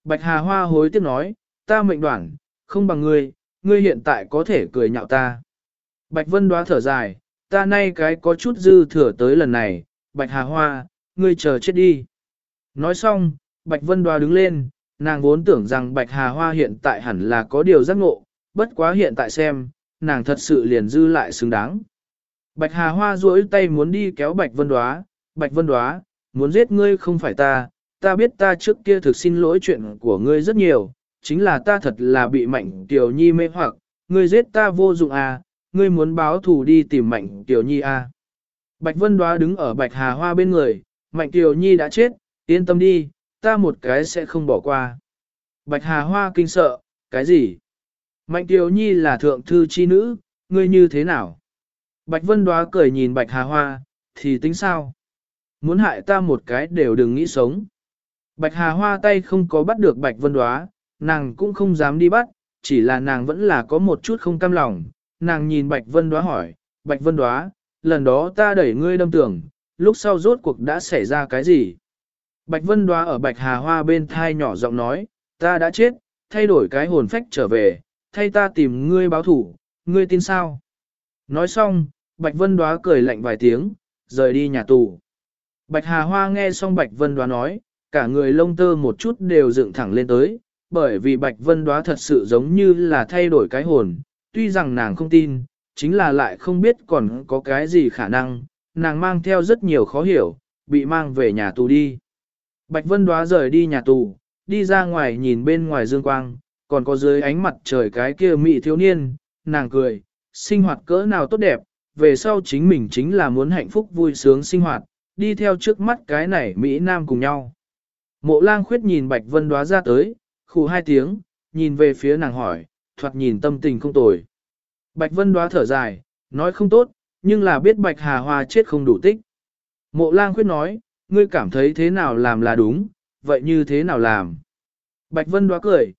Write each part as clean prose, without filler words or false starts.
Bạch Hà Hoa hối tiếc nói, ta mệnh đoạn, không bằng ngươi, ngươi hiện tại có thể cười nhạo ta. Bạch Vân Đoá thở dài, ta nay cái có chút dư thừa tới lần này, Bạch Hà Hoa, ngươi chờ chết đi. Nói xong, Bạch Vân Đoá đứng lên, nàng vốn tưởng rằng Bạch Hà Hoa hiện tại hẳn là có điều giác ngộ, bất quá hiện tại xem, nàng thật sự liền dư lại xứng đáng. Bạch Hà Hoa duỗi tay muốn đi kéo Bạch Vân Đoá, Bạch Vân Đoá, muốn giết ngươi không phải ta biết ta trước kia thực xin lỗi chuyện của ngươi rất nhiều, chính là ta thật là bị Mạnh Tiểu Nhi mê hoặc, ngươi giết ta vô dụng à, ngươi muốn báo thù đi tìm Mạnh Tiểu Nhi à. Bạch Vân Đoá đứng ở Bạch Hà Hoa bên người, Mạnh Tiểu Nhi đã chết, yên tâm đi, ta một cái sẽ không bỏ qua. Bạch Hà Hoa kinh sợ, cái gì? Mạnh Tiểu Nhi là thượng thư chi nữ, ngươi như thế nào? Bạch Vân Đoá cười nhìn Bạch Hà Hoa, thì tính sao? Muốn hại ta một cái đều đừng nghĩ sống. Bạch Hà Hoa tay không có bắt được Bạch Vân Đoá, nàng cũng không dám đi bắt, chỉ là nàng vẫn là có một chút không cam lòng. Nàng nhìn Bạch Vân Đoá hỏi, Bạch Vân Đoá, lần đó ta đẩy ngươi đâm tưởng, lúc sau rốt cuộc đã xảy ra cái gì? Bạch Vân Đoá ở Bạch Hà Hoa bên thai nhỏ giọng nói, ta đã chết, thay đổi cái hồn phách trở về, thay ta tìm ngươi báo thủ, ngươi tin sao? Nói xong, Bạch Vân Đoá cười lạnh vài tiếng, rời đi nhà tù. Bạch Hà Hoa nghe xong Bạch Vân Đoá nói, cả người lông tơ một chút đều dựng thẳng lên tới, bởi vì Bạch Vân Đoá thật sự giống như là thay đổi cái hồn, tuy rằng nàng không tin, chính là lại không biết còn có cái gì khả năng, nàng mang theo rất nhiều khó hiểu, bị mang về nhà tù đi. Bạch Vân Đoá rời đi nhà tù, đi ra ngoài nhìn bên ngoài dương quang, còn có dưới ánh mặt trời cái kia mị thiếu niên, nàng cười, sinh hoạt cỡ nào tốt đẹp, về sau chính mình chính là muốn hạnh phúc vui sướng sinh hoạt, đi theo trước mắt cái này Mỹ Nam cùng nhau. Mộ Lang Khuyết nhìn Bạch Vân Đoá ra tới, khụ hai tiếng, nhìn về phía nàng hỏi, thoạt nhìn tâm tình không tồi. Bạch Vân Đoá thở dài, nói không tốt, nhưng là biết Bạch Hà Hoa chết không đủ tích. Mộ Lang Khuyết nói, ngươi cảm thấy thế nào làm là đúng, vậy như thế nào làm? Bạch Vân Đoá cười,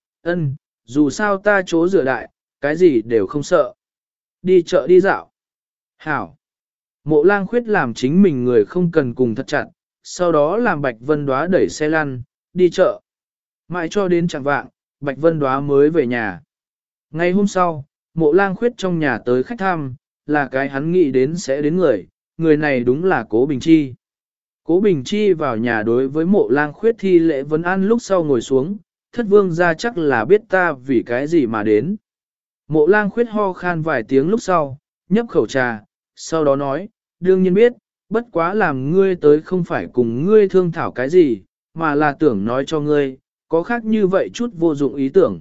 dù sao ta chỗ rửa đại, cái gì đều không sợ. Đi chợ đi dạo. Hảo. Mộ Lang Khuyết làm chính mình người không cần cùng thật chặt, sau đó làm Bạch Vân Đoá đẩy xe lăn, đi chợ. Mãi cho đến chẳng vạng, Bạch Vân Đoá mới về nhà. Ngày hôm sau, Mộ Lang Khuyết trong nhà tới khách thăm, là cái hắn nghĩ đến sẽ đến người này đúng là Cố Bình Chi. Cố Bình Chi vào nhà đối với Mộ Lang Khuyết thi lễ vấn an lúc sau ngồi xuống, thất vương ra chắc là biết ta vì cái gì mà đến. Mộ Lang Khuyết ho khan vài tiếng lúc sau, nhấp khẩu trà, sau đó nói, đương nhiên biết, bất quá làm ngươi tới không phải cùng ngươi thương thảo cái gì, mà là tưởng nói cho ngươi, có khác như vậy chút vô dụng ý tưởng.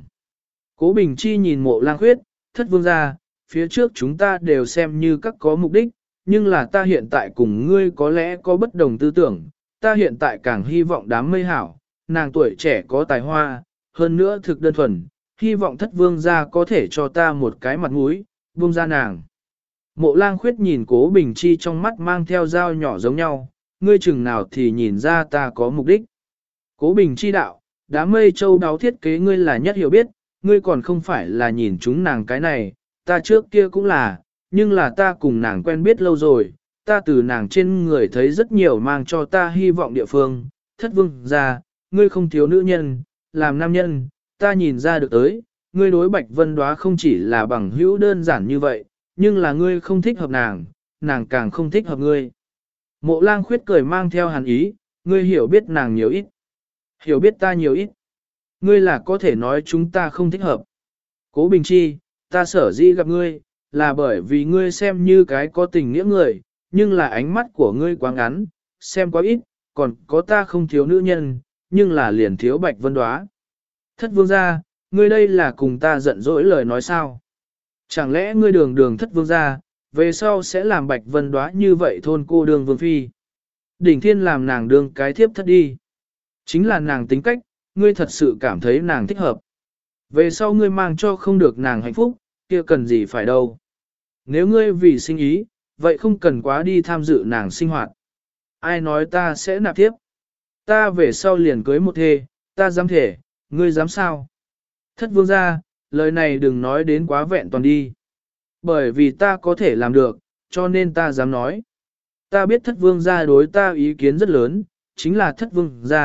Cố Bình Chi nhìn Mộ Lang Khuyết, thất vương ra, phía trước chúng ta đều xem như các có mục đích, nhưng là ta hiện tại cùng ngươi có lẽ có bất đồng tư tưởng, ta hiện tại càng hy vọng đám mây hảo, nàng tuổi trẻ có tài hoa, hơn nữa thực đơn thuần, hy vọng thất vương gia có thể cho ta một cái mặt mũi, buông ra nàng. Mộ Lang Khuyết nhìn Cố Bình Chi trong mắt mang theo dao nhỏ giống nhau, ngươi chừng nào thì nhìn ra ta có mục đích. Cố Bình Chi đạo, đám mây châu đáo thiết kế ngươi là nhất hiểu biết, ngươi còn không phải là nhìn chúng nàng cái này, ta trước kia cũng là, nhưng là ta cùng nàng quen biết lâu rồi, ta từ nàng trên người thấy rất nhiều mang cho ta hy vọng địa phương, thất vương gia, ngươi không thiếu nữ nhân, làm nam nhân, ta nhìn ra được tới, ngươi đối Bạch Vân Đoá không chỉ là bằng hữu đơn giản như vậy, nhưng là ngươi không thích hợp nàng, nàng càng không thích hợp ngươi. Mộ Lang Khuyết cười mang theo hàn ý, ngươi hiểu biết nàng nhiều ít, hiểu biết ta nhiều ít. Ngươi là có thể nói chúng ta không thích hợp. Cố Bình Chi, ta sở dĩ gặp ngươi, là bởi vì ngươi xem như cái có tình nghĩa người, nhưng là ánh mắt của ngươi quá ngắn, xem quá ít, còn có ta không thiếu nữ nhân, nhưng là liền thiếu Bạch Vân Đoá. Thất vương gia, ngươi đây là cùng ta giận dỗi lời nói sao? Chẳng lẽ ngươi đường thất vương gia, về sau sẽ làm Bạch Vân Đoá như vậy thôn cô đường vương phi? Đỉnh thiên làm nàng đương cái thiếp thất đi. Chính là nàng tính cách, ngươi thật sự cảm thấy nàng thích hợp. Về sau ngươi mang cho không được nàng hạnh phúc, kia cần gì phải đâu. Nếu ngươi vì sinh ý, vậy không cần quá đi tham dự nàng sinh hoạt. Ai nói ta sẽ nạp tiếp? Ta về sau liền cưới một thê, ta dám thể, ngươi dám sao? Thất vương gia, lời này đừng nói đến quá vẹn toàn đi. Bởi vì ta có thể làm được, cho nên ta dám nói. Ta biết thất vương gia đối ta ý kiến rất lớn, chính là thất vương gia,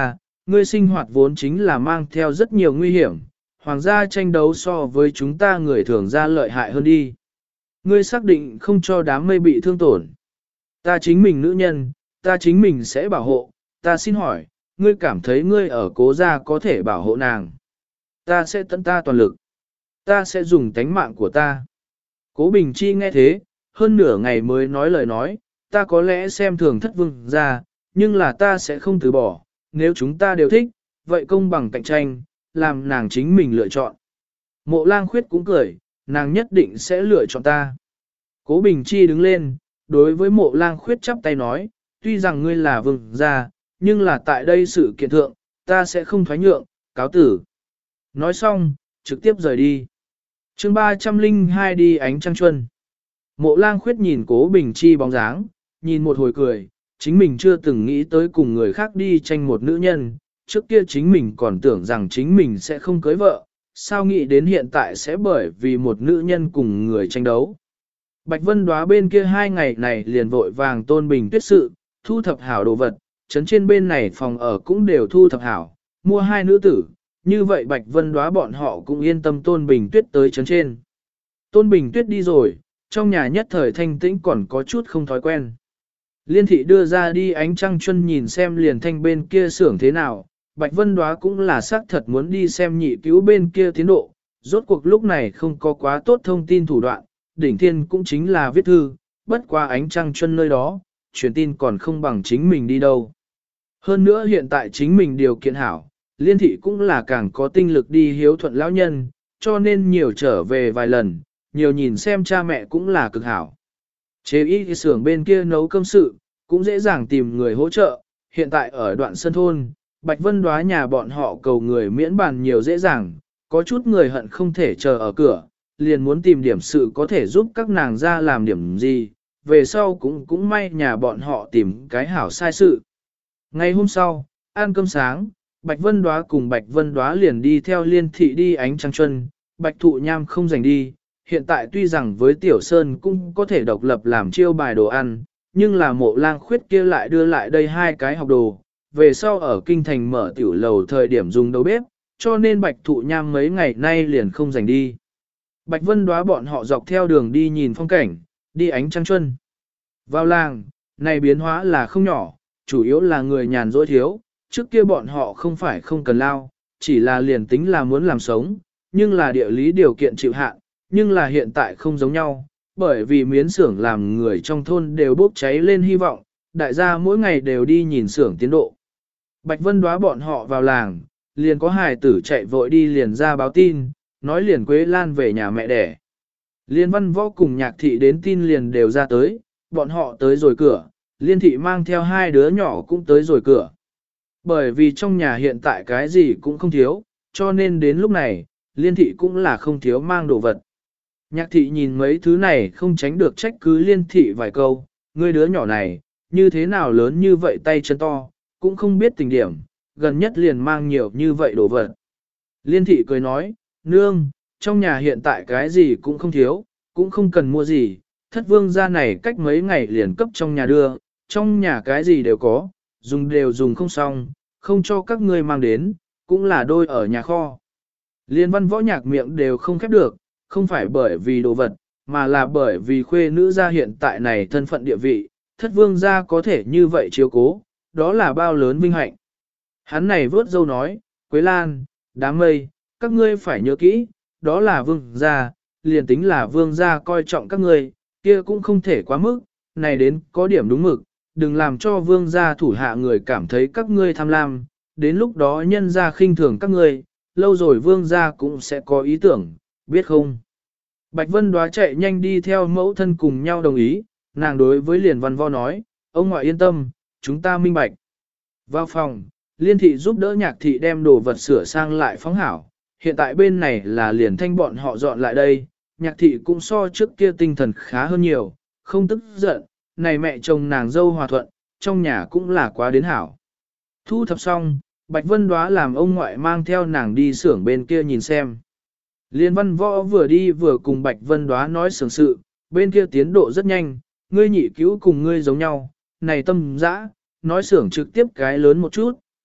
Ngươi sinh hoạt vốn chính là mang theo rất nhiều nguy hiểm, hoàng gia tranh đấu so với chúng ta người thường ra lợi hại hơn đi. Ngươi xác định không cho đám mây bị thương tổn. Ta chính mình nữ nhân, ta chính mình sẽ bảo hộ, ta xin hỏi, ngươi cảm thấy ngươi ở cố gia có thể bảo hộ nàng. Ta sẽ tận ta toàn lực. Ta sẽ dùng tánh mạng của ta. Cố Bình Chi nghe thế, hơn nửa ngày mới nói lời nói, ta có lẽ xem thường thất vương gia, nhưng là ta sẽ không từ bỏ, nếu chúng ta đều thích, vậy công bằng cạnh tranh, làm nàng chính mình lựa chọn. Mộ Lang Khuyết cũng cười, nàng nhất định sẽ lựa chọn ta. Cố Bình Chi đứng lên, đối với Mộ Lang Khuyết chắp tay nói, tuy rằng ngươi là vương gia, nhưng là tại đây sự kiện thượng, ta sẽ không thoái nhượng, cáo tử. Nói xong, trực tiếp rời đi. chương 302 đi ánh trăng chuân. Mộ Lang Khuyết nhìn Cố Bình Chi bóng dáng, nhìn một hồi cười, chính mình chưa từng nghĩ tới cùng người khác đi tranh một nữ nhân, trước kia chính mình còn tưởng rằng chính mình sẽ không cưới vợ, sao nghĩ đến hiện tại sẽ bởi vì một nữ nhân cùng người tranh đấu. Bạch Vân Đóa bên kia 2 ngày này liền vội vàng tôn bình tuyết sự, thu thập hảo đồ vật, trấn trên bên này phòng ở cũng đều thu thập hảo, mua 2 nữ tử, như vậy Bạch Vân Đóa bọn họ cũng yên tâm tôn bình tuyết tới trấn trên. Tôn bình tuyết đi rồi, trong nhà nhất thời thanh tĩnh còn có chút không thói quen. Liên thị đưa ra đi ánh trăng chuân nhìn xem liền thanh bên kia xưởng thế nào, Bạch Vân Đóa cũng là xác thật muốn đi xem nhị cứu bên kia tiến độ, rốt cuộc lúc này không có quá tốt thông tin thủ đoạn, đỉnh thiên cũng chính là viết thư, bất qua ánh trăng chuân nơi đó, truyền tin còn không bằng chính mình đi đâu. Hơn nữa hiện tại chính mình điều kiện hảo, liên thị cũng là càng có tinh lực đi hiếu thuận lão nhân, cho nên nhiều trở về vài lần, nhiều nhìn xem cha mẹ cũng là cực hảo. Chế y xưởng bên kia nấu cơm sự, cũng dễ dàng tìm người hỗ trợ, hiện tại ở đoạn sân thôn, Bạch Vân Đóa nhà bọn họ cầu người miễn bàn nhiều dễ dàng, có chút người hận không thể chờ ở cửa, liền muốn tìm điểm sự có thể giúp các nàng ra làm điểm gì, về sau cũng may nhà bọn họ tìm cái hảo sai sự. Ngày hôm sau, ăn cơm sáng, Bạch Vân Đóa cùng Bạch Vân Đóa liền đi theo liên thị đi ánh trăng chuân, Bạch Thụ Nham không rảnh đi, hiện tại tuy rằng với Tiểu Sơn cũng có thể độc lập làm chiêu bài đồ ăn, nhưng là Mộ Lang Khuyết kia lại đưa lại đây 2 cái học đồ, về sau ở kinh thành mở tiểu lầu thời điểm dùng đầu bếp, cho nên Bạch Thụ Nham mấy ngày nay liền không rảnh đi. Bạch Vân Đóa bọn họ dọc theo đường đi nhìn phong cảnh, đi ánh trăng chuân. Vào làng, này biến hóa là không nhỏ, chủ yếu là người nhàn rỗi thiếu, trước kia bọn họ không phải không cần lao, chỉ là liền tính là muốn làm sống, nhưng là địa lý điều kiện chịu hạn, nhưng là hiện tại không giống nhau, bởi vì miến xưởng làm người trong thôn đều bốc cháy lên hy vọng, đại gia mỗi ngày đều đi nhìn xưởng tiến độ. Bạch Vân Đóa bọn họ vào làng, liền có hài tử chạy vội đi liền ra báo tin, nói liền Quế Lan về nhà mẹ đẻ. Liên Văn Võ cùng Nhạc Thị đến tin liền đều ra tới, bọn họ tới rồi cửa, Liên Thị mang theo 2 đứa nhỏ cũng tới rồi cửa. Bởi vì trong nhà hiện tại cái gì cũng không thiếu, cho nên đến lúc này, Liên Thị cũng là không thiếu mang đồ vật. Nhạc Thị nhìn mấy thứ này không tránh được trách cứ Liên Thị vài câu, ngươi đứa nhỏ này, như thế nào lớn như vậy tay chân to, cũng không biết tình điểm, gần nhất liền mang nhiều như vậy đồ vật. Liên Thị cười nói, nương, trong nhà hiện tại cái gì cũng không thiếu, cũng không cần mua gì, thất vương gia này cách mấy ngày liền cấp trong nhà đưa, trong nhà cái gì đều có, đều dùng không xong, không cho các ngươi mang đến, cũng là đôi ở nhà kho. Liên Văn Võ Nhạc miệng đều không khép được, không phải bởi vì đồ vật, mà là bởi vì khuê nữ gia hiện tại này thân phận địa vị, thất vương gia có thể như vậy chiếu cố, đó là bao lớn vinh hạnh. Hắn này vớt dâu nói, Quế Lan, Đám Mây, các ngươi phải nhớ kỹ, đó là vương gia, liền tính là vương gia coi trọng các ngươi, kia cũng không thể quá mức, này đến có điểm đúng mực, đừng làm cho vương gia thủ hạ người cảm thấy các ngươi tham lam, đến lúc đó nhân gia khinh thường các ngươi, lâu rồi vương gia cũng sẽ có ý tưởng, biết không? Bạch Vân Đóa chạy nhanh đi theo mẫu thân cùng nhau đồng ý, nàng đối với Liền Văn Võ nói, ông ngoại yên tâm, chúng ta minh bạch. Vào phòng, Liên Thị giúp đỡ Nhạc Thị đem đồ vật sửa sang lại phóng hảo, hiện tại bên này là Liền Thanh bọn họ dọn lại đây, Nhạc Thị cũng so trước kia tinh thần khá hơn nhiều, không tức giận, này mẹ chồng nàng dâu hòa thuận, trong nhà cũng là quá đến hảo. Thu thập xong, Bạch Vân Đóa làm ông ngoại mang theo nàng đi xưởng bên kia nhìn xem. Liên Văn Võ vừa đi vừa cùng Bạch Vân Đóa nói xưởng sự, bên kia tiến độ rất nhanh, ngươi nhị cứu cùng ngươi giống nhau, này tâm dã, nói xưởng trực tiếp cái lớn một chút,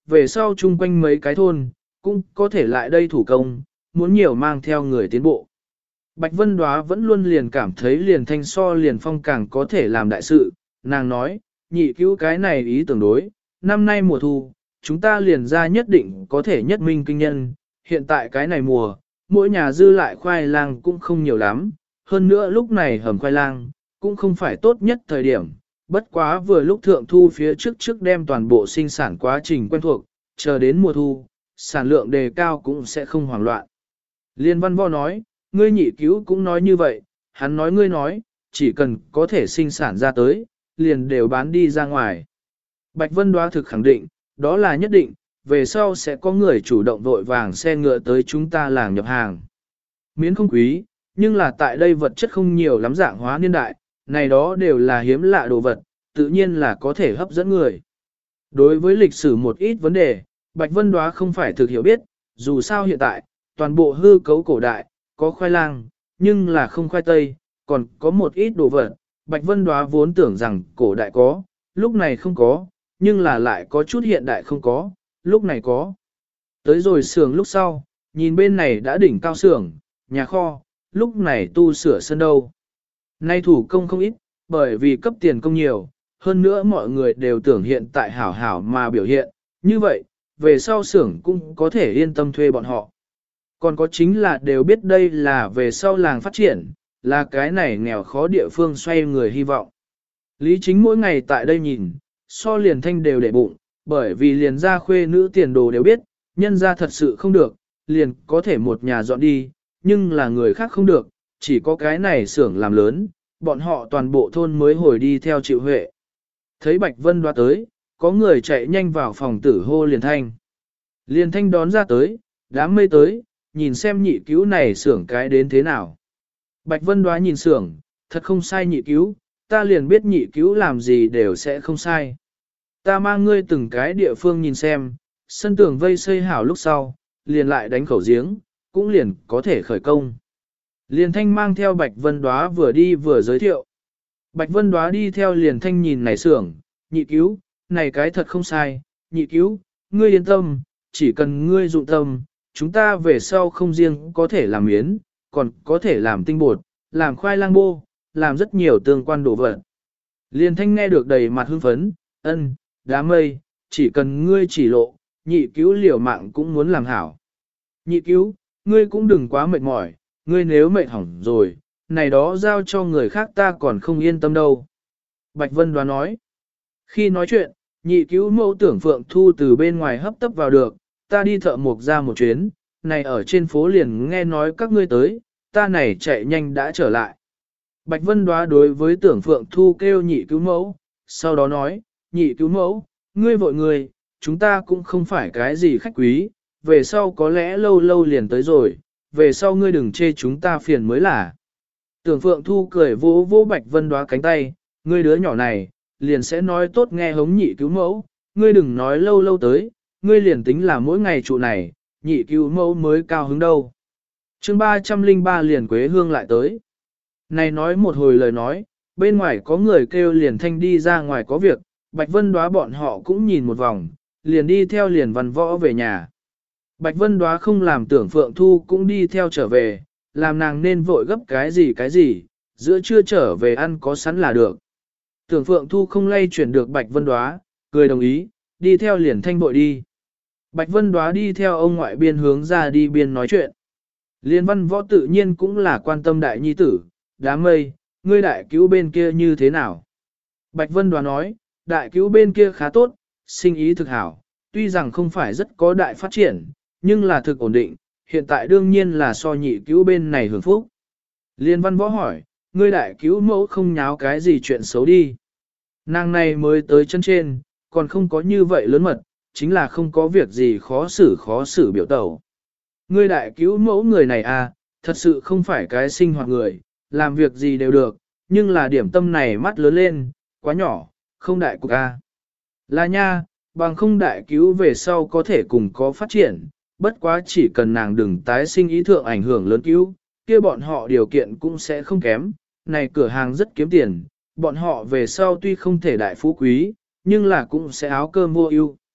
về sau chung quanh mấy cái thôn, cũng có thể lại đây thủ công, muốn nhiều mang theo người tiến bộ. Bạch Vân Đóa vẫn luôn liền cảm thấy liền thanh so liền phong càng có thể làm đại sự, nàng nói, nhị cứu cái này ý tưởng đối, năm nay mùa thu, chúng ta liền ra nhất định có thể nhất minh kinh nhân, hiện tại cái này mùa, mỗi nhà dư lại khoai lang cũng không nhiều lắm, hơn nữa lúc này hầm khoai lang, cũng không phải tốt nhất thời điểm, bất quá vừa lúc thượng thu phía trước đem toàn bộ sinh sản quá trình quen thuộc, chờ đến mùa thu, sản lượng đề cao cũng sẽ không hoảng loạn. Liên Văn Võ nói, ngươi nhị cứu cũng nói như vậy, hắn nói ngươi nói, chỉ cần có thể sinh sản ra tới, liền đều bán đi ra ngoài. Bạch Vân Đóa thực khẳng định, đó là nhất định, về sau sẽ có người chủ động vội vàng xe ngựa tới chúng ta làng nhập hàng. Miến không quý, nhưng là tại đây vật chất không nhiều lắm dạng hóa niên đại, này đó đều là hiếm lạ đồ vật, tự nhiên là có thể hấp dẫn người. Đối với lịch sử một ít vấn đề, Bạch Vân Đóa không phải thực hiểu biết, dù sao hiện tại, toàn bộ hư cấu cổ đại, có khoai lang, nhưng là không khoai tây, còn có một ít đồ vật, Bạch Vân Đóa vốn tưởng rằng cổ đại có, lúc này không có, nhưng là lại có chút hiện đại không có, lúc này có. Tới rồi xưởng lúc sau, nhìn bên này đã đỉnh cao xưởng, nhà kho, lúc này tu sửa sân đâu. Nay thủ công không ít, bởi vì cấp tiền công nhiều, hơn nữa mọi người đều tưởng hiện tại hảo hảo mà biểu hiện, như vậy, về sau xưởng cũng có thể yên tâm thuê bọn họ. Còn có chính là đều biết đây là về sau làng phát triển, là cái này nghèo khó địa phương xoay người hy vọng. Lý Chính mỗi ngày tại đây nhìn, so liền thanh đều để bụng, bởi vì liền gia khuê nữ tiền đồ đều biết, nhân ra thật sự không được, liền có thể một nhà dọn đi, nhưng là người khác không được, chỉ có cái này xưởng làm lớn, bọn họ toàn bộ thôn mới hồi đi theo chịu huệ. Thấy Bạch Vân Đóa tới, có người chạy nhanh vào phòng tử hô liền thanh. Liền thanh đón ra tới, đám mây tới, nhìn xem nhị cứu này xưởng cái đến thế nào. Bạch Vân Đóa nhìn xưởng, thật không sai nhị cứu, ta liền biết nhị cứu làm gì đều sẽ không sai. Ta mang ngươi từng cái địa phương nhìn xem, sân tường vây xây hảo lúc sau, liền lại đánh khẩu giếng, cũng liền có thể khởi công. Liền thanh mang theo Bạch Vân Đóa vừa đi vừa giới thiệu. Bạch Vân Đóa đi theo liền thanh nhìn này xưởng, nhị cứu, này cái thật không sai, nhị cứu, ngươi yên tâm, chỉ cần ngươi dụng tâm, chúng ta về sau không riêng có thể làm miến, còn có thể làm tinh bột, làm khoai lang bô, làm rất nhiều tương quan đồ vật. Liên thanh nghe được đầy mặt hưng phấn, ân, đám mây, chỉ cần ngươi chỉ lộ, nhị cứu liều mạng cũng muốn làm hảo. Nhị cứu, ngươi cũng đừng quá mệt mỏi, ngươi nếu mệt hỏng rồi, này đó giao cho người khác ta còn không yên tâm đâu. Bạch Vân Đoán nói, khi nói chuyện, nhị cứu mẫu tưởng Phượng Thu từ bên ngoài hấp tấp vào được, ta đi thợ mộc ra một chuyến, này ở trên phố liền nghe nói các ngươi tới, ta này chạy nhanh đã trở lại. Bạch Vân Đoá đối với tưởng Phượng Thu kêu nhị cứu mẫu, sau đó nói, nhị cứu mẫu, ngươi vội người, chúng ta cũng không phải cái gì khách quý, về sau có lẽ lâu lâu liền tới rồi, về sau ngươi đừng chê chúng ta phiền mới là. Tưởng Phượng Thu cười vỗ vỗ Bạch Vân Đoá cánh tay, ngươi đứa nhỏ này, liền sẽ nói tốt nghe hống nhị cứu mẫu, ngươi đừng nói lâu lâu tới, ngươi liền tính là mỗi ngày trụ này, nhị cứu mẫu mới cao hứng đâu. chương 303 liền Quế Hương lại tới. Này nói một hồi lời nói, bên ngoài có người kêu liền thanh đi ra ngoài có việc, Bạch Vân Đoá bọn họ cũng nhìn một vòng, liền đi theo liền Văn Võ về nhà. Bạch Vân Đoá không làm tưởng Phượng Thu cũng đi theo trở về, làm nàng nên vội gấp cái gì, giữa trưa trở về ăn có sẵn là được. Tưởng Phượng Thu không lay chuyển được Bạch Vân Đoá, cười đồng ý, đi theo liền thanh bội đi. Bạch Vân Đoá đi theo ông ngoại biên hướng ra đi biên nói chuyện. Liên Văn Võ tự nhiên cũng là quan tâm đại nhi tử, đám mây, ngươi đại cứu bên kia như thế nào? Bạch Vân Đoá nói, đại cứu bên kia khá tốt, sinh ý thực hảo, tuy rằng không phải rất có đại phát triển, nhưng là thực ổn định, hiện tại đương nhiên là so nhị cứu bên này hưởng phúc. Liên Văn Võ hỏi, ngươi đại cứu mẫu không nháo cái gì chuyện xấu đi. Nàng này mới tới chân trên, còn không có như vậy lớn mật, chính là không có việc gì khó xử biểu tẩu. Ngươi đại cứu mẫu người này à, thật sự không phải cái sinh hoạt người, làm việc gì đều được, nhưng là điểm tâm này mắt lớn lên, quá nhỏ, không đại cục a. Là nha, bằng không đại cứu về sau có thể cùng có phát triển, bất quá chỉ cần nàng đừng tái sinh ý thượng ảnh hưởng lớn cứu, kia bọn họ điều kiện cũng sẽ không kém, này cửa hàng rất kiếm tiền, bọn họ về sau tuy không thể đại phú quý, nhưng là cũng sẽ áo cơm vô ưu.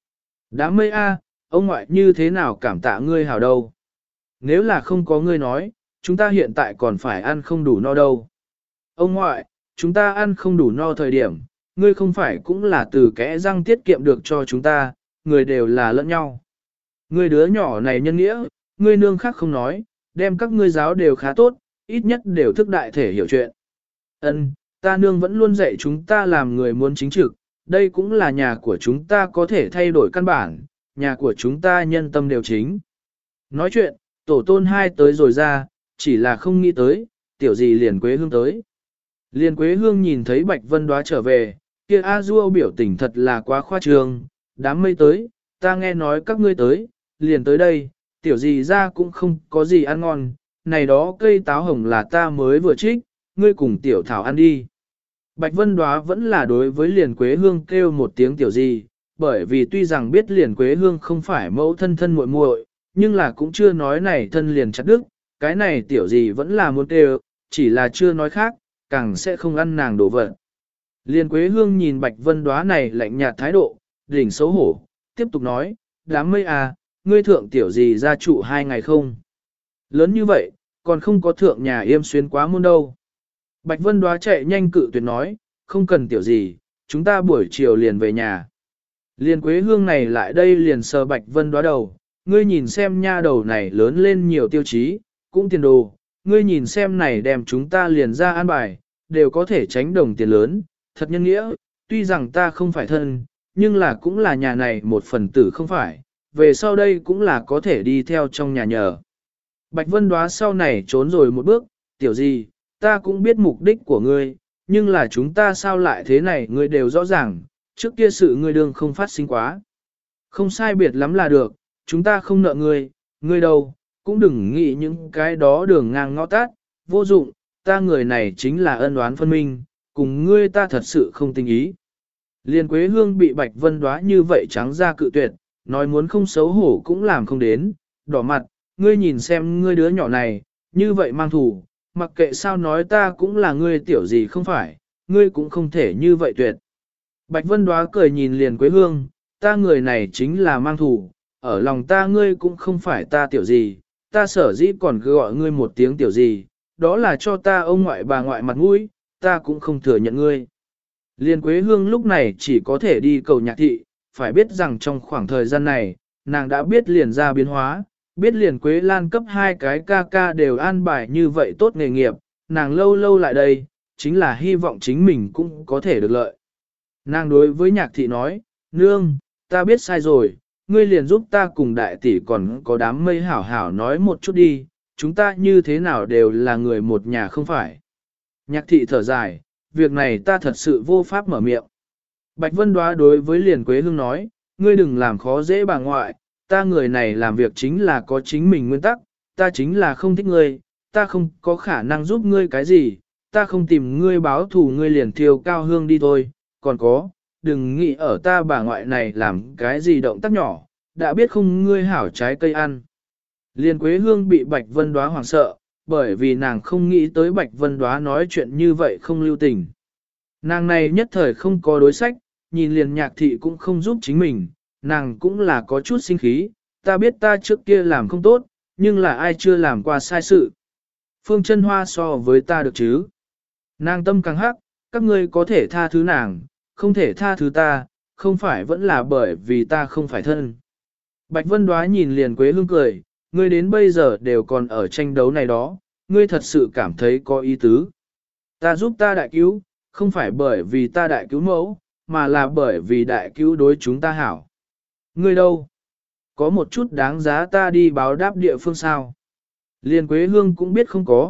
Đám mây a, ông ngoại như thế nào cảm tạ ngươi hảo đâu. Nếu là không có ngươi nói, chúng ta hiện tại còn phải ăn không đủ no đâu. Ông ngoại, chúng ta ăn không đủ no thời điểm, ngươi không phải cũng là từ kẽ răng tiết kiệm được cho chúng ta, người đều là lẫn nhau. Ngươi đứa nhỏ này nhân nghĩa, ngươi nương khác không nói, đem các ngươi giáo đều khá tốt, ít nhất đều thức đại thể hiểu chuyện. Ân, ta nương vẫn luôn dạy chúng ta làm người muốn chính trực, đây cũng là nhà của chúng ta có thể thay đổi căn bản, nhà của chúng ta nhân tâm đều chính. Nói chuyện, tổ tôn hai tới rồi ra, chỉ là không nghĩ tới, tiểu gì liền Quế Hương tới. Liền Quế Hương nhìn thấy Bạch Vân Đoá trở về, kia A Du biểu tình thật là quá khoa trương, đám mây tới, ta nghe nói các ngươi tới, liền tới đây, tiểu gì ra cũng không có gì ăn ngon, này đó cây táo hồng là ta mới vừa trích, ngươi cùng tiểu thảo ăn đi. Bạch Vân Đoá vẫn là đối với liền Quế Hương kêu một tiếng tiểu gì, bởi vì tuy rằng biết liền Quế Hương không phải mẫu thân thân muội muội, nhưng là cũng chưa nói này thân liền chặt đức, cái này tiểu gì vẫn là muốn kêu, chỉ là chưa nói khác, càng sẽ không ăn nàng đổ vật. Liên Quế Hương nhìn Bạch Vân Đoá này lạnh nhạt thái độ, đỉnh xấu hổ, tiếp tục nói, đám mây à, ngươi thượng tiểu gì ra trụ 2 ngày không? Lớn như vậy, còn không có thượng nhà yêm xuyến quá môn đâu. Bạch Vân Đoá chạy nhanh cự tuyệt nói, không cần tiểu gì, chúng ta buổi chiều liền về nhà. Liên Quế Hương này lại đây liền sờ Bạch Vân Đoá đầu, ngươi nhìn xem nha đầu này lớn lên nhiều tiêu chí, cũng tiền đồ, ngươi nhìn xem này đem chúng ta liền ra an bài, đều có thể tránh đồng tiền lớn, thật nhân nghĩa, tuy rằng ta không phải thân, nhưng là cũng là nhà này một phần tử không phải, về sau đây cũng là có thể đi theo trong nhà nhờ. Bạch Vân Đoá sau này trốn rồi một bước, tiểu gì, ta cũng biết mục đích của ngươi, nhưng là chúng ta sao lại thế này ngươi đều rõ ràng, trước kia sự ngươi đương không phát sinh quá. Không sai biệt lắm là được, chúng ta không nợ ngươi đâu, cũng đừng nghĩ những cái đó đường ngang ngõ tát, vô dụng, ta người này chính là ân oán phân minh, cùng ngươi ta thật sự không tình ý. Liên Quế Hương bị Bạch Vân Đoá như vậy trắng ra cự tuyệt, nói muốn không xấu hổ cũng làm không đến, đỏ mặt, ngươi nhìn xem ngươi đứa nhỏ này, như vậy mang thủ, mặc kệ sao nói ta cũng là ngươi tiểu gì không phải, ngươi cũng không thể như vậy tuyệt. Bạch Vân Đoá cười nhìn Liên Quế Hương, ta người này chính là mang thủ, ở lòng ta ngươi cũng không phải ta tiểu gì, ta sở dĩ còn cứ gọi ngươi một tiếng tiểu gì, đó là cho ta ông ngoại bà ngoại mặt mũi, ta cũng không thừa nhận ngươi. Liên Quế Hương lúc này chỉ có thể đi cầu Nhạc Thị, phải biết rằng trong khoảng thời gian này, nàng đã biết liền ra biến hóa, biết liền Quế Lan cấp 2 cái ca ca đều an bài như vậy tốt nghề nghiệp, nàng lâu lâu lại đây, chính là hy vọng chính mình cũng có thể được lợi. Nàng đối với Nhạc Thị nói, nương, ta biết sai rồi, ngươi liền giúp ta cùng đại tỷ còn có đám mây hảo hảo nói một chút đi, chúng ta như thế nào đều là người một nhà không phải. Nhạc Thị thở dài, việc này ta thật sự vô pháp mở miệng. Bạch Vân Đoá đối với Liên Quế Hương nói, ngươi đừng làm khó dễ bà ngoại, ta người này làm việc chính là có chính mình nguyên tắc, ta chính là không thích ngươi, ta không có khả năng giúp ngươi cái gì, ta không tìm ngươi báo thù ngươi liền thiêu cao hương đi thôi, còn có, đừng nghĩ ở ta bà ngoại này làm cái gì động tác nhỏ, đã biết không ngươi hảo trái cây ăn. Liên Quế Hương bị Bạch Vân Đoá hoảng sợ, bởi vì nàng không nghĩ tới Bạch Vân Đoá nói chuyện như vậy không lưu tình. Nàng này nhất thời không có đối sách, nhìn liền Nhạc Thị cũng không giúp chính mình, nàng cũng là có chút sinh khí, ta biết ta trước kia làm không tốt, nhưng là ai chưa làm qua sai sự. Phương Chân Hoa so với ta được chứ. Nàng tâm càng hắc, các ngươi có thể tha thứ nàng, không thể tha thứ ta, không phải vẫn là bởi vì ta không phải thân. Bạch Vân Đoá nhìn liền Quế Hương cười, ngươi đến bây giờ đều còn ở tranh đấu này đó, ngươi thật sự cảm thấy có ý tứ. Ta giúp ta đại cứu, không phải bởi vì ta đại cứu mẫu, mà là bởi vì đại cứu đối chúng ta hảo. Ngươi đâu? Có một chút đáng giá ta đi báo đáp địa phương sao? Liên Quế Hương cũng biết không có,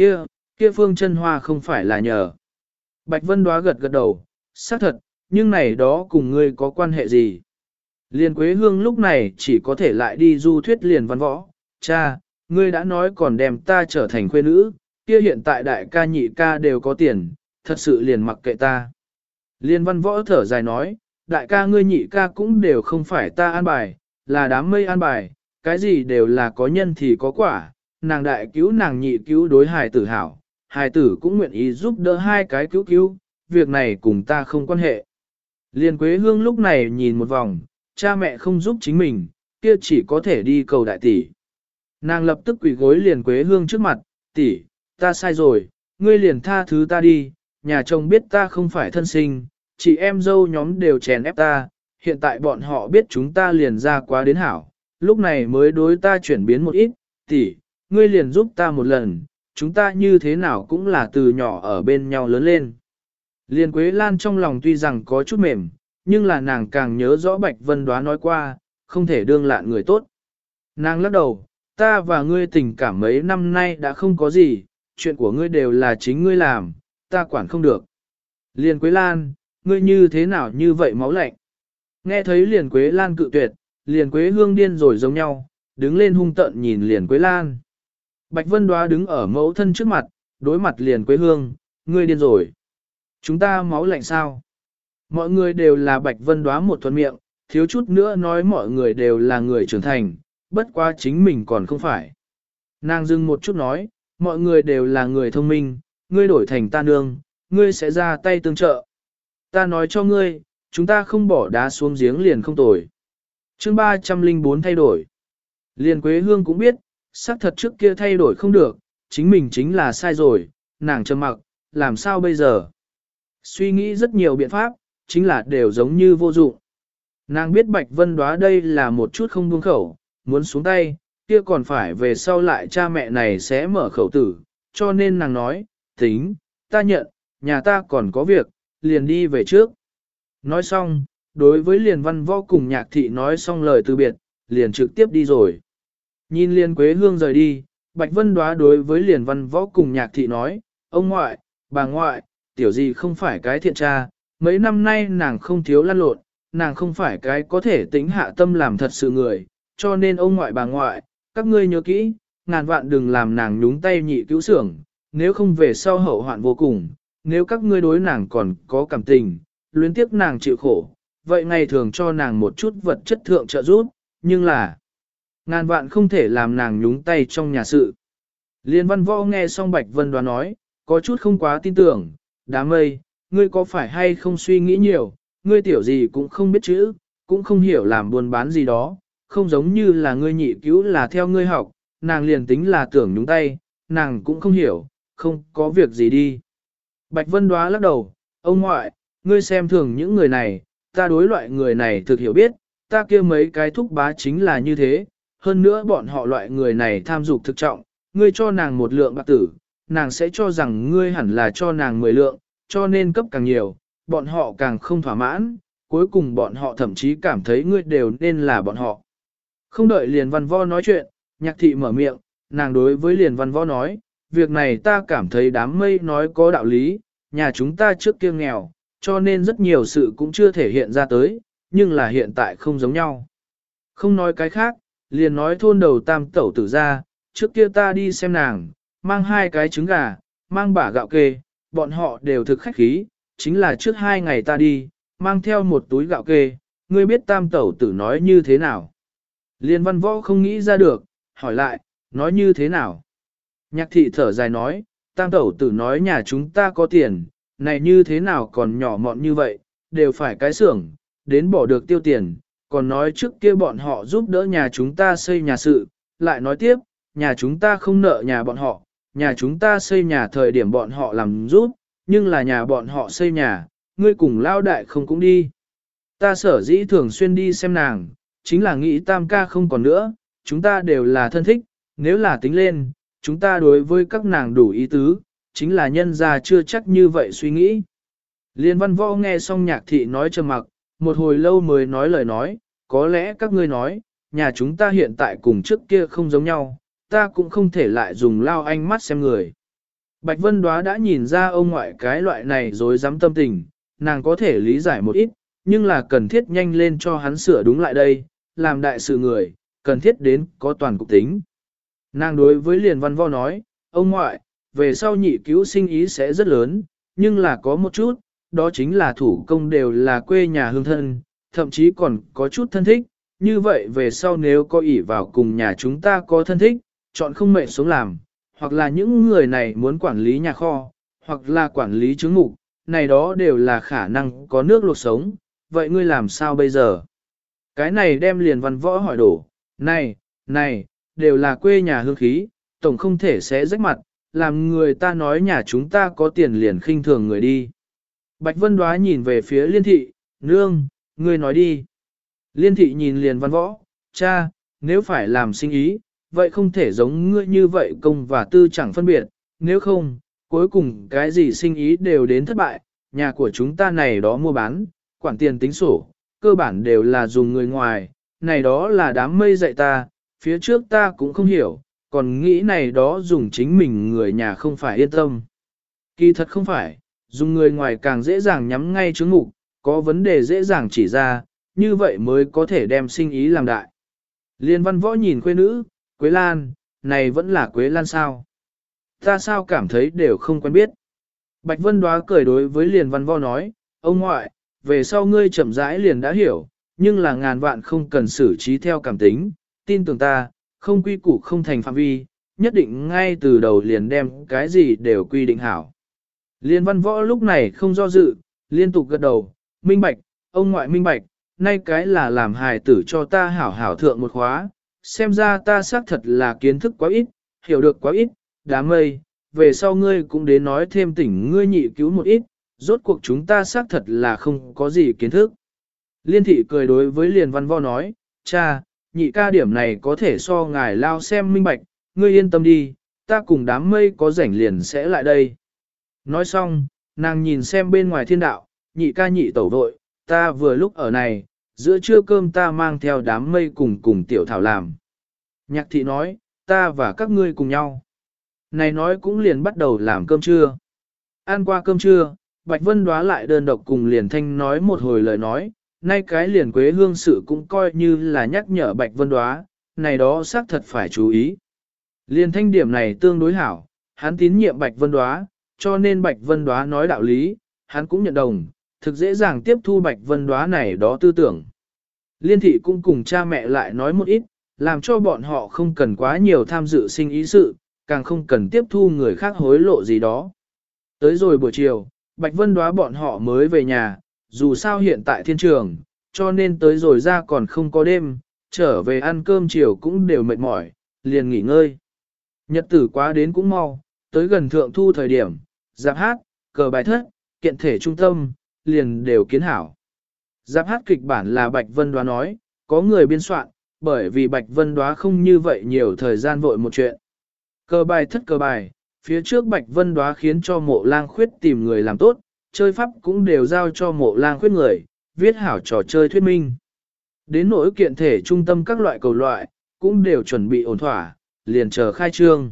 kia Phương Chân Hoa không phải là nhờ. Bạch Vân Đoá gật gật đầu, xác thật, nhưng này đó cùng ngươi có quan hệ gì? Liên Quế Hương lúc này chỉ có thể lại đi du thuyết liền văn võ. Cha, ngươi đã nói còn đem ta trở thành khuê nữ, kia hiện tại đại ca nhị ca đều có tiền, thật sự liền mặc kệ ta. Liên văn võ thở dài nói, đại ca ngươi nhị ca cũng đều không phải ta an bài, là đám mây an bài, cái gì đều là có nhân thì có quả, nàng đại cứu nàng nhị cứu đối hài tử hảo, hài tử cũng nguyện ý giúp đỡ hai cái cứu, việc này cùng ta không quan hệ. Liên Quế Hương lúc này nhìn một vòng, cha mẹ không giúp chính mình, kia chỉ có thể đi cầu đại tỷ. Nàng lập tức quỳ gối liền Quế Hương trước mặt, tỷ, ta sai rồi, ngươi liền tha thứ ta đi, nhà chồng biết ta không phải thân sinh, chị em dâu nhóm đều chèn ép ta, hiện tại bọn họ biết chúng ta liền ra quá đến hảo, lúc này mới đối ta chuyển biến một ít, tỷ, ngươi liền giúp ta một lần, chúng ta như thế nào cũng là từ nhỏ ở bên nhau lớn lên. Liên Quế Lan trong lòng tuy rằng có chút mềm, nhưng là nàng càng nhớ rõ Bạch Vân Đoá nói qua, không thể đương lạn người tốt. Nàng lắc đầu, ta và ngươi tình cảm mấy năm nay đã không có gì, chuyện của ngươi đều là chính ngươi làm, ta quản không được. Liên Quế Lan, ngươi như thế nào như vậy máu lạnh? Nghe thấy Liên Quế Lan cự tuyệt, Liên Quế Hương điên rồi giống nhau, đứng lên hung tợn nhìn Liên Quế Lan. Bạch Vân Đoá đứng ở mẫu thân trước mặt, đối mặt Liên Quế Hương, ngươi điên rồi. Chúng ta máu lạnh sao? Mọi người đều là Bạch Vân Đoá một thuận miệng, thiếu chút nữa nói mọi người đều là người trưởng thành, bất quá chính mình còn không phải. Nàng dừng một chút nói, mọi người đều là người thông minh, ngươi đổi thành ta nương, ngươi sẽ ra tay tương trợ. Ta nói cho ngươi, chúng ta không bỏ đá xuống giếng liền không tồi. Chương 304 thay đổi. Liên Quế Hương cũng biết, xác thật trước kia thay đổi không được, chính mình chính là sai rồi, nàng trầm mặc, làm sao bây giờ? Suy nghĩ rất nhiều biện pháp, chính là đều giống như vô dụng. Nàng biết Bạch Vân Đoá đây là một chút không buông khẩu, muốn xuống tay, kia còn phải về sau lại cha mẹ này sẽ mở khẩu tử, cho nên nàng nói, tính, ta nhận, nhà ta còn có việc, liền đi về trước. Nói xong, đối với Liền Văn Võ cùng Nhạc Thị nói xong lời từ biệt, liền trực tiếp đi rồi. Nhìn Liên Quế Hương rời đi, Bạch Vân Đoá đối với Liền Văn Võ cùng Nhạc Thị nói, ông ngoại, bà ngoại, tiểu gì không phải cái thiện tra, mấy năm nay nàng không thiếu lăn lộn, nàng không phải cái có thể tính hạ tâm làm thật sự người, cho nên ông ngoại bà ngoại, các ngươi nhớ kỹ, ngàn vạn đừng làm nàng nhúng tay nhị cứu xưởng, nếu không về sau hậu hoạn vô cùng, nếu các ngươi đối nàng còn có cảm tình, luyến tiếc nàng chịu khổ, vậy ngày thường cho nàng một chút vật chất thượng trợ giúp, nhưng là ngàn vạn không thể làm nàng nhúng tay trong nhà sự. Liên Văn Võ nghe xong Bạch Vân Đoá nói, có chút không quá tin tưởng, đám mây, ngươi có phải hay không suy nghĩ nhiều, ngươi tiểu gì cũng không biết chữ, cũng không hiểu làm buôn bán gì đó, không giống như là ngươi nhị cứu là theo ngươi học, nàng liền tính là tưởng nhúng tay, nàng cũng không hiểu, không có việc gì đi. Bạch Vân Đoá lắc đầu, ông ngoại, ngươi xem thường những người này, ta đối loại người này thực hiểu biết, ta kia mấy cái thúc bá chính là như thế, hơn nữa bọn họ loại người này tham dục thực trọng, ngươi cho nàng một lượng bạc tử, nàng sẽ cho rằng ngươi hẳn là cho nàng 10 lượng, cho nên cấp càng nhiều, bọn họ càng không thỏa mãn, cuối cùng bọn họ thậm chí cảm thấy ngươi đều nên là bọn họ. Không đợi Liền Văn Võ nói chuyện, Nhạc Thị mở miệng, nàng đối với Liền Văn Võ nói, việc này ta cảm thấy đám mây nói có đạo lý, nhà chúng ta trước kia nghèo, cho nên rất nhiều sự cũng chưa thể hiện ra tới, nhưng là hiện tại không giống nhau. Không nói cái khác, liền nói thôn đầu tam tẩu tử ra, trước kia ta đi xem nàng, mang 2 cái trứng gà, mang bả gạo kê, bọn họ đều thực khách khí, chính là trước 2 ngày ta đi, mang theo một túi gạo kê, ngươi biết tam tẩu tử nói như thế nào. Liên Văn Võ không nghĩ ra được, hỏi lại, nói như thế nào. Nhạc Thị thở dài nói, tam tẩu tử nói nhà chúng ta có tiền, này như thế nào còn nhỏ mọn như vậy, đều phải cái xưởng, đến bỏ được tiêu tiền, còn nói trước kia bọn họ giúp đỡ nhà chúng ta xây nhà sự, lại nói tiếp, nhà chúng ta không nợ nhà bọn họ, nhà chúng ta xây nhà thời điểm bọn họ làm giúp, nhưng là nhà bọn họ xây nhà, ngươi cùng lao đại không cũng đi. Ta sở dĩ thường xuyên đi xem nàng, chính là nghĩ tam ca không còn nữa, chúng ta đều là thân thích, nếu là tính lên, chúng ta đối với các nàng đủ ý tứ, chính là nhân gia chưa chắc như vậy suy nghĩ. Liên Văn Võ nghe xong Nhạc Thị nói trầm mặc, một hồi lâu mới nói lời nói, có lẽ các ngươi nói, nhà chúng ta hiện tại cùng trước kia không giống nhau, ta cũng không thể lại dùng lao ánh mắt xem người. Bạch Vân Đoá đã nhìn ra ông ngoại cái loại này dối dám tâm tình, nàng có thể lý giải một ít, nhưng là cần thiết nhanh lên cho hắn sửa đúng lại đây, làm đại sự người, cần thiết đến có toàn cục tính. Nàng đối với Liên Văn Võ nói, ông ngoại, về sau nhị cứu sinh ý sẽ rất lớn, nhưng là có một chút, đó chính là thủ công đều là quê nhà hương thân, thậm chí còn có chút thân thích, như vậy về sau nếu có ỷ vào cùng nhà chúng ta có thân thích, chọn không mệnh xuống làm, hoặc là những người này muốn quản lý nhà kho, hoặc là quản lý chứng mục, này đó đều là khả năng có nước luộc sống, vậy ngươi làm sao bây giờ? Cái này đem liền văn võ hỏi đổ, này, đều là quê nhà hương khí, tổng không thể sẽ rách mặt, làm người ta nói nhà chúng ta có tiền liền khinh thường người đi. Bạch Vân Đoá nhìn về phía Liên Thị, nương, ngươi nói đi. Liên Thị nhìn liền văn võ, cha, nếu phải làm sinh ý, vậy không thể giống ngươi như vậy công và tư chẳng phân biệt, nếu không, cuối cùng cái gì sinh ý đều đến thất bại, nhà của chúng ta này đó mua bán, quản tiền tính sổ, cơ bản đều là dùng người ngoài, này đó là đám mây dạy ta, phía trước ta cũng không hiểu, còn nghĩ này đó dùng chính mình người nhà không phải yên tâm. Kỳ thật không phải, dùng người ngoài càng dễ dàng nhắm ngay chứng mục, có vấn đề dễ dàng chỉ ra, như vậy mới có thể đem sinh ý làm đại. Liên văn võ nhìn quê nữ, Quế Lan, này vẫn là Quế Lan sao? Ta sao cảm thấy đều không quen biết. Bạch Vân Đoá cười đối với liền văn võ nói, ông ngoại, về sau ngươi chậm rãi liền đã hiểu, nhưng là ngàn vạn không cần xử trí theo cảm tính, tin tưởng ta, không quy củ không thành phạm vi, nhất định ngay từ đầu liền đem cái gì đều quy định hảo. Liên văn võ lúc này không do dự, liên tục gật đầu, minh bạch, ông ngoại minh bạch, nay cái là làm hài tử cho ta hảo hảo thượng một khóa, xem ra ta xác thật là kiến thức quá ít, hiểu được quá ít, đám mây, về sau ngươi cũng đến nói thêm tỉnh ngươi nhị cứu một ít, rốt cuộc chúng ta xác thật là không có gì kiến thức. Liên thị cười đối với liền văn võ nói, cha, nhị ca điểm này có thể so ngài lao xem minh bạch, ngươi yên tâm đi, ta cùng đám mây có rảnh liền sẽ lại đây. Nói xong, nàng nhìn xem bên ngoài thiên đạo, nhị ca nhị tẩu vội, ta vừa lúc ở này, giữa trưa cơm ta mang theo đám mây cùng tiểu thảo làm. Nhạc thị nói, ta và các ngươi cùng nhau. Này nói cũng liền bắt đầu làm cơm trưa. Ăn qua cơm trưa, Bạch Vân Đoá lại đơn độc cùng liền thanh nói một hồi lời nói, nay cái liền quế hương sự cũng coi như là nhắc nhở Bạch Vân Đoá, này đó xác thật phải chú ý. Liền thanh điểm này tương đối hảo, hắn tín nhiệm Bạch Vân Đoá, cho nên Bạch Vân Đoá nói đạo lý, hắn cũng nhận đồng, thực dễ dàng tiếp thu Bạch Vân Đoá này đó tư tưởng. Liên thị cũng cùng cha mẹ lại nói một ít, làm cho bọn họ không cần quá nhiều tham dự sinh ý sự, càng không cần tiếp thu người khác hối lộ gì đó. Tới rồi buổi chiều, Bạch Vân Đoá bọn họ mới về nhà, dù sao hiện tại thiên trường, cho nên tới rồi ra còn không có đêm, trở về ăn cơm chiều cũng đều mệt mỏi, liền nghỉ ngơi. Nhật tử quá đến cũng mau, tới gần thượng thu thời điểm, giáp hát, cờ bài thất, kiện thể trung tâm, liền đều kiến hảo. Giáp hát kịch bản là Bạch Vân Đoá nói, có người biên soạn, bởi vì Bạch Vân Đoá không như vậy nhiều thời gian vội một chuyện. Cờ bài thất cờ bài, phía trước Bạch Vân Đoá khiến cho Mộ Lang Khuyết tìm người làm tốt, chơi pháp cũng đều giao cho Mộ Lang Khuyết người, viết hảo trò chơi thuyết minh. Đến nỗi kiện thể trung tâm các loại cầu loại, cũng đều chuẩn bị ổn thỏa, liền chờ khai trương.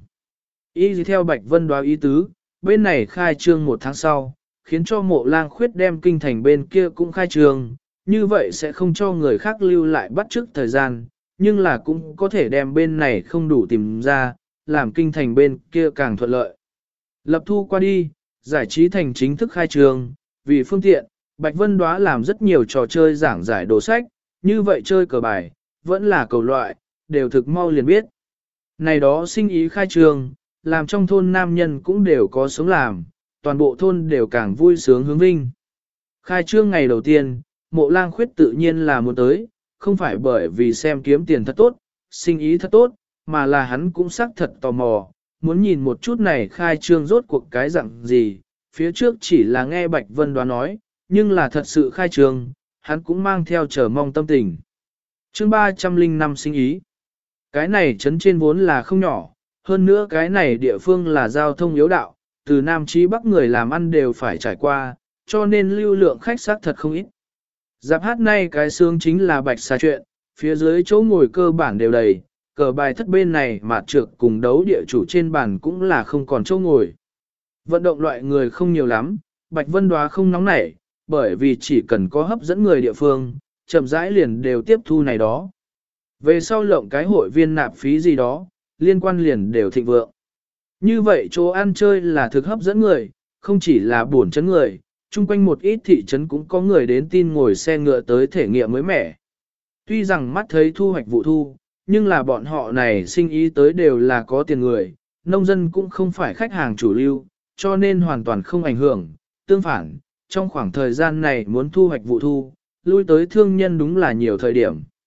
Y theo Bạch Vân Đoá ý tứ, bên này khai trương 1 tháng sau, khiến cho Mộ Lang Khuyết đem kinh thành bên kia cũng khai trương, như vậy sẽ không cho người khác lưu lại bắt chước thời gian, nhưng là cũng có thể đem bên này không đủ tìm ra, làm kinh thành bên kia càng thuận lợi. Lập thu qua đi, giải trí thành chính thức khai trương, vì phương tiện, Bạch Vân Đoá làm rất nhiều trò chơi giảng giải đồ sách, như vậy chơi cờ bài, vẫn là cầu loại, đều thực mau liền biết. Này đó sinh ý khai trương, làm trong thôn nam nhân cũng đều có sống làm, toàn bộ thôn đều càng vui sướng hướng vinh. Khai trương ngày đầu tiên, Mộ Lang Khuyết tự nhiên là muốn tới, không phải bởi vì xem kiếm tiền thật tốt, sinh ý thật tốt, mà là hắn cũng xác thật tò mò, muốn nhìn một chút này khai trương rốt cuộc cái dạng gì, phía trước chỉ là nghe Bạch Vân Đoá nói, nhưng là thật sự khai trương, hắn cũng mang theo chờ mong tâm tình. Chương 305 sinh ý. Cái này trấn trên vốn là không nhỏ, hơn nữa cái này địa phương là giao thông yếu đạo, từ Nam chí Bắc người làm ăn đều phải trải qua, cho nên lưu lượng khách xác thật không ít. Giáp hát nay cái xương chính là Bạch Xà chuyện, phía dưới chỗ ngồi cơ bản đều đầy, cờ bài thất bên này mà trược cùng đấu địa chủ trên bàn cũng là không còn chỗ ngồi. Vận động loại người không nhiều lắm, Bạch Vân Đoá không nóng nảy, bởi vì chỉ cần có hấp dẫn người địa phương, chậm rãi liền đều tiếp thu này đó. Về sau lộng cái hội viên nạp phí gì đó, liên quan liền đều thịnh vượng. Như vậy chỗ ăn chơi là thực hấp dẫn người, không chỉ là buồn chấn người, chung quanh một ít thị trấn cũng có người đến tin ngồi xe ngựa tới thể nghiệm mới mẻ. Tuy rằng mắt thấy thu hoạch vụ thu, nhưng là bọn họ này sinh ý tới đều là có tiền người, nông dân cũng không phải khách hàng chủ lưu, cho nên hoàn toàn không ảnh hưởng. Tương phản, trong khoảng thời gian này muốn thu hoạch vụ thu, lui tới thương nhân đúng là nhiều thời điểm,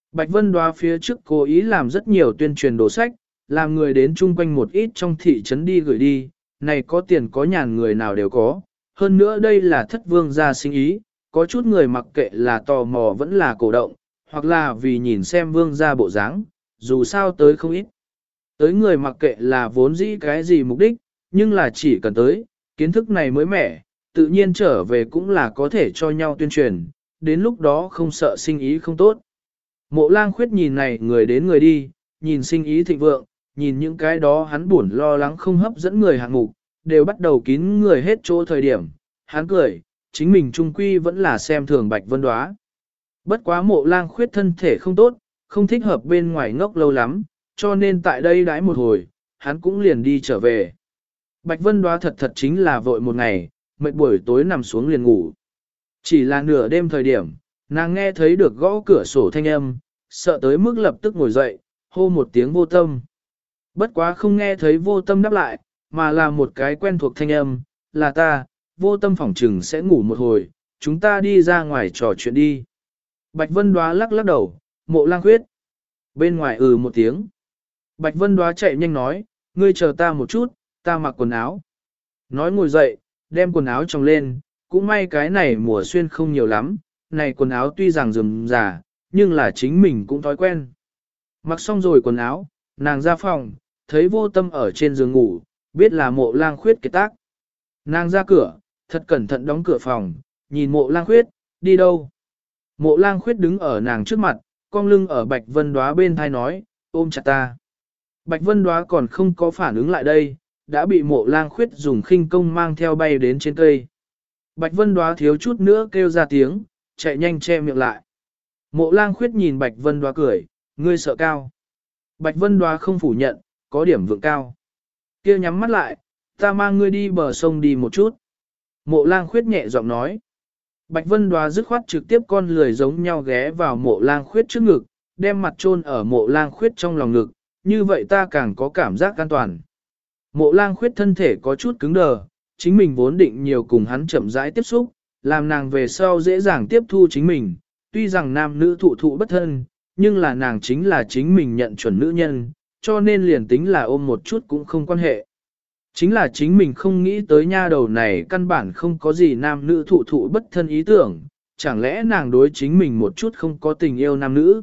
Bạch Vân Đoá phía trước cố ý làm rất nhiều tuyên truyền đồ sách, làm người đến chung quanh một ít trong thị trấn đi gửi đi, này có tiền có nhàn người nào đều có. Hơn nữa đây là thất vương gia sinh ý, có chút người mặc kệ là tò mò vẫn là cổ động, hoặc là vì nhìn xem vương gia bộ dáng, dù sao tới không ít. Tới người mặc kệ là vốn dĩ cái gì mục đích, nhưng là chỉ cần tới, kiến thức này mới mẻ, tự nhiên trở về cũng là có thể cho nhau tuyên truyền, đến lúc đó không sợ sinh ý không tốt. Mộ Lang Khuyết nhìn này người đến người đi, nhìn sinh ý thịnh vượng, nhìn những cái đó hắn buồn lo lắng không hấp dẫn người hạng mục, đều bắt đầu kín người hết chỗ thời điểm, hắn cười, chính mình trung quy vẫn là xem thường Bạch Vân Đoá. Bất quá Mộ Lang Khuyết thân thể không tốt, không thích hợp bên ngoài ngốc lâu lắm, cho nên tại đây đãi một hồi, hắn cũng liền đi trở về. Bạch Vân Đoá thật chính là vội một ngày, mệt buổi tối nằm xuống liền ngủ. Chỉ là nửa đêm thời điểm, nàng nghe thấy được gõ cửa sổ thanh âm, sợ tới mức lập tức ngồi dậy, hô một tiếng Vô Tâm. Bất quá không nghe thấy Vô Tâm đáp lại, mà là một cái quen thuộc thanh âm, là ta, Vô Tâm phỏng trừng sẽ ngủ một hồi, chúng ta đi ra ngoài trò chuyện đi. Bạch Vân Đoá lắc lắc đầu, Mộ Lang Khuyết. Bên ngoài một tiếng. Bạch Vân Đoá chạy nhanh nói, ngươi chờ ta một chút, ta mặc quần áo. Nói ngồi dậy, đem quần áo tròng lên, cũng may cái này mùa xuyên không nhiều lắm, này quần áo tuy rằng rườm rà, nhưng là chính mình cũng thói quen. Mặc xong rồi quần áo, nàng ra phòng, thấy Vô Tâm ở trên giường ngủ, biết là Mộ Lang Khuyết kiệt tác. Nàng ra cửa, thật cẩn thận đóng cửa phòng, nhìn Mộ Lang Khuyết, đi đâu? Mộ Lang Khuyết đứng ở nàng trước mặt, cong lưng ở Bạch Vân Đoá bên thai nói, ôm chặt ta. Bạch Vân Đoá còn không có phản ứng lại đây, đã bị Mộ Lang Khuyết dùng khinh công mang theo bay đến trên cây. Bạch Vân Đoá thiếu chút nữa kêu ra tiếng, chạy nhanh che miệng lại. Mộ Lang Khuyết nhìn Bạch Vân Đoá cười, ngươi sợ cao. Bạch Vân Đoá không phủ nhận, có điểm vượng cao. Kia nhắm mắt lại, ta mang ngươi đi bờ sông đi một chút. Mộ Lang Khuyết nhẹ giọng nói. Bạch Vân Đoá dứt khoát trực tiếp con lười giống nhau ghé vào Mộ Lang Khuyết trước ngực, đem mặt chôn ở Mộ Lang Khuyết trong lòng ngực, như vậy ta càng có cảm giác an toàn. Mộ Lang Khuyết thân thể có chút cứng đờ, chính mình vốn định nhiều cùng hắn chậm rãi tiếp xúc, làm nàng về sau dễ dàng tiếp thu chính mình, tuy rằng nam nữ thụ thụ bất thân, nhưng là nàng chính là chính mình nhận chuẩn nữ nhân, cho nên liền tính là ôm một chút cũng không quan hệ. Chính là chính mình không nghĩ tới nha đầu này căn bản không có gì nam nữ thụ thụ bất thân ý tưởng, chẳng lẽ nàng đối chính mình một chút không có tình yêu nam nữ?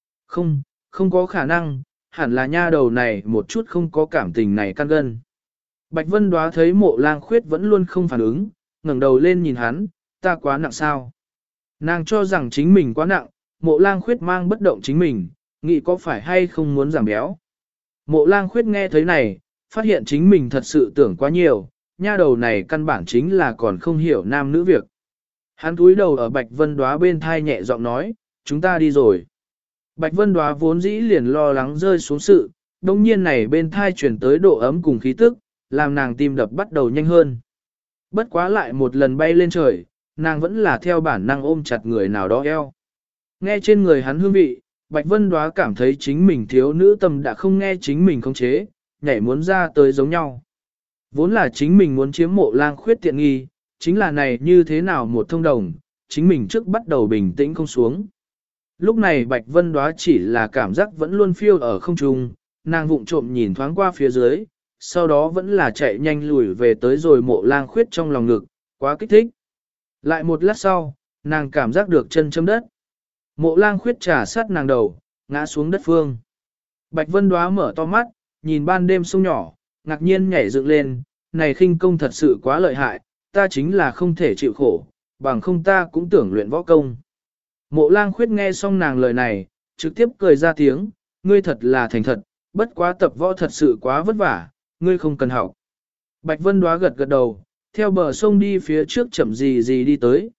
Không có khả năng, hẳn là nha đầu này một chút không có cảm tình này căn gân. Bạch Vân Đoá thấy Mộ Lang Khuyết vẫn luôn không phản ứng, ngẩng đầu lên nhìn hắn, ta quá nặng sao? Nàng cho rằng chính mình quá nặng, Mộ Lang Khuyết mang bất động chính mình, nghĩ có phải hay không muốn giảm béo. Mộ Lang Khuyết nghe thấy này, phát hiện chính mình thật sự tưởng quá nhiều, nha đầu này căn bản chính là còn không hiểu nam nữ việc. Hắn cúi đầu ở Bạch Vân Đoá bên thai nhẹ giọng nói, chúng ta đi rồi. Bạch Vân Đoá vốn dĩ liền lo lắng rơi xuống sự, đồng nhiên này bên thai chuyển tới độ ấm cùng khí tức, làm nàng tim đập bắt đầu nhanh hơn. Bất quá lại một lần bay lên trời, nàng vẫn là theo bản năng ôm chặt người nào đó eo. Nghe trên người hắn hương vị, Bạch Vân Đoá cảm thấy chính mình thiếu nữ tâm đã không nghe chính mình khống chế, nhảy muốn ra tới giống nhau. Vốn là chính mình muốn chiếm Mộ Lang Khuyết tiện nghi, chính là này như thế nào một thông đồng, chính mình trước bắt đầu bình tĩnh không xuống. Lúc này Bạch Vân Đoá chỉ là cảm giác vẫn luôn phiêu ở không trung, nàng vụng trộm nhìn thoáng qua phía dưới, sau đó vẫn là chạy nhanh lùi về tới rồi Mộ Lang Khuyết trong lòng ngực, quá kích thích. Lại một lát sau, nàng cảm giác được chân chấm đất. Mộ Lang Khuyết trả sát nàng đầu, ngã xuống đất phương. Bạch Vân Đoá mở to mắt, nhìn ban đêm sông nhỏ, ngạc nhiên nhảy dựng lên, này khinh công thật sự quá lợi hại, ta chính là không thể chịu khổ, bằng không ta cũng tưởng luyện võ công. Mộ Lang Khuyết nghe xong nàng lời này, trực tiếp cười ra tiếng, ngươi thật là thành thật, bất quá tập võ thật sự quá vất vả, ngươi không cần học. Bạch Vân Đoá gật gật đầu, theo bờ sông đi phía trước chậm gì đi tới,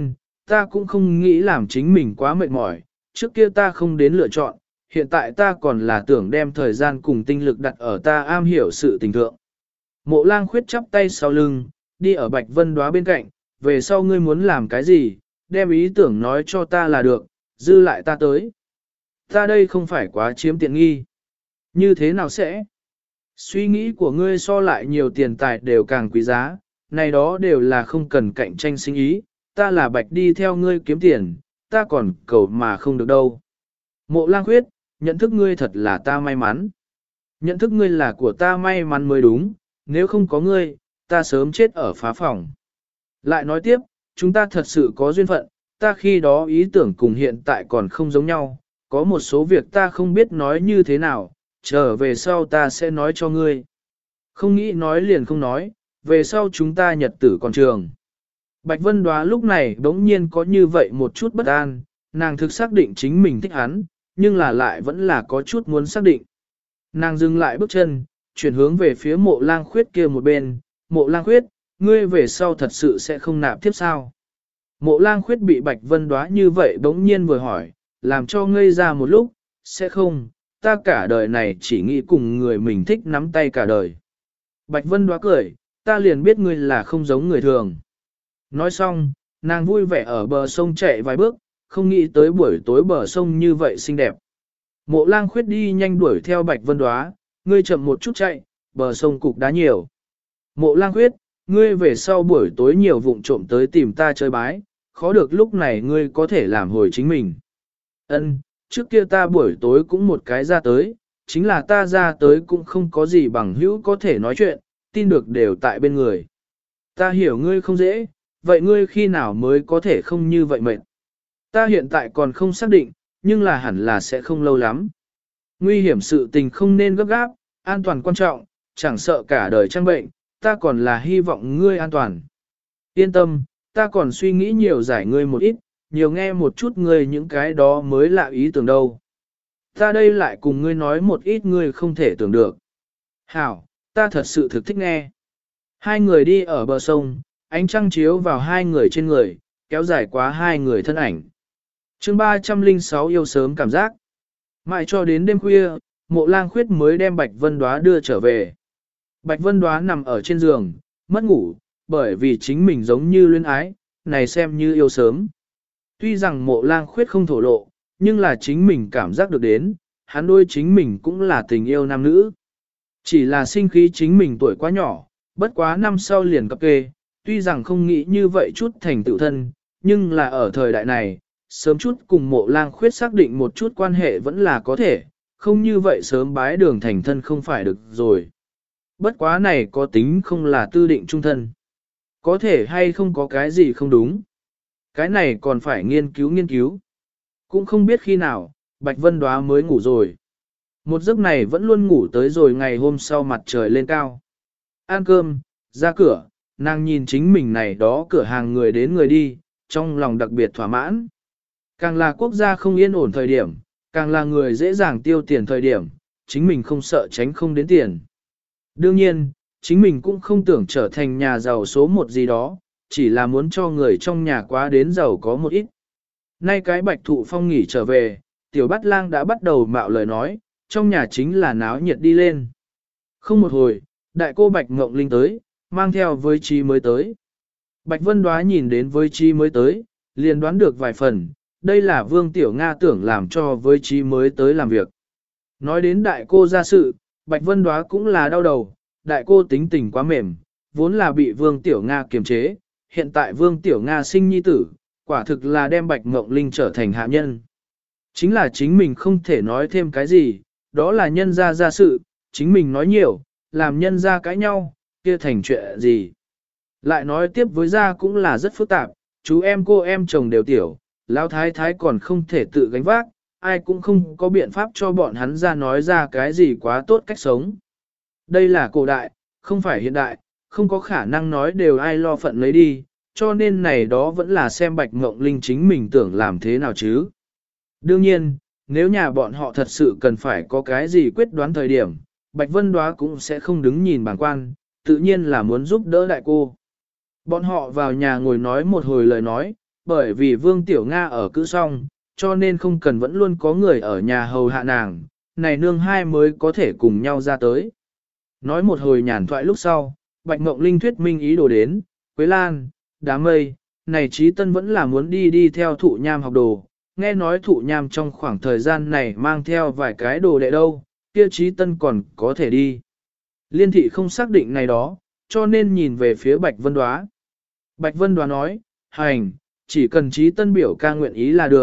ta cũng không nghĩ làm chính mình quá mệt mỏi, trước kia ta không đến lựa chọn, hiện tại ta còn là tưởng đem thời gian cùng tinh lực đặt ở ta am hiểu sự tình thượng. Mộ Lang Khuyết chắp tay sau lưng, đi ở Bạch Vân Đoá bên cạnh, về sau ngươi muốn làm cái gì, đem ý tưởng nói cho ta là được, dư lại ta tới. Ta đây không phải quá chiếm tiện nghi. Như thế nào sẽ? Suy nghĩ của ngươi so lại nhiều tiền tài đều càng quý giá, này đó đều là không cần cạnh tranh sinh ý, ta là Bạch đi theo ngươi kiếm tiền, ta còn cầu mà không được đâu. Mộ Lang Khuyết, nhận thức ngươi thật là ta may mắn. Nhận thức ngươi là của ta may mắn mới đúng, nếu không có ngươi, ta sớm chết ở phá phòng. Lại nói tiếp, chúng ta thật sự có duyên phận, ta khi đó ý tưởng cùng hiện tại còn không giống nhau, có một số việc ta không biết nói như thế nào, trở về sau ta sẽ nói cho ngươi. Không nghĩ nói liền không nói, về sau chúng ta nhật tử còn trường. Bạch Vân Đoá lúc này bỗng nhiên có như vậy một chút bất an, nàng thực xác định chính mình thích hắn, nhưng là lại vẫn là có chút muốn xác định. Nàng dừng lại bước chân, chuyển hướng về phía Mộ Lang Khuyết kia một bên, Mộ Lang Khuyết, ngươi về sau thật sự sẽ không nạp tiếp sao? Mộ Lang Khuyết bị Bạch Vân Đoá như vậy bỗng nhiên vừa hỏi, làm cho ngây ra một lúc, sẽ không, ta cả đời này chỉ nghĩ cùng người mình thích nắm tay cả đời. Bạch Vân Đoá cười, ta liền biết ngươi là không giống người thường. Nói xong, nàng vui vẻ ở bờ sông chạy vài bước, không nghĩ tới buổi tối bờ sông như vậy xinh đẹp. Mộ Lang Khuyết đi nhanh đuổi theo Bạch Vân Đoá, ngươi chậm một chút chạy, bờ sông cục đá nhiều. Mộ Lang Khuyết, ngươi về sau buổi tối nhiều vụng trộm tới tìm ta chơi bái, khó được lúc này ngươi có thể làm hồi chính mình. Ân, trước kia ta buổi tối cũng một cái ra tới, chính là ta ra tới cũng không có gì bằng hữu có thể nói chuyện, tin được đều tại bên người. Ta hiểu ngươi không dễ, vậy ngươi khi nào mới có thể không như vậy mệt? Ta hiện tại còn không xác định, nhưng là hẳn là sẽ không lâu lắm. Nguy hiểm sự tình không nên gấp gáp, an toàn quan trọng, chẳng sợ cả đời trang bệnh, ta còn là hy vọng ngươi an toàn. Yên tâm, ta còn suy nghĩ nhiều giải ngươi một ít, nhiều nghe một chút ngươi những cái đó mới lạ ý tưởng đâu. Ta đây lại cùng ngươi nói một ít ngươi không thể tưởng được. Hảo, ta thật sự thực thích nghe. Hai người đi ở bờ sông, ánh trăng chiếu vào hai người trên người, kéo dài quá hai người thân ảnh. chương 306 yêu sớm cảm giác. Mãi cho đến đêm khuya, Mộ Lang Khuyết mới đem Bạch Vân Đoá đưa trở về. Bạch Vân Đoá nằm ở trên giường, mất ngủ, bởi vì chính mình giống như luyến ái, này xem như yêu sớm. Tuy rằng Mộ Lang Khuyết không thổ lộ, nhưng là chính mình cảm giác được đến, hắn đôi chính mình cũng là tình yêu nam nữ. Chỉ là sinh khí chính mình tuổi quá nhỏ, bất quá năm sau liền cập kê, tuy rằng không nghĩ như vậy chút thành tựu thân, nhưng là ở thời đại này, sớm chút cùng Mộ Lang Khuyết xác định một chút quan hệ vẫn là có thể, không như vậy sớm bái đường thành thân không phải được rồi. Bất quá này có tính không là tư định trung thân. Có thể hay không có cái gì không đúng. Cái này còn phải nghiên cứu. Cũng không biết khi nào, Bạch Vân Đoá mới ngủ rồi. Một giấc này vẫn luôn ngủ tới rồi ngày hôm sau mặt trời lên cao. Ăn cơm, ra cửa, nàng nhìn chính mình này đó cửa hàng người đến người đi, trong lòng đặc biệt thỏa mãn. Càng là quốc gia không yên ổn thời điểm, càng là người dễ dàng tiêu tiền thời điểm, chính mình không sợ tránh không đến tiền. Đương nhiên, chính mình cũng không tưởng trở thành nhà giàu số một gì đó, chỉ là muốn cho người trong nhà quá đến giàu có một ít. Nay cái Bạch Thụ Phong nghỉ trở về, Tiểu Bát Lang đã bắt đầu mạo lời nói, trong nhà chính là náo nhiệt đi lên. Không một hồi, đại cô Bạch Ngộng Linh tới, mang theo với trí mới tới. Bạch Vân Đoá nhìn đến với trí mới tới, liền đoán được vài phần, đây là Vương Tiểu Nga tưởng làm cho với trí mới tới làm việc. Nói đến đại cô ra sự, Bạch Vân Đoá cũng là đau đầu, đại cô tính tình quá mềm, vốn là bị Vương Tiểu Nga kiềm chế, hiện tại Vương Tiểu Nga sinh nhi tử, quả thực là đem Bạch Ngộng Linh trở thành hạ nhân. Chính là chính mình không thể nói thêm cái gì, đó là nhân ra sự, chính mình nói nhiều, làm nhân ra cãi nhau, kia thành chuyện gì. Lại nói tiếp với gia cũng là rất phức tạp, chú em cô em chồng đều tiểu, lão thái thái còn không thể tự gánh vác, ai cũng không có biện pháp cho bọn hắn ra nói ra cái gì quá tốt cách sống. Đây là cổ đại, không phải hiện đại, không có khả năng nói đều ai lo phận lấy đi, cho nên này đó vẫn là xem Bạch Ngộng Linh chính mình tưởng làm thế nào chứ. Đương nhiên, nếu nhà bọn họ thật sự cần phải có cái gì quyết đoán thời điểm, Bạch Vân Đoá cũng sẽ không đứng nhìn bàng quan, tự nhiên là muốn giúp đỡ đại cô. Bọn họ vào nhà ngồi nói một hồi lời nói, bởi vì Vương Tiểu Nga ở cữ xong, cho nên không cần vẫn luôn có người ở nhà hầu hạ nàng, này nương hai mới có thể cùng nhau ra tới. Nói một hồi nhàn thoại lúc sau, Bạch Ngộng Linh thuyết minh ý đồ đến, Quế Lan, Đám Mây, này Trí Tân vẫn là muốn đi theo Thụ Nham học đồ, nghe nói Thụ Nham trong khoảng thời gian này mang theo vài cái đồ đệ đâu, kia Trí Tân còn có thể đi. Liên thị không xác định này đó, cho nên nhìn về phía Bạch Vân Đoá. Bạch Vân Đoá nói, hành, chỉ cần Trí Tân biểu ca nguyện ý là được,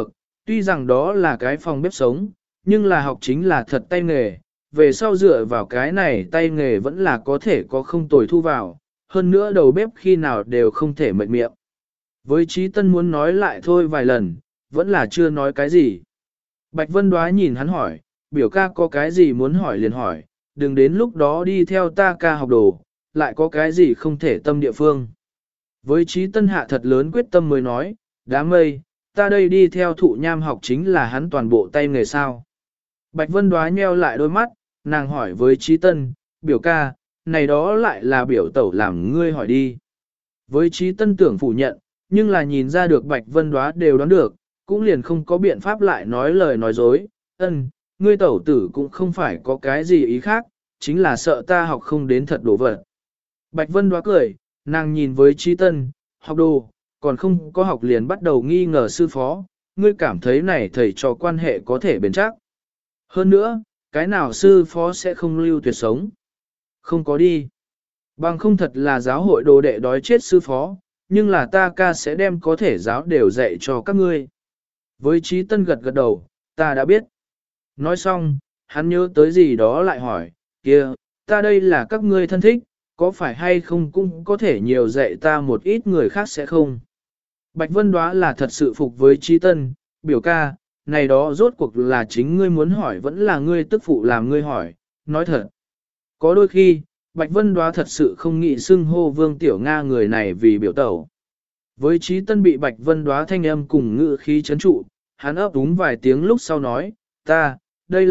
Tuy rằng đó là cái phòng bếp sống, nhưng là học chính là thật tay nghề, về sau dựa vào cái này tay nghề vẫn là có thể có không tồi thu vào, hơn nữa đầu bếp khi nào đều không thể mệt miệng. Với Trí Tân muốn nói lại thôi vài lần, vẫn là chưa nói cái gì. Bạch Vân Đoá nhìn hắn hỏi, biểu ca có cái gì muốn hỏi liền hỏi, đừng đến lúc đó đi theo ta ca học đồ, lại có cái gì không thể tâm địa phương. Với Trí Tân hạ thật lớn quyết tâm mới nói, đám mây, ta đây đi theo thụ nham học chính là hắn toàn bộ tay nghề sao. Bạch Vân Đoá nheo lại đôi mắt, nàng hỏi với Trí Tân, biểu ca, này đó lại là biểu tẩu làm ngươi hỏi đi. Với Trí Tân tưởng phủ nhận, nhưng là nhìn ra được Bạch Vân Đoá đều đoán được, cũng liền không có biện pháp lại nói lời nói dối. Ngươi tẩu tử cũng không phải có cái gì ý khác, chính là sợ ta học không đến thật đồ vật. Bạch Vân Đoá cười, nàng nhìn với Trí Tân, học đồ, còn không có học liền bắt đầu nghi ngờ sư phó, ngươi cảm thấy này thầy trò quan hệ có thể bền chắc. Hơn nữa, cái nào sư phó sẽ không lưu tuyệt sống? Không có đi. Bằng không thật là giáo hội đồ đệ đói chết sư phó, nhưng là ta ca sẽ đem có thể giáo đều dạy cho các ngươi. Với Trí Tân gật gật đầu, ta đã biết. Nói xong, hắn nhớ tới gì đó lại hỏi, kia, ta đây là các ngươi thân thích, có phải hay không cũng có thể nhiều dạy ta một ít người khác sẽ không. Bạch Vân Đoá là thật sự phục với Trí Tân, biểu ca, này đó rốt cuộc là chính ngươi muốn hỏi vẫn là ngươi tức phụ làm ngươi hỏi, nói thật. Có đôi khi, Bạch Vân Đoá thật sự không nghĩ xưng hô Vương Tiểu Nga người này vì biểu tẩu. Với Trí Tân bị Bạch Vân Đoá thanh âm cùng ngữ khí chấn trụ, hắn ấp úng vài tiếng lúc sau nói, đây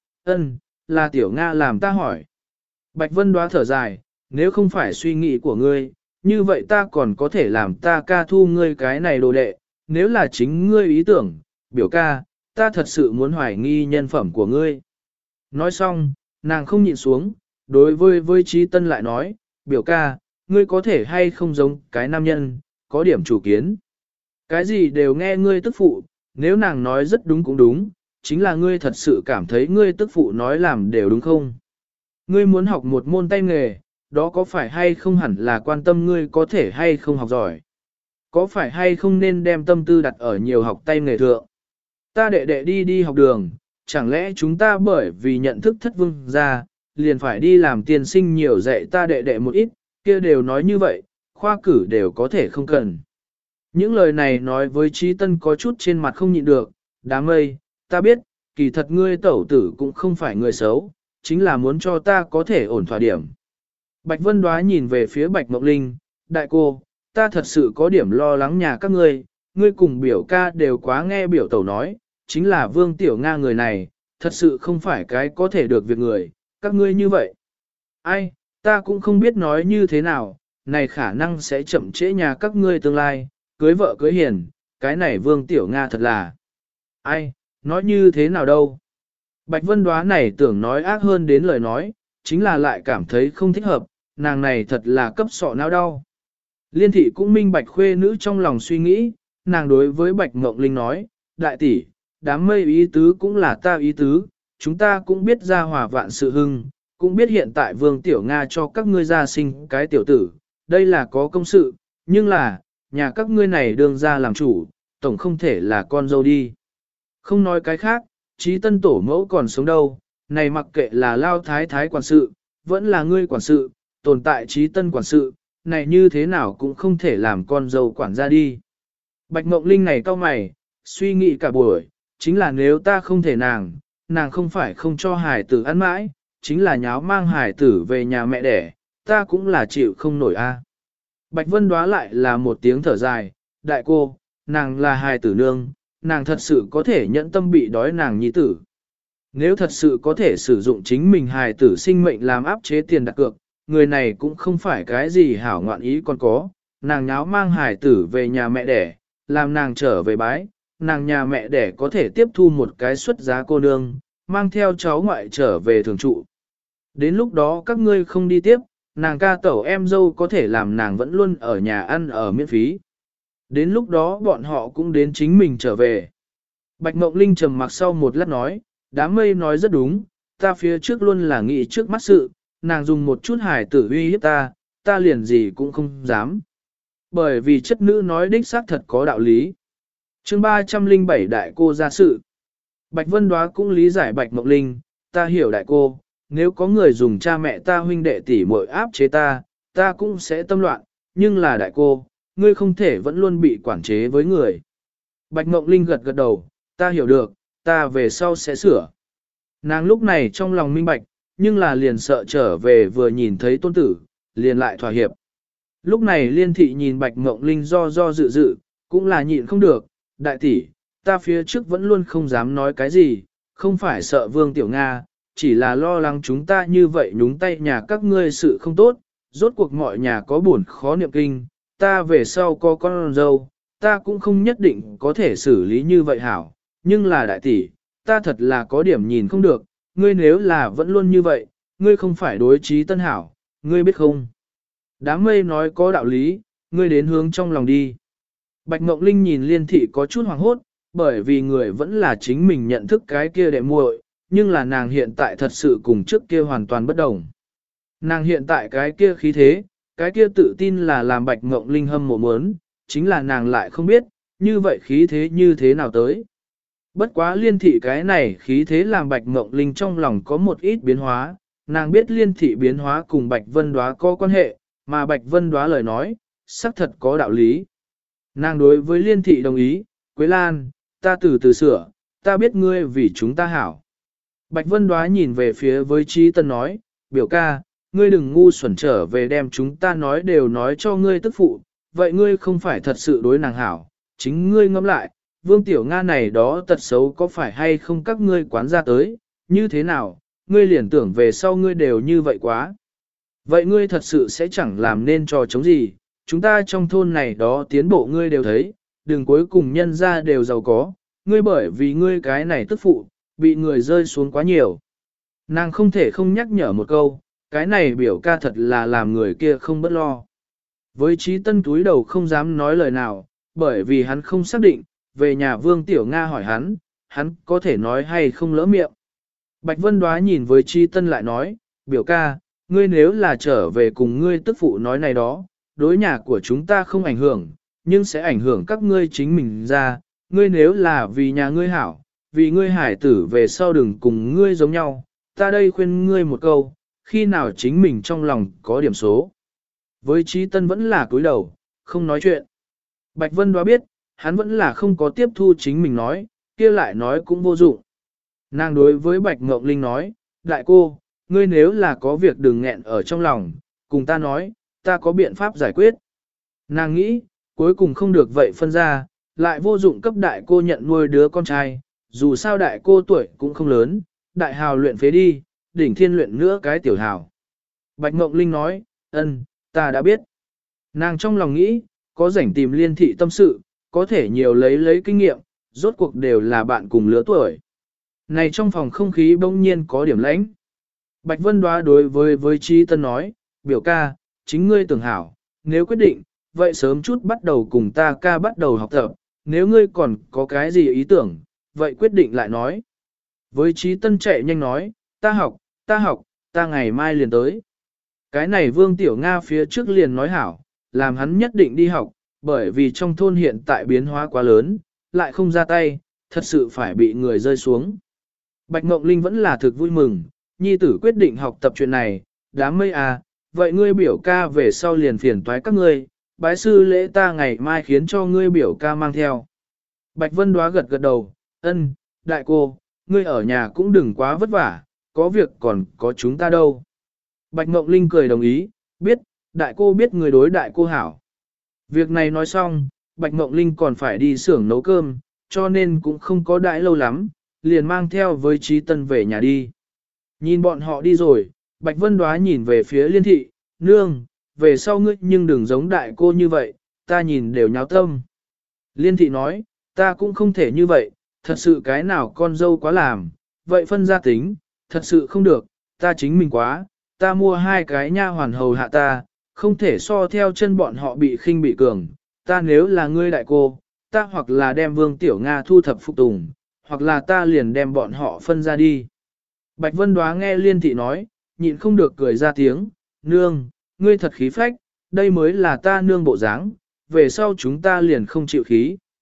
là Tiểu Nga làm ta hỏi. Bạch Vân Đoá thở dài, nếu không phải suy nghĩ của ngươi, như vậy ta còn có thể làm ta ca thu ngươi cái này đồ đệ, nếu là chính ngươi ý tưởng, biểu ca, ta thật sự muốn hoài nghi nhân phẩm của ngươi. Nói xong, nàng không nhịn xuống, đối với Trí Tân lại nói, biểu ca, ngươi có thể hay không giống cái nam nhân, có điểm chủ kiến. Cái gì đều nghe ngươi tức phụ, nếu nàng nói rất đúng cũng đúng, chính là ngươi thật sự cảm thấy ngươi tức phụ nói làm đều đúng không? Ngươi muốn học một môn tay nghề, đó có phải hay không hẳn là quan tâm ngươi có thể hay không học giỏi? Có phải hay không nên đem tâm tư đặt ở nhiều học tay nghề thượng? Ta đệ đệ đi học đường, chẳng lẽ chúng ta bởi vì nhận thức thất vương ra, liền phải đi làm tiền sinh nhiều dạy ta đệ đệ một ít, kia đều nói như vậy, khoa cử đều có thể không cần. Những lời này nói với Trí Tân có chút trên mặt không nhịn được, đám mây, ta biết, kỳ thật ngươi tẩu tử cũng không phải người xấu, chính là muốn cho ta có thể ổn thỏa điểm. Bạch Vân Đoá nhìn về phía Bạch Mộng Linh, đại cô, ta thật sự có điểm lo lắng nhà các ngươi cùng biểu ca đều quá nghe biểu tẩu nói, chính là Vương Tiểu Nga người này, thật sự không phải cái có thể được việc người, các ngươi như vậy. Ai, ta cũng không biết nói như thế nào, này khả năng sẽ chậm trễ nhà các ngươi tương lai, cưới vợ cưới hiền, cái này Vương Tiểu Nga thật là. Ai, nói như thế nào đâu. Bạch Vân Đoá này tưởng nói ác hơn đến lời nói, chính là lại cảm thấy không thích hợp, nàng này thật là cấp sọ não đau. Liên thị cũng minh bạch khuê nữ trong lòng suy nghĩ, nàng đối với Bạch Ngộng Linh nói, đại tỷ, đám mây ý tứ cũng là ta ý tứ, chúng ta cũng biết ra hòa vạn sự hưng, cũng biết hiện tại Vương Tiểu Nga cho các ngươi gia sinh cái tiểu tử, đây là có công sự, nhưng là, nhà các ngươi này đương ra làm chủ, tổng không thể là con dâu đi. Không nói cái khác, Trí Tân tổ mẫu còn sống đâu, này mặc kệ là lao thái thái quản sự, vẫn là ngươi quản sự, tồn tại Trí Tân quản sự, này như thế nào cũng không thể làm con dâu quản ra đi. Bạch Mộng Linh này cau mày, suy nghĩ cả buổi, chính là nếu ta không thể nàng không phải không cho hải tử ăn mãi, chính là nháo mang hải tử về nhà mẹ đẻ, ta cũng là chịu không nổi a. Bạch Vân Đoá lại là một tiếng thở dài, đại cô, nàng là hài tử nương, nàng thật sự có thể nhẫn tâm bị đói nàng nhi tử. Nếu thật sự có thể sử dụng chính mình hài tử sinh mệnh làm áp chế tiền đặt cược, người này cũng không phải cái gì hảo ngoạn ý còn có, nàng nháo mang hài tử về nhà mẹ đẻ, làm nàng trở về bái, nàng nhà mẹ đẻ có thể tiếp thu một cái xuất giá cô nương, mang theo cháu ngoại trở về thường trụ. Đến lúc đó các ngươi không đi tiếp, nàng ca tẩu em dâu có thể làm nàng vẫn luôn ở nhà ăn ở miễn phí. Đến lúc đó bọn họ cũng đến chính mình trở về. Bạch Mộng Linh trầm mặc sau một lát nói, đám mây nói rất đúng, ta phía trước luôn là nghĩ trước mắt sự, nàng dùng một chút hài tử uy hiếp ta liền gì cũng không dám. Bởi vì chất nữ nói đích xác thật có đạo lý. chương 307 đại cô ra sự. Bạch Vân Đóa cũng lý giải Bạch Mộng Linh, ta hiểu đại cô, nếu có người dùng cha mẹ ta huynh đệ tỷ muội áp chế ta, ta cũng sẽ tâm loạn, nhưng là đại cô, ngươi không thể vẫn luôn bị quản chế với người. Bạch Mộng Linh gật gật đầu, ta hiểu được, ta về sau sẽ sửa. Nàng lúc này trong lòng minh bạch, nhưng là liền sợ trở về vừa nhìn thấy tôn tử, liền lại thỏa hiệp. Lúc này liên thị nhìn Bạch Mộng Linh do dự dự, cũng là nhịn không được, đại tỷ, ta phía trước vẫn luôn không dám nói cái gì, không phải sợ Vương Tiểu Nga, chỉ là lo lắng chúng ta như vậy nhúng tay nhà các ngươi sự không tốt, rốt cuộc mọi nhà có buồn khó niệm kinh, ta về sau có con dâu, ta cũng không nhất định có thể xử lý như vậy hảo, nhưng là đại tỷ, ta thật là có điểm nhìn không được, ngươi nếu là vẫn luôn như vậy, ngươi không phải đối trí tân hảo, ngươi biết không? Đám mây nói có đạo lý, ngươi đến hướng trong lòng đi. Bạch Mộng Linh nhìn liên thị có chút hoảng hốt, bởi vì người vẫn là chính mình nhận thức cái kia đệ muội, nhưng là nàng hiện tại thật sự cùng trước kia hoàn toàn bất đồng. Nàng hiện tại cái kia khí thế, cái kia tự tin là làm Bạch Mộng Linh hâm mộ mớn, chính là nàng lại không biết, như vậy khí thế như thế nào tới. Bất quá liên thị cái này khí thế làm Bạch Mộng Linh trong lòng có một ít biến hóa, nàng biết liên thị biến hóa cùng Bạch Vân Đóa có quan hệ, mà Bạch Vân Đóa lời nói, xác thật có đạo lý. Nàng đối với liên thị đồng ý, Quế Lan, ta từ từ sửa, ta biết ngươi vì chúng ta hảo. Bạch Vân Đóa nhìn về phía với Trí Tân nói, biểu ca, ngươi đừng ngu xuẩn trở về đem chúng ta nói đều nói cho ngươi tức phụ, vậy ngươi không phải thật sự đối nàng hảo, chính ngươi ngẫm lại, Vương Tiểu Nga này đó tật xấu có phải hay không các ngươi quán ra tới, như thế nào, ngươi liền tưởng về sau ngươi đều như vậy quá. Vậy ngươi thật sự sẽ chẳng làm nên trò chống gì, chúng ta trong thôn này đó tiến bộ ngươi đều thấy, đừng cuối cùng nhân ra đều giàu có, ngươi bởi vì ngươi cái này tức phụ, bị người rơi xuống quá nhiều. Nàng không thể không nhắc nhở một câu, cái này biểu ca thật là làm người kia không bất lo. Với Trí Tân túi đầu không dám nói lời nào, bởi vì hắn không xác định, về nhà Vương Tiểu Nga hỏi hắn có thể nói hay không lỡ miệng. Bạch Vân Đóa nhìn với Trí Tân lại nói, biểu ca, ngươi nếu là trở về cùng ngươi tức phụ nói này đó, đối nhà của chúng ta không ảnh hưởng, nhưng sẽ ảnh hưởng các ngươi chính mình ra, ngươi nếu là vì nhà ngươi hảo, vì ngươi hải tử về sau đừng cùng ngươi giống nhau, ta đây khuyên ngươi một câu, khi nào chính mình trong lòng có điểm số. Với Trí Tân vẫn là cúi đầu, không nói chuyện. Bạch Vân Đóa biết, hắn vẫn là không có tiếp thu chính mình nói, kia lại nói cũng vô dụng. Nàng đối với Bạch Ngộng Linh nói, đại cô, ngươi nếu là có việc đừng nghẹn ở trong lòng, cùng ta nói, ta có biện pháp giải quyết. Nàng nghĩ, cuối cùng không được vậy phân ra, lại vô dụng cấp đại cô nhận nuôi đứa con trai, dù sao đại cô tuổi cũng không lớn, đại hào luyện phế đi, đỉnh thiên luyện nữa cái tiểu hào. Bạch Ngộng Linh nói, ân, ta đã biết. Nàng trong lòng nghĩ, có rảnh tìm liên thị tâm sự, có thể nhiều lấy kinh nghiệm, rốt cuộc đều là bạn cùng lứa tuổi. Này trong phòng không khí bỗng nhiên có điểm lãnh. Bạch Vân Đóa đối với Trí Tân nói, biểu ca, chính ngươi tưởng hảo, nếu quyết định, vậy sớm chút bắt đầu cùng ta ca bắt đầu học tập, nếu ngươi còn có cái gì ý tưởng, vậy quyết định lại nói. Với Trí Tân chạy nhanh nói, ta học, ta ngày mai liền tới. Cái này Vương Tiểu Nga phía trước liền nói hảo, làm hắn nhất định đi học, bởi vì trong thôn hiện tại biến hóa quá lớn, lại không ra tay, thật sự phải bị người rơi xuống. Bạch Ngộng Linh vẫn là thực vui mừng, nhi tử quyết định học tập chuyện này, đám mây à, vậy ngươi biểu ca về sau liền phiền toái các ngươi, bái sư lễ ta ngày mai khiến cho ngươi biểu ca mang theo. Bạch Vân Đóa gật gật đầu, ân, đại cô, ngươi ở nhà cũng đừng quá vất vả, có việc còn có chúng ta đâu. Bạch Ngộng Linh cười đồng ý, biết, đại cô biết người đối đại cô hảo. Việc này nói xong, Bạch Ngộng Linh còn phải đi xưởng nấu cơm, cho nên cũng không có đãi lâu lắm, liền mang theo với Trí Tân về nhà đi. Nhìn bọn họ đi rồi, Bạch Vân Đóa nhìn về phía Liên thị, nương, về sau ngươi nhưng đừng giống đại cô như vậy, ta nhìn đều nháo tâm. Liên thị nói, ta cũng không thể như vậy, thật sự cái nào con dâu quá làm, vậy phân gia tính, thật sự không được, ta chính mình quá, ta mua 2 cái nha hoàn hầu hạ ta, không thể so theo chân bọn họ bị khinh bị cường, ta nếu là ngươi đại cô, ta hoặc là đem Vương Tiểu Nga thu thập phục tùng, hoặc là ta liền đem bọn họ phân ra đi. Bạch Vân Đóa nghe Liên thị nói, nhịn không được cười ra tiếng, nương, ngươi thật khí phách, đây mới là ta nương bộ dáng, về sau chúng ta liền không chịu khí.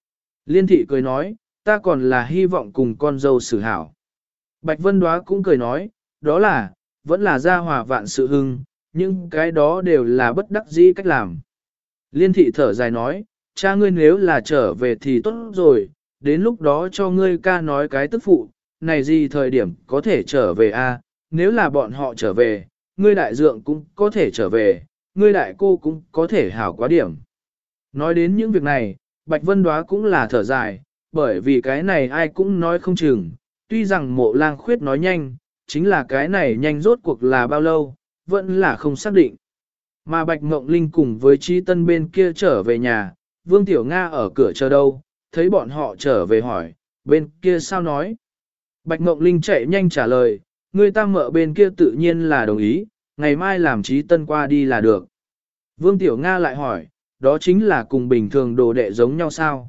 Liên thị cười nói, ta còn là hy vọng cùng con dâu xử hảo. Bạch Vân Đóa cũng cười nói, đó là, vẫn là gia hòa vạn sự hưng, nhưng cái đó đều là bất đắc dĩ cách làm. Liên thị thở dài nói, cha ngươi nếu là trở về thì tốt rồi, đến lúc đó cho ngươi ca nói cái tức phụ, này gì thời điểm có thể trở về a? Nếu là bọn họ trở về, ngươi đại dượng cũng có thể trở về, ngươi đại cô cũng có thể hảo quá điểm. Nói đến những việc này, Bạch Vân Đóa cũng là thở dài, bởi vì cái này ai cũng nói không chừng, tuy rằng Mộ Lang Khuyết nói nhanh, chính là cái này nhanh rốt cuộc là bao lâu, vẫn là không xác định. Mà Bạch Ngộng Linh cùng với Trí Tân bên kia trở về nhà, Vương Tiểu Nga ở cửa chờ đâu, thấy bọn họ trở về hỏi, bên kia sao nói. Bạch Ngộng Linh chạy nhanh trả lời, người ta mợ bên kia tự nhiên là đồng ý, ngày mai làm Trí Tân qua đi là được. Vương Tiểu Nga lại hỏi, đó chính là cùng bình thường đồ đệ giống nhau sao?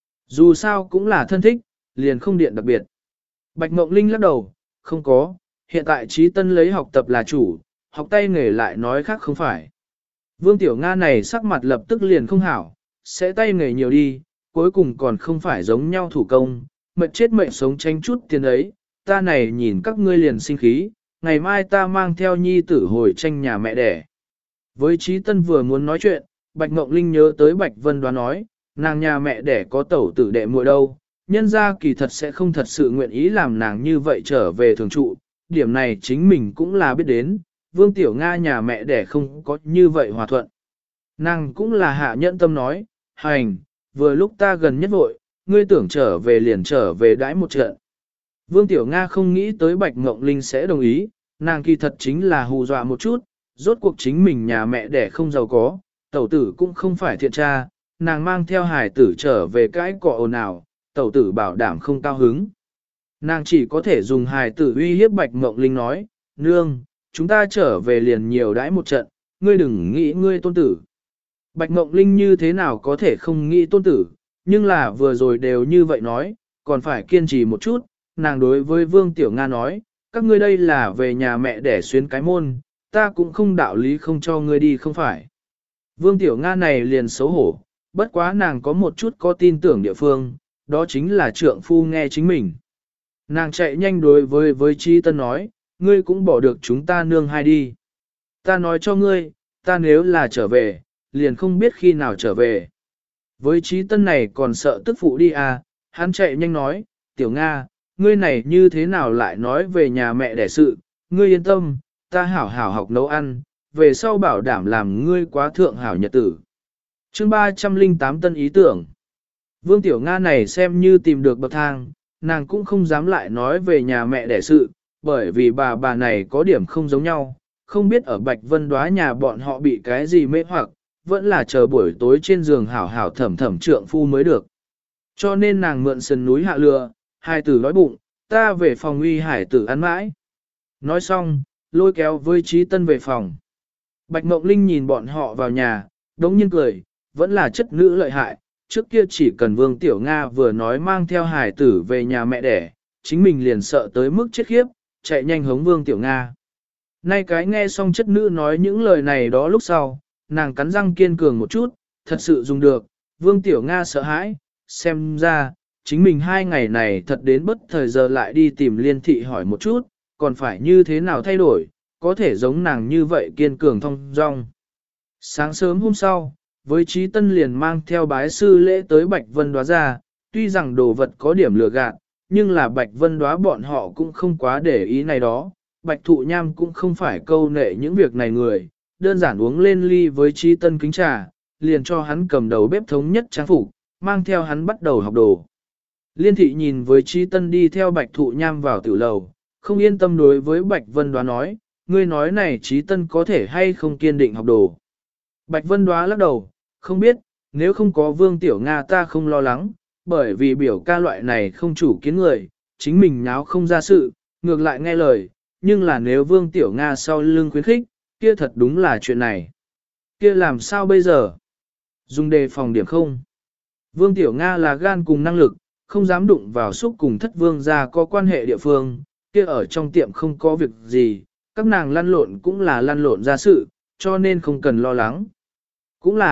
Dù sao cũng là thân thích, liền không điện đặc biệt. Bạch Ngộng Linh lắc đầu, không có, hiện tại Trí Tân lấy học tập là chủ, học tay nghề lại nói khác không phải. Vương Tiểu Nga này sắc mặt lập tức liền không hảo, sẽ tay nghề nhiều đi, cuối cùng còn không phải giống nhau thủ công, mệt chết mệnh sống tranh chút tiền ấy, ta này nhìn các ngươi liền sinh khí, ngày mai ta mang theo nhi tử hồi tranh nhà mẹ đẻ. Với Trí Tân vừa muốn nói chuyện, Bạch Ngộng Linh nhớ tới Bạch Vân Đoán nói, nàng nhà mẹ đẻ có tẩu tử đệ muội đâu, nhân ra kỳ thật sẽ không thật sự nguyện ý làm nàng như vậy trở về thường trụ, điểm này chính mình cũng là biết đến, Vương Tiểu Nga nhà mẹ đẻ không có như vậy hòa thuận. Nàng cũng là hạ nhẫn tâm nói, hành, vừa lúc ta gần nhất vội, ngươi tưởng trở về liền trở về đãi một trận. Vương Tiểu Nga không nghĩ tới Bạch Ngộng Linh sẽ đồng ý, nàng kỳ thật chính là hù dọa một chút, rốt cuộc chính mình nhà mẹ đẻ không giàu có, tẩu tử cũng không phải thiện tra, nàng mang theo hài tử trở về cái cọ ồn ào, tẩu tử bảo đảm không cao hứng. Nàng chỉ có thể dùng hài tử uy hiếp Bạch Ngộng Linh nói, nương, chúng ta trở về liền nhiều đãi một trận, ngươi đừng nghĩ ngươi tôn tử. Bạch Ngộng Linh như thế nào có thể không nghĩ tôn tử, nhưng là vừa rồi đều như vậy nói, còn phải kiên trì một chút, nàng đối với Vương Tiểu Nga nói, các ngươi đây là về nhà mẹ để xuyến cái môn, ta cũng không đạo lý không cho ngươi đi không phải. Vương Tiểu Nga này liền xấu hổ, bất quá nàng có một chút có tin tưởng địa phương, đó chính là trượng phu nghe chính mình. Nàng chạy nhanh đối với Chi Tân nói, ngươi cũng bỏ được chúng ta nương hai đi. Ta nói cho ngươi, ta nếu là trở về, liền không biết khi nào trở về. Với Trí Tân này còn sợ tức phụ đi à, hắn chạy nhanh nói, Tiểu Nga, ngươi này như thế nào lại nói về nhà mẹ đẻ sự, ngươi yên tâm, ta hảo hảo học nấu ăn, về sau bảo đảm làm ngươi quá thượng hảo nhật tử. Chương 308 tân ý tưởng. Vương Tiểu Nga này xem như tìm được bậc thang, nàng cũng không dám lại nói về nhà mẹ đẻ sự, bởi vì bà này có điểm không giống nhau, không biết ở Bạch Vân Đóa nhà bọn họ bị cái gì mê hoặc, vẫn là chờ buổi tối trên giường hảo hảo thẩm thẩm trượng phu mới được. Cho nên nàng mượn sườn núi hạ lừa, hai tử đói bụng, ta về phòng uy hải tử ăn mãi. Nói xong, lôi kéo với Trí Tân về phòng. Bạch Ngộng Linh nhìn bọn họ vào nhà, đống nhiên cười, vẫn là chất nữ lợi hại, trước kia chỉ cần Vương Tiểu Nga vừa nói mang theo hải tử về nhà mẹ đẻ, chính mình liền sợ tới mức chết khiếp, chạy nhanh hống Vương Tiểu Nga. Nay cái nghe xong chất nữ nói những lời này đó lúc sau, nàng cắn răng kiên cường một chút, thật sự dùng được, Vương Tiểu Nga sợ hãi, xem ra, chính mình 2 ngày này thật đến bất thời giờ lại đi tìm Liên thị hỏi một chút, còn phải như thế nào thay đổi, có thể giống nàng như vậy kiên cường thong dong. Sáng sớm hôm sau, với Trí Tân liền mang theo bái sư lễ tới Bạch Vân Đóa ra, tuy rằng đồ vật có điểm lừa gạt, nhưng là Bạch Vân Đóa bọn họ cũng không quá để ý này đó, Bạch Thụ Nham cũng không phải câu nệ những việc này người, đơn giản uống lên ly với Trí Tân kính trà, liền cho hắn cầm đầu bếp thống nhất trang phục, mang theo hắn bắt đầu học đồ. Liên thị nhìn với Trí Tân đi theo Bạch Thụ Nham vào tiểu lầu, không yên tâm đối với Bạch Vân Đóa nói, ngươi nói này Trí Tân có thể hay không kiên định học đồ. Bạch Vân Đóa lắc đầu, không biết, nếu không có Vương Tiểu Nga ta không lo lắng, bởi vì biểu ca loại này không chủ kiến người, chính mình nháo không ra sự, ngược lại nghe lời, nhưng là nếu Vương Tiểu Nga sau lưng khuyến khích, kia thật đúng là chuyện này. Kia làm sao bây giờ? Dùng đề phòng điểm không? Vương Tiểu Nga là gan cùng năng lực, không dám đụng vào xúc cùng thất vương gia có quan hệ địa phương, kia ở trong tiệm không có việc gì, các nàng lăn lộn cũng là lăn lộn ra sự, cho nên không cần lo lắng. Cũng là,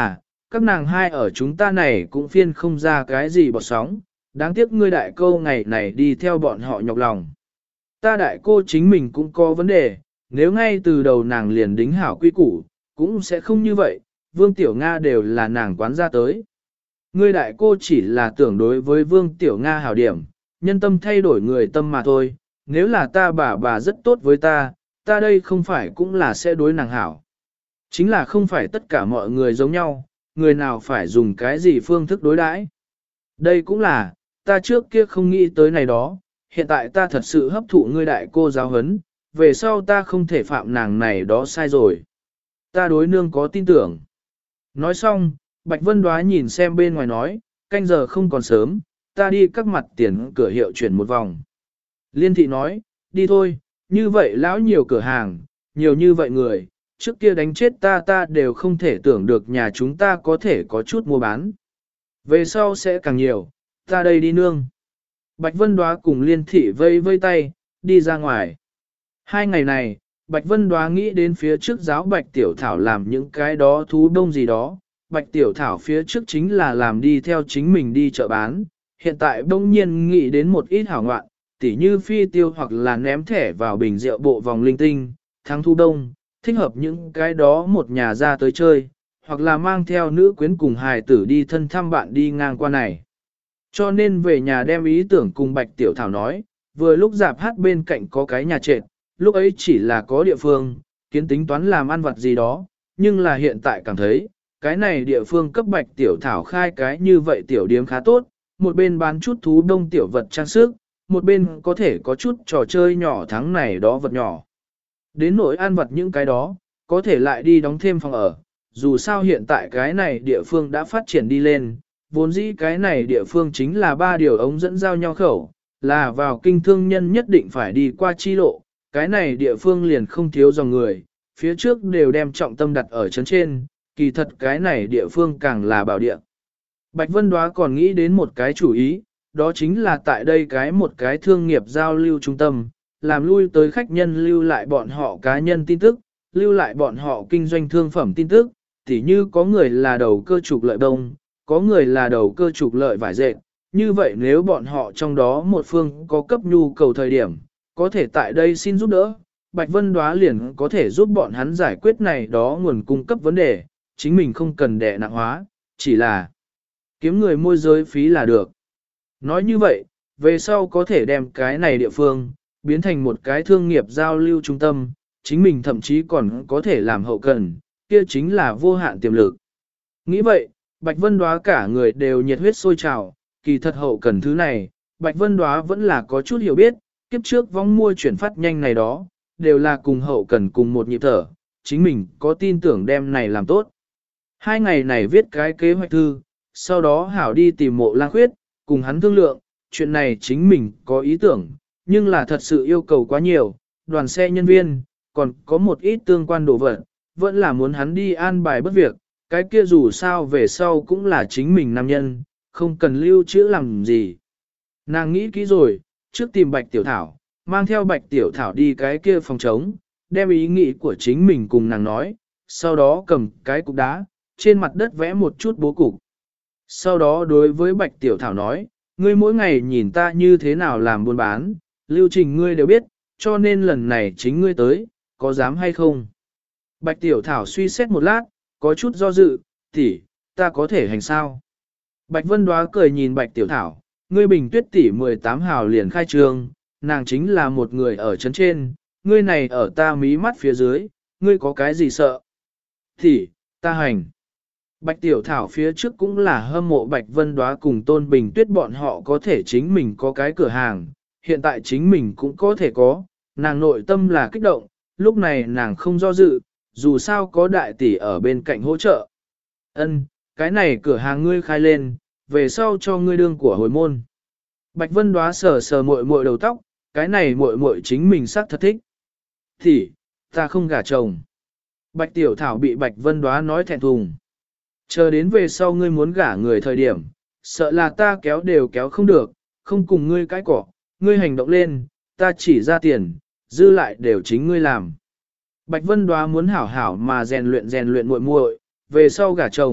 các nàng hai ở chúng ta này cũng phiên không ra cái gì bọt sóng, đáng tiếc ngươi đại cô ngày này đi theo bọn họ nhọc lòng. Ta đại cô chính mình cũng có vấn đề, nếu ngay từ đầu nàng liền đính hảo quy củ, cũng sẽ không như vậy, Vương Tiểu Nga đều là nàng quán ra tới. Ngươi đại cô chỉ là tưởng đối với Vương Tiểu Nga hảo điểm, nhân tâm thay đổi người tâm mà thôi, nếu là ta bà rất tốt với ta đây không phải cũng là sẽ đối nàng hảo. Chính là không phải tất cả mọi người giống nhau, người nào phải dùng cái gì phương thức đối đãi. Đây cũng là, ta trước kia không nghĩ tới này đó, hiện tại ta thật sự hấp thụ ngươi đại cô giáo huấn, về sau ta không thể phạm nàng này đó sai rồi. Ta đối nương có tin tưởng. Nói xong, Bạch Vân Đoá nhìn xem bên ngoài nói, canh giờ không còn sớm, ta đi các mặt tiền cửa hiệu chuyển một vòng. Liên thị nói, đi thôi, như vậy lão nhiều cửa hàng, nhiều như vậy người, trước kia đánh chết ta đều không thể tưởng được nhà chúng ta có thể có chút mua bán. Về sau sẽ càng nhiều, ta đây đi nương. Bạch Vân Đoá cùng Liên thị vây vây tay, đi ra ngoài. 2 ngày này, Bạch Vân Đoá nghĩ đến phía trước giáo Bạch Tiểu Thảo làm những cái đó thú đông gì đó. Bạch Tiểu Thảo phía trước chính là làm đi theo chính mình đi chợ bán. Hiện tại đông nhiên nghĩ đến một ít hảo ngoạn, tỉ như phi tiêu hoặc là ném thẻ vào bình rượu bộ vòng linh tinh, tháng thu đông, thích hợp những cái đó một nhà ra tới chơi, hoặc là mang theo nữ quyến cùng hài tử đi thân thăm bạn đi ngang qua này. Cho nên về nhà đem ý tưởng cùng Bạch Tiểu Thảo nói, vừa lúc dạp hát bên cạnh có cái nhà trệt, lúc ấy chỉ là có địa phương, kiến tính toán làm ăn vặt gì đó, nhưng là hiện tại cảm thấy, cái này địa phương cấp Bạch Tiểu Thảo khai cái như vậy tiểu điếm khá tốt, một bên bán chút thú đông tiểu vật trang sức, một bên có thể có chút trò chơi nhỏ tháng này đó vật nhỏ. Đến nỗi ăn vặt những cái đó, có thể lại đi đóng thêm phòng ở, dù sao hiện tại cái này địa phương đã phát triển đi lên, vốn dĩ cái này địa phương chính là 3 điều ống dẫn giao nhau khẩu, là vào kinh thương nhân nhất định phải đi qua chi lộ, cái này địa phương liền không thiếu dòng người, phía trước đều đem trọng tâm đặt ở trấn trên, kỳ thật cái này địa phương càng là bảo địa. Bạch Vân Đoá còn nghĩ đến một cái chủ ý, đó chính là tại đây một cái thương nghiệp giao lưu trung tâm, làm lui tới khách nhân lưu lại bọn họ cá nhân tin tức, lưu lại bọn họ kinh doanh thương phẩm tin tức, tỉ như có người là đầu cơ trục lợi đông, có người là đầu cơ trục lợi vải dệt, như vậy nếu bọn họ trong đó một phương có cấp nhu cầu thời điểm, có thể tại đây xin giúp đỡ, Bạch Vân Đoá liền có thể giúp bọn hắn giải quyết này đó nguồn cung cấp vấn đề, chính mình không cần đẻ nặng hóa, chỉ là kiếm người môi giới phí là được. Nói như vậy, về sau có thể đem cái này địa phương, biến thành một cái thương nghiệp giao lưu trung tâm, chính mình thậm chí còn có thể làm hậu cần, kia chính là vô hạn tiềm lực. Nghĩ vậy, Bạch Vân Đoá cả người đều nhiệt huyết sôi trào, kỳ thật hậu cần thứ này, Bạch Vân Đoá vẫn là có chút hiểu biết, kiếp trước vong mua chuyển phát nhanh này đó, đều là cùng hậu cần cùng một nhịp thở, chính mình có tin tưởng đem này làm tốt. 2 ngày này viết cái kế hoạch thư, sau đó hảo đi tìm Mộ Lang Khuyết, cùng hắn thương lượng, chuyện này chính mình có ý tưởng, nhưng là thật sự yêu cầu quá nhiều, đoàn xe nhân viên, còn có một ít tương quan đồ vật, vẫn là muốn hắn đi an bài bất việc, cái kia dù sao về sau cũng là chính mình nam nhân, không cần lưu trữ làm gì. Nàng nghĩ kỹ rồi, trước tìm Bạch Tiểu Thảo, mang theo Bạch Tiểu Thảo đi cái kia phòng trống, đem ý nghĩ của chính mình cùng nàng nói, sau đó cầm cái cục đá, trên mặt đất vẽ một chút bố cục. Sau đó đối với Bạch Tiểu Thảo nói, ngươi mỗi ngày nhìn ta như thế nào làm buôn bán, lưu trình ngươi đều biết, cho nên lần này chính ngươi tới, có dám hay không? Bạch Tiểu Thảo suy xét một lát, có chút do dự, tỷ, ta có thể hành sao? Bạch Vân Đoá cười nhìn Bạch Tiểu Thảo, ngươi Bình Tuyết tỷ 18 hào liền khai trương, nàng chính là một người ở trấn trên, ngươi này ở ta mí mắt phía dưới, ngươi có cái gì sợ? Tỷ, ta hành. Bạch Tiểu Thảo phía trước cũng là hâm mộ Bạch Vân Đoá cùng Tôn Bình Tuyết bọn họ có thể chính mình có cái cửa hàng, hiện tại chính mình cũng có thể có, nàng nội tâm là kích động, lúc này nàng không do dự, dù sao có đại tỷ ở bên cạnh hỗ trợ. Ân, cái này cửa hàng ngươi khai lên, về sau cho ngươi đương của hồi môn. Bạch Vân Đoá sờ sờ muội muội đầu tóc, cái này muội muội chính mình xác thật thích. Thì, ta không gả chồng. Bạch Tiểu Thảo bị Bạch Vân Đoá nói thẹn thùng. Chờ đến về sau ngươi muốn gả người thời điểm, sợ là ta kéo đều kéo không được, không cùng ngươi cái cỏ, ngươi hành động lên, ta chỉ ra tiền, dư lại đều chính ngươi làm. Bạch Vân Đoá muốn hảo hảo mà rèn luyện muội muội, về sau gả chồng,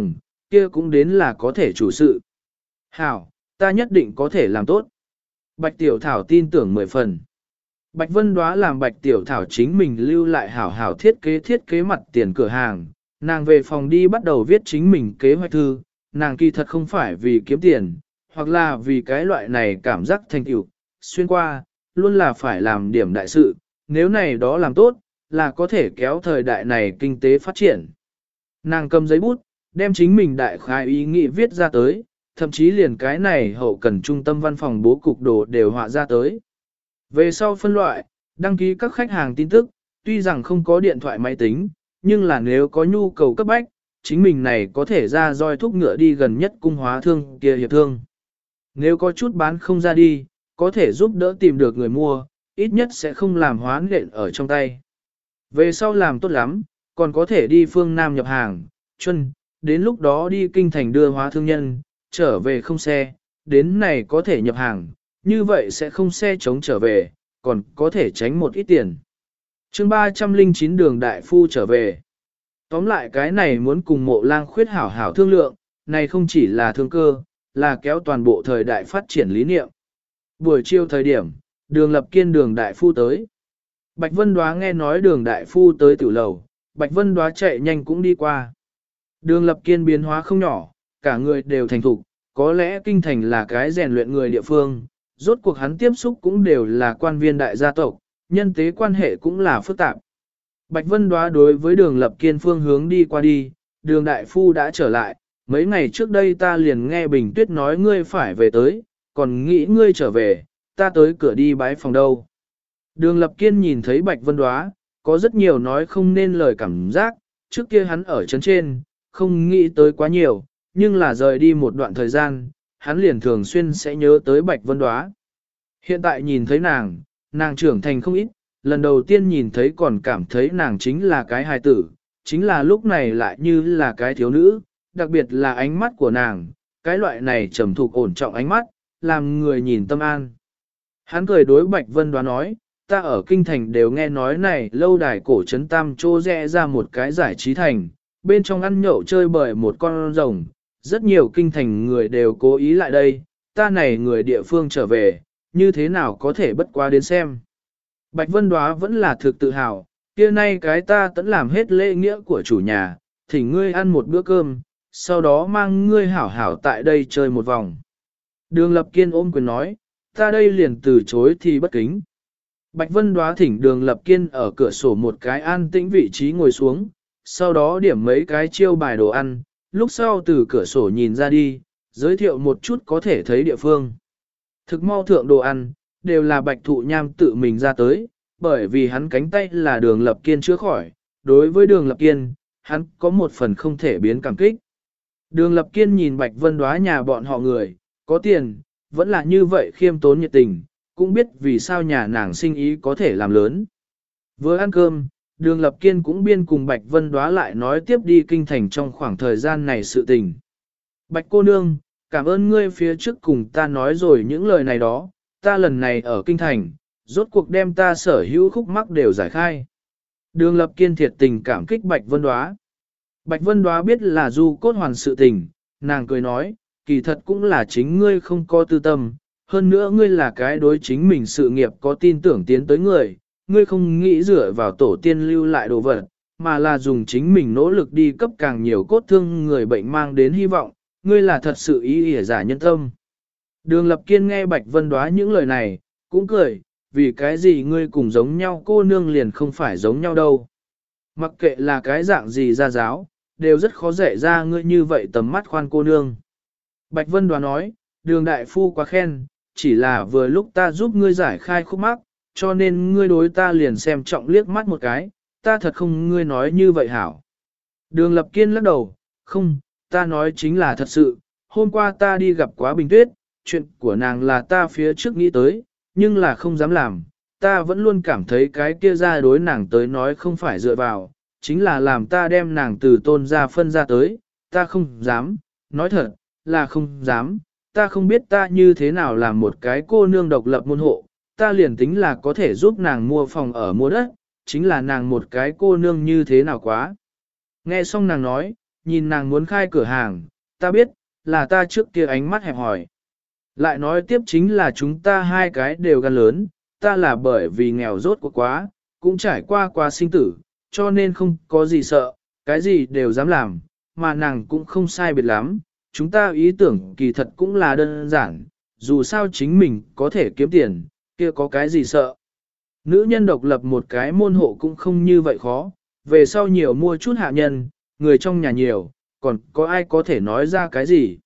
kia cũng đến là có thể chủ sự. Hảo, ta nhất định có thể làm tốt. Bạch Tiểu Thảo tin tưởng 10 phần. Bạch Vân Đoá làm Bạch Tiểu Thảo chính mình lưu lại hảo hảo thiết kế mặt tiền cửa hàng. Nàng về phòng đi bắt đầu viết chính mình kế hoạch thư, nàng kỳ thật không phải vì kiếm tiền, hoặc là vì cái loại này cảm giác thành tựu, xuyên qua, luôn là phải làm điểm đại sự, nếu này đó làm tốt, là có thể kéo thời đại này kinh tế phát triển. Nàng cầm giấy bút, đem chính mình đại khái ý nghĩ viết ra tới, thậm chí liền cái này hậu cần trung tâm văn phòng bố cục đồ đều họa ra tới. Về sau phân loại, đăng ký các khách hàng tin tức, tuy rằng không có điện thoại máy tính, nhưng là nếu có nhu cầu cấp bách, chính mình này có thể ra roi thúc ngựa đi gần nhất cung hóa thương kia hiệp thương. Nếu có chút bán không ra đi, có thể giúp đỡ tìm được người mua, ít nhất sẽ không làm hoán lện ở trong tay. Về sau làm tốt lắm, còn có thể đi phương Nam nhập hàng, chuân, đến lúc đó đi kinh thành đưa hóa thương nhân, trở về không xe, đến này có thể nhập hàng, như vậy sẽ không xe chống trở về, còn có thể tránh một ít tiền. chương 309 đường đại phu trở về. Tóm lại cái này muốn cùng Mộ Lang Khuyết hảo hảo thương lượng, này không chỉ là thương cơ, là kéo toàn bộ thời đại phát triển lý niệm. Buổi chiều thời điểm, đường Lập Kiên đường đại phu tới. Bạch Vân Đoá nghe nói đường đại phu tới tử lầu, Bạch Vân Đoá chạy nhanh cũng đi qua. Đường Lập Kiên biến hóa không nhỏ, cả người đều thành thục, có lẽ kinh thành là cái rèn luyện người địa phương, rốt cuộc hắn tiếp xúc cũng đều là quan viên đại gia tộc, nhân tế quan hệ cũng là phức tạp. Bạch Vân Đoá đối với đường Lập Kiên phương hướng đi qua đi, đường đại phu đã trở lại, mấy ngày trước đây ta liền nghe Bình Tuyết nói ngươi phải về tới, còn nghĩ ngươi trở về, ta tới cửa đi bái phòng đâu. Đường Lập Kiên nhìn thấy Bạch Vân Đoá, có rất nhiều nói không nên lời cảm giác, trước kia hắn ở trấn trên, không nghĩ tới quá nhiều, nhưng là rời đi một đoạn thời gian, hắn liền thường xuyên sẽ nhớ tới Bạch Vân Đoá. Hiện tại nhìn thấy nàng trưởng thành không ít, lần đầu tiên nhìn thấy còn cảm thấy nàng chính là cái hài tử, chính là lúc này lại như là cái thiếu nữ, đặc biệt là ánh mắt của nàng, cái loại này trầm thục ổn trọng ánh mắt, làm người nhìn tâm an. Hắn cười đối Bạch Vân Đoá nói, ta ở kinh thành đều nghe nói này lâu đài cổ trấn Tam Chô rẽ ra một cái giải trí thành, bên trong ăn nhậu chơi bời một con rồng, rất nhiều kinh thành người đều cố ý lại đây, ta này người địa phương trở về, như thế nào có thể bất quá đến xem. Bạch Vân Đoá vẫn là thực tự hào, kia nay cái ta tẫn làm hết lễ nghĩa của chủ nhà, thỉnh ngươi ăn một bữa cơm, sau đó mang ngươi hảo hảo tại đây chơi một vòng. Đường Lập Kiên ôm quyền nói, ta đây liền từ chối thì bất kính. Bạch Vân Đoá thỉnh Đường Lập Kiên ở cửa sổ một cái an tĩnh vị trí ngồi xuống, sau đó điểm mấy cái chiêu bài đồ ăn, lúc sau từ cửa sổ nhìn ra đi, giới thiệu một chút có thể thấy địa phương. Thực mau thượng đồ ăn, đều là Bạch Thụ Nham tự mình ra tới, bởi vì hắn cánh tay là Đường Lập Kiên chữa khỏi, đối với Đường Lập Kiên, hắn có một phần không thể biến cảm kích. Đường Lập Kiên nhìn Bạch Vân Đoá nhà bọn họ người, có tiền, vẫn là như vậy khiêm tốn nhiệt tình, cũng biết vì sao nhà nàng sinh ý có thể làm lớn. Vừa ăn cơm, Đường Lập Kiên cũng biên cùng Bạch Vân Đoá lại nói tiếp đi kinh thành trong khoảng thời gian này sự tình. Bạch cô nương, cảm ơn ngươi phía trước cùng ta nói rồi những lời này đó, ta lần này ở kinh thành, rốt cuộc đem ta sở hữu khúc mắc đều giải khai. Đường Lập Kiên thiệt tình cảm kích Bạch Vân Đoá. Bạch Vân Đoá biết là du cốt hoàn sự tình, nàng cười nói, kỳ thật cũng là chính ngươi không có tư tâm, hơn nữa ngươi là cái đối chính mình sự nghiệp có tin tưởng tiến tới người, ngươi không nghĩ dựa vào tổ tiên lưu lại đồ vật, mà là dùng chính mình nỗ lực đi cấp càng nhiều cốt thương người bệnh mang đến hy vọng, ngươi là thật sự ý ỉa giả nhân tâm. Đường Lập Kiên nghe Bạch Vân Đoá những lời này, cũng cười, vì cái gì ngươi cùng giống nhau cô nương liền không phải giống nhau đâu. Mặc kệ là cái dạng gì ra giáo, đều rất khó dạy ra ngươi như vậy tầm mắt khoan cô nương. Bạch Vân Đoá nói, đường đại phu quá khen, chỉ là vừa lúc ta giúp ngươi giải khai khúc mắc, cho nên ngươi đối ta liền xem trọng liếc mắt một cái, ta thật không ngươi nói như vậy hảo. Đường Lập Kiên lắc đầu, không, ta nói chính là thật sự, hôm qua ta đi gặp quá Bình Tuyết, chuyện của nàng là ta phía trước nghĩ tới, nhưng là không dám làm, ta vẫn luôn cảm thấy cái kia ra đối nàng tới nói không phải dựa vào, chính là làm ta đem nàng từ tôn ra phân ra tới, ta không dám, nói thật, là không dám, ta không biết ta như thế nào làm một cái cô nương độc lập môn hộ, ta liền tính là có thể giúp nàng mua phòng ở mua đất, chính là nàng một cái cô nương như thế nào quá. Nghe xong nàng nói, nhìn nàng muốn khai cửa hàng, ta biết, là ta trước kia ánh mắt hẹp hòi. Lại nói tiếp chính là chúng ta hai cái đều gan lớn, ta là bởi vì nghèo rốt cuộc quá, cũng trải qua quá sinh tử, cho nên không có gì sợ, cái gì đều dám làm, mà nàng cũng không sai biệt lắm, chúng ta ý tưởng kỳ thật cũng là đơn giản, dù sao chính mình có thể kiếm tiền, kia có cái gì sợ. Nữ nhân độc lập một cái môn hộ cũng không như vậy khó, về sau nhiều mua chút hạ nhân, người trong nhà nhiều, còn có ai có thể nói ra cái gì.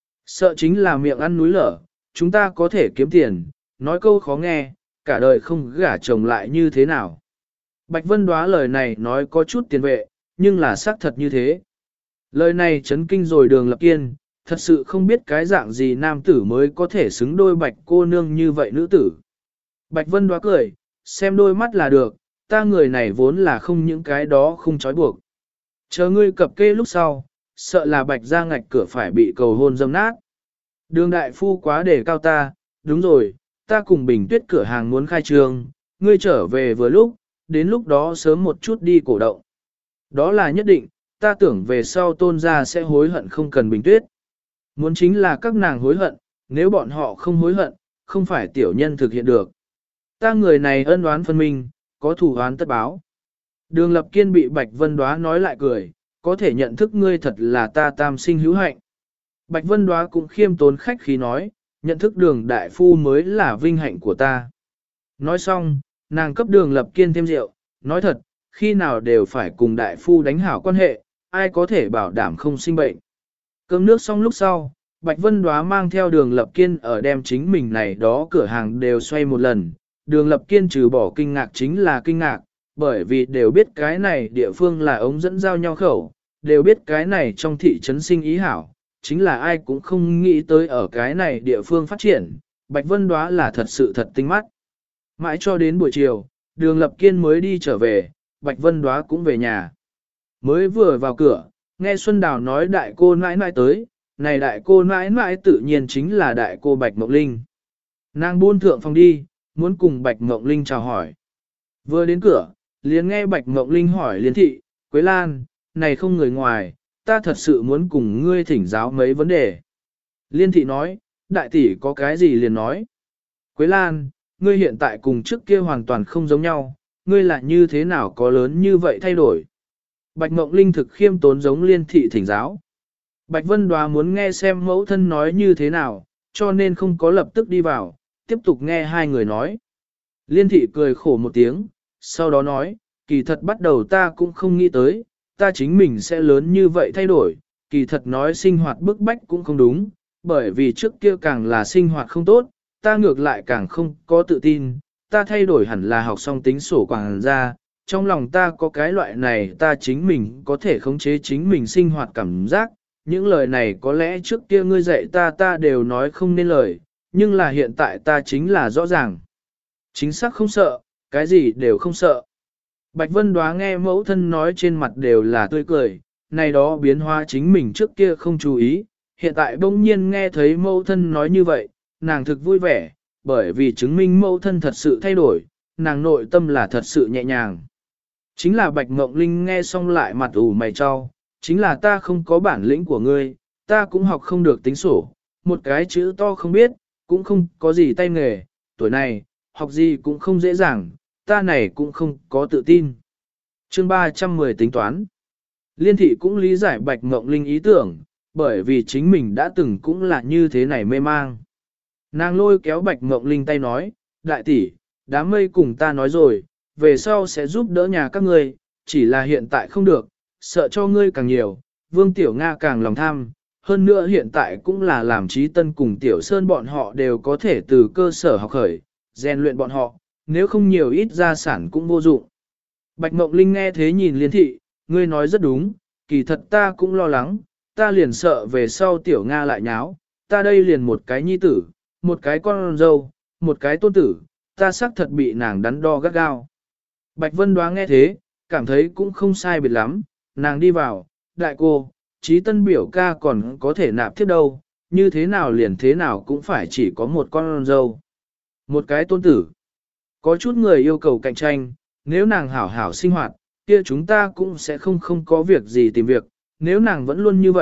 Sợ chính là miệng ăn núi lở, chúng ta có thể kiếm tiền, nói câu khó nghe, cả đời không gả chồng lại như thế nào. Bạch Vân Đoá lời này nói có chút tiền vệ, nhưng là xác thật như thế. Lời này chấn kinh rồi Đường Lập Kiên, thật sự không biết cái dạng gì nam tử mới có thể xứng đôi Bạch cô nương như vậy nữ tử. Bạch Vân Đoá cười, xem đôi mắt là được, ta người này vốn là không những cái đó không trói buộc. Chờ ngươi cập kê lúc sau, sợ là Bạch ra ngạch cửa phải bị cầu hôn dâm nát. Đường đại phu quá để cao ta, đúng rồi, ta cùng Bình Tuyết cửa hàng muốn khai trương, ngươi trở về vừa lúc, đến lúc đó sớm một chút đi cổ động. Đó là nhất định, ta tưởng về sau Tôn gia sẽ hối hận không cần Bình Tuyết. Muốn chính là các nàng hối hận, nếu bọn họ không hối hận, không phải tiểu nhân thực hiện được. Ta người này ân oán phân minh, có thủ oán tất báo. Đường Lập Kiên bị Bạch Vân Đoá nói lại cười, có thể nhận thức ngươi thật là ta tam sinh hữu hạnh. Bạch Vân Đoá cũng khiêm tốn khách khí nói, nhận thức Đường đại phu mới là vinh hạnh của ta. Nói xong, nàng cấp Đường Lập Kiên thêm rượu, nói thật, khi nào đều phải cùng đại phu đánh hảo quan hệ, ai có thể bảo đảm không sinh bệnh. Cơm nước xong lúc sau, Bạch Vân Đoá mang theo Đường Lập Kiên ở đem chính mình này đó cửa hàng đều xoay một lần. Đường Lập Kiên trừ bỏ kinh ngạc chính là kinh ngạc, bởi vì đều biết cái này địa phương là ống dẫn giao nhau khẩu, đều biết cái này trong thị trấn sinh ý hảo, chính là ai cũng không nghĩ tới ở cái này địa phương phát triển, Bạch Vân Đoá là thật sự thật tinh mắt. Mãi cho đến buổi chiều, Đường Lập Kiên mới đi trở về, Bạch Vân Đoá cũng về nhà. Mới vừa vào cửa, nghe Xuân Đào nói đại cô nãi nãi tới, này đại cô nãi nãi tự nhiên chính là đại cô Bạch Mộng Linh. Nàng buôn thượng phòng đi, muốn cùng Bạch Mộng Linh chào hỏi. Vừa đến cửa, liền nghe Bạch Mộng Linh hỏi Liên thị, Quế Lan, này không người ngoài, ta thật sự muốn cùng ngươi thỉnh giáo mấy vấn đề. Liên thị nói, đại tỷ có cái gì liền nói. Quế Lan, ngươi hiện tại cùng trước kia hoàn toàn không giống nhau, ngươi là như thế nào có lớn như vậy thay đổi. Bạch Mộng Linh thực khiêm tốn giống Liên thị thỉnh giáo. Bạch Vân Đoá muốn nghe xem mẫu thân nói như thế nào, cho nên không có lập tức đi vào, tiếp tục nghe hai người nói. Liên thị cười khổ một tiếng, sau đó nói, kỳ thật bắt đầu ta cũng không nghĩ tới, ta chính mình sẽ lớn như vậy thay đổi, kỳ thật nói sinh hoạt bức bách cũng không đúng, bởi vì trước kia càng là sinh hoạt không tốt, ta ngược lại càng không có tự tin, ta thay đổi hẳn là học xong tính sổ quảng ra, trong lòng ta có cái loại này ta chính mình có thể khống chế chính mình sinh hoạt cảm giác, những lời này có lẽ trước kia ngươi dạy ta đều nói không nên lời, nhưng là hiện tại ta chính là rõ ràng. Chính xác không sợ, cái gì đều không sợ. Bạch Vân Đoá nghe mẫu thân nói trên mặt đều là tươi cười, này đó biến hóa chính mình trước kia không chú ý, hiện tại bỗng nhiên nghe thấy mẫu thân nói như vậy, nàng thực vui vẻ, bởi vì chứng minh mẫu thân thật sự thay đổi, nàng nội tâm là thật sự nhẹ nhàng. Chính là Bạch Ngộng Linh nghe xong lại mặt ủ mày cho, chính là ta không có bản lĩnh của ngươi, ta cũng học không được tính sổ, một cái chữ to không biết, cũng không có gì tay nghề, tuổi này, học gì cũng không dễ dàng, ta này cũng không có tự tin. Chương 310 tính toán. Liên thị cũng lý giải Bạch Ngộng Linh ý tưởng, bởi vì chính mình đã từng cũng là như thế này mê mang. Nàng lôi kéo Bạch Ngộng Linh tay nói, đại tỷ, đám mây cùng ta nói rồi, về sau sẽ giúp đỡ nhà các ngươi, chỉ là hiện tại không được, sợ cho ngươi càng nhiều, Vương Tiểu Nga càng lòng tham. Hơn nữa hiện tại cũng là làm Trí Tân cùng Tiểu Sơn bọn họ đều có thể từ cơ sở học khởi, rèn luyện bọn họ, nếu không nhiều ít gia sản cũng vô dụng. Bạch Mộng Linh nghe thế nhìn Liên thị, ngươi nói rất đúng, kỳ thật ta cũng lo lắng, ta liền sợ về sau Tiểu Nga lại nháo, ta đây liền một cái nhi tử, một cái con dâu, một cái tôn tử, ta xác thật bị nàng đắn đo gắt gao. Bạch Vân Đoá nghe thế, cảm thấy cũng không sai biệt lắm, nàng đi vào, đại cô, Trí Tân biểu ca còn có thể nạp tiếp đâu, như thế nào liền thế nào cũng phải chỉ có một con dâu. Một cái tôn tử. Có chút người yêu cầu cạnh tranh, nếu nàng hảo hảo sinh hoạt, kia chúng ta cũng sẽ không có việc gì tìm việc, nếu nàng vẫn luôn như vậy,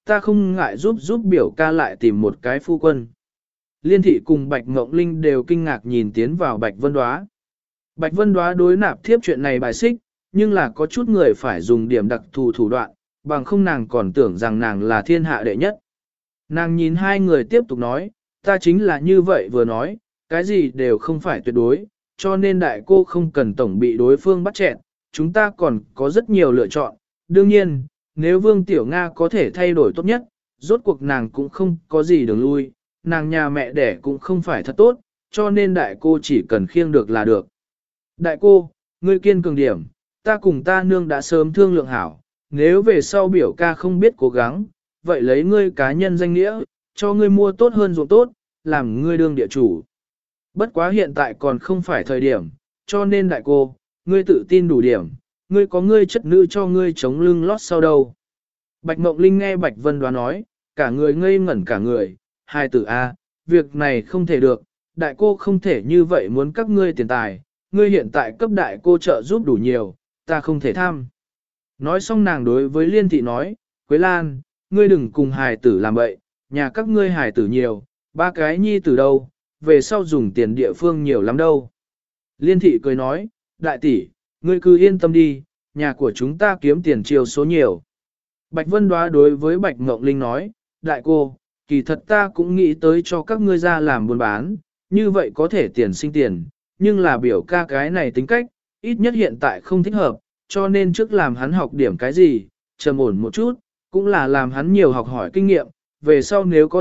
ta không ngại giúp biểu ca lại tìm một cái phu quân. Liên thị cùng Bạch Ngộng Linh đều kinh ngạc nhìn tiến vào Bạch Vân Đóa. Bạch Vân Đóa đối nạp thiếp chuyện này bài xích, nhưng là có chút người phải dùng điểm đặc thù thủ đoạn, bằng không nàng còn tưởng rằng nàng là thiên hạ đệ nhất. Nàng nhìn hai người tiếp tục nói, ta chính là như vậy vừa nói, cái gì đều không phải tuyệt đối, cho nên đại cô không cần tổng bị đối phương bắt chẹn, chúng ta còn có rất nhiều lựa chọn. Đương nhiên, nếu Vương Tiểu Nga có thể thay đổi tốt nhất, rốt cuộc nàng cũng không có gì đường lui, nàng nhà mẹ đẻ cũng không phải thật tốt, cho nên đại cô chỉ cần khiêng được là được. Đại cô, ngươi kiên cường điểm, ta cùng ta nương đã sớm thương lượng hảo, nếu về sau biểu ca không biết cố gắng, vậy lấy ngươi cá nhân danh nghĩa, cho ngươi mua tốt hơn ruộng tốt, làm ngươi đương địa chủ. Bất quá hiện tại còn không phải thời điểm, cho nên đại cô, ngươi tự tin đủ điểm, ngươi có ngươi chất nữ cho ngươi chống lưng lót sau đâu. Bạch Mộng Linh nghe Bạch Vân Đoá nói, cả người ngây ngẩn cả người, hai tử A, việc này không thể được, đại cô không thể như vậy muốn các ngươi tiền tài, ngươi hiện tại cấp đại cô trợ giúp đủ nhiều, ta không thể tham. Nói xong nàng đối với Liên Thị nói, Quế Lan, ngươi đừng cùng hài tử làm bậy, nhà các ngươi hài tử nhiều, ba cái nhi tử đâu, về sau dùng tiền địa phương nhiều lắm đâu. Liên Thị cười nói, đại tỷ, ngươi cứ yên tâm đi, nhà của chúng ta kiếm tiền chiều số nhiều. Bạch Vân Đoá đối với Bạch Ngộng Linh nói, đại cô, kỳ thật ta cũng nghĩ tới cho các ngươi ra làm buôn bán, như vậy có thể tiền sinh tiền, nhưng là biểu ca cái này tính cách, ít nhất hiện tại không thích hợp, cho nên trước làm hắn học điểm cái gì, trầm ổn một chút, cũng là làm hắn nhiều học hỏi kinh nghiệm, về sau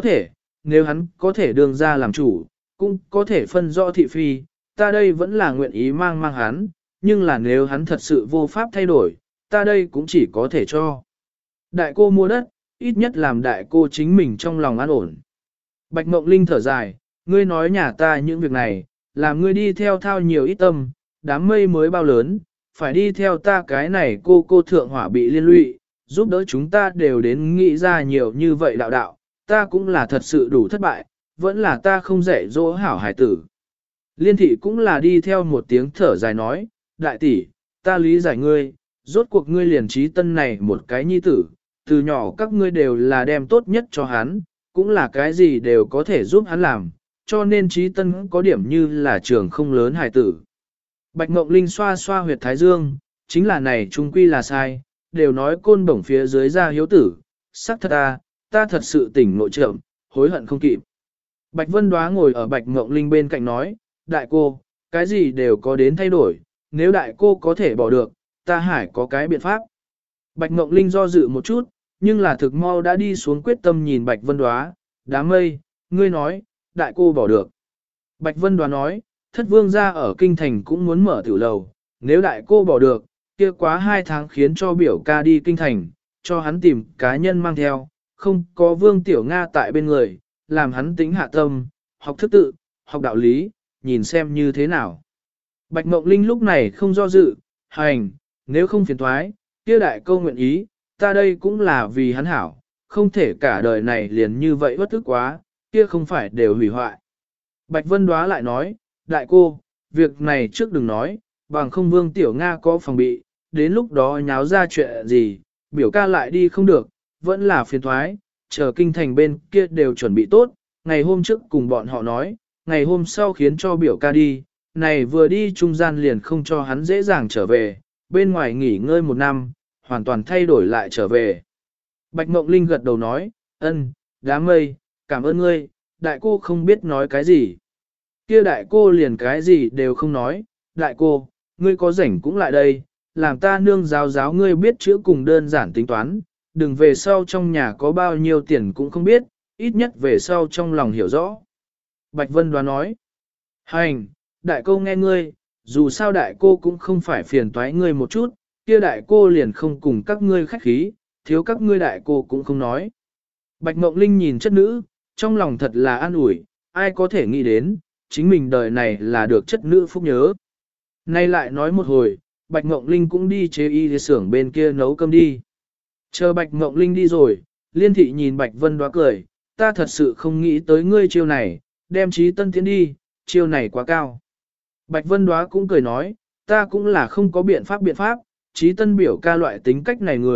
nếu hắn có thể đương ra làm chủ, cũng có thể phân rõ thị phi, ta đây vẫn là nguyện ý mang hắn, nhưng là nếu hắn thật sự vô pháp thay đổi, ta đây cũng chỉ có thể cho. Đại cô mua đất, ít nhất làm đại cô chính mình trong lòng an ổn. Bạch Mộng Linh thở dài, ngươi nói nhà ta những việc này, làm ngươi đi theo thao nhiều ít tâm, đám mây mới bao lớn, phải đi theo ta cái này cô thượng hỏa bị liên lụy, giúp đỡ chúng ta đều đến nghĩ ra nhiều như vậy đạo, ta cũng là thật sự đủ thất bại, vẫn là ta không dạy dỗ hảo hải tử. Liên thị cũng là đi theo một tiếng thở dài nói, đại tỷ, ta lý giải ngươi, rốt cuộc ngươi liền trí tân này một cái nhi tử, từ nhỏ các ngươi đều là đem tốt nhất cho hắn, cũng là cái gì đều có thể giúp hắn làm, cho nên trí tân có điểm như là trường không lớn hải tử. Bạch Ngộng Linh xoa xoa huyệt thái dương, chính là này trung quy là sai, đều nói côn bổng phía dưới ra hiếu tử, sắc thật ta thật sự tỉnh nội trộm, hối hận không kịp. Bạch Vân Đoá ngồi ở Bạch Ngộng Linh bên cạnh nói, đại cô, cái gì đều có đến thay đổi, nếu đại cô có thể bỏ được, ta hải có cái biện pháp. Bạch Ngộng Linh do dự một chút, nhưng là thực mau đã đi xuống quyết tâm nhìn Bạch Vân Đoá, đám mây, ngươi nói, đại cô bỏ được. Bạch Vân Đoá nói, thất vương gia ở kinh thành cũng muốn mở tiểu lầu, nếu đại cô bỏ được, kia quá 2 tháng khiến cho biểu ca đi kinh thành, cho hắn tìm cá nhân mang theo, không có Vương Tiểu Nga tại bên người, làm hắn tính hạ tâm, học thức tự, học đạo lý, nhìn xem như thế nào. Bạch Mộng Linh lúc này không do dự, hành, nếu không phiền thoái, kia đại câu nguyện ý, ta đây cũng là vì hắn hảo, không thể cả đời này liền như vậy bất tức quá, kia không phải đều hủy hoại. Bạch Vân Đoá lại nói, đại cô, việc này trước đừng nói, bằng không Vương Tiểu Nga có phòng bị, đến lúc đó nháo ra chuyện gì, biểu ca lại đi không được, vẫn là phiền thoái, chờ kinh thành bên kia đều chuẩn bị tốt, ngày hôm trước cùng bọn họ nói, ngày hôm sau khiến cho biểu ca đi, này vừa đi trung gian liền không cho hắn dễ dàng trở về, bên ngoài nghỉ ngơi 1 năm, hoàn toàn thay đổi lại trở về. Bạch Mộng Linh gật đầu nói, ân, đám mây, cảm ơn ngươi, đại cô không biết nói cái gì. Kia đại cô liền cái gì đều không nói, đại cô, ngươi có rảnh cũng lại đây, làm ta nương giáo ngươi biết chữ cùng đơn giản tính toán, đừng về sau trong nhà có bao nhiêu tiền cũng không biết, ít nhất về sau trong lòng hiểu rõ. Bạch Vân Đoá nói, hành, đại cô nghe ngươi, dù sao đại cô cũng không phải phiền toái ngươi một chút, kia đại cô liền không cùng các ngươi khách khí, thiếu các ngươi đại cô cũng không nói. Bạch Mộng Linh nhìn chất nữ, trong lòng thật là an ủi, ai có thể nghĩ đến, chính mình đời này là được chất nữ phúc nhớ. Nay lại nói một hồi, Bạch Mộng Linh cũng đi chế y xưởng bên kia nấu cơm đi. Chờ Bạch Mộng Linh đi rồi, Liên Thị nhìn Bạch Vân Đoá cười, ta thật sự không nghĩ tới ngươi chiêu này, đem Trí Tân tiến đi, chiêu này quá cao. Bạch Vân Đoá cũng cười nói, ta cũng là không có biện pháp, Trí Tân biểu ca loại tính cách này người,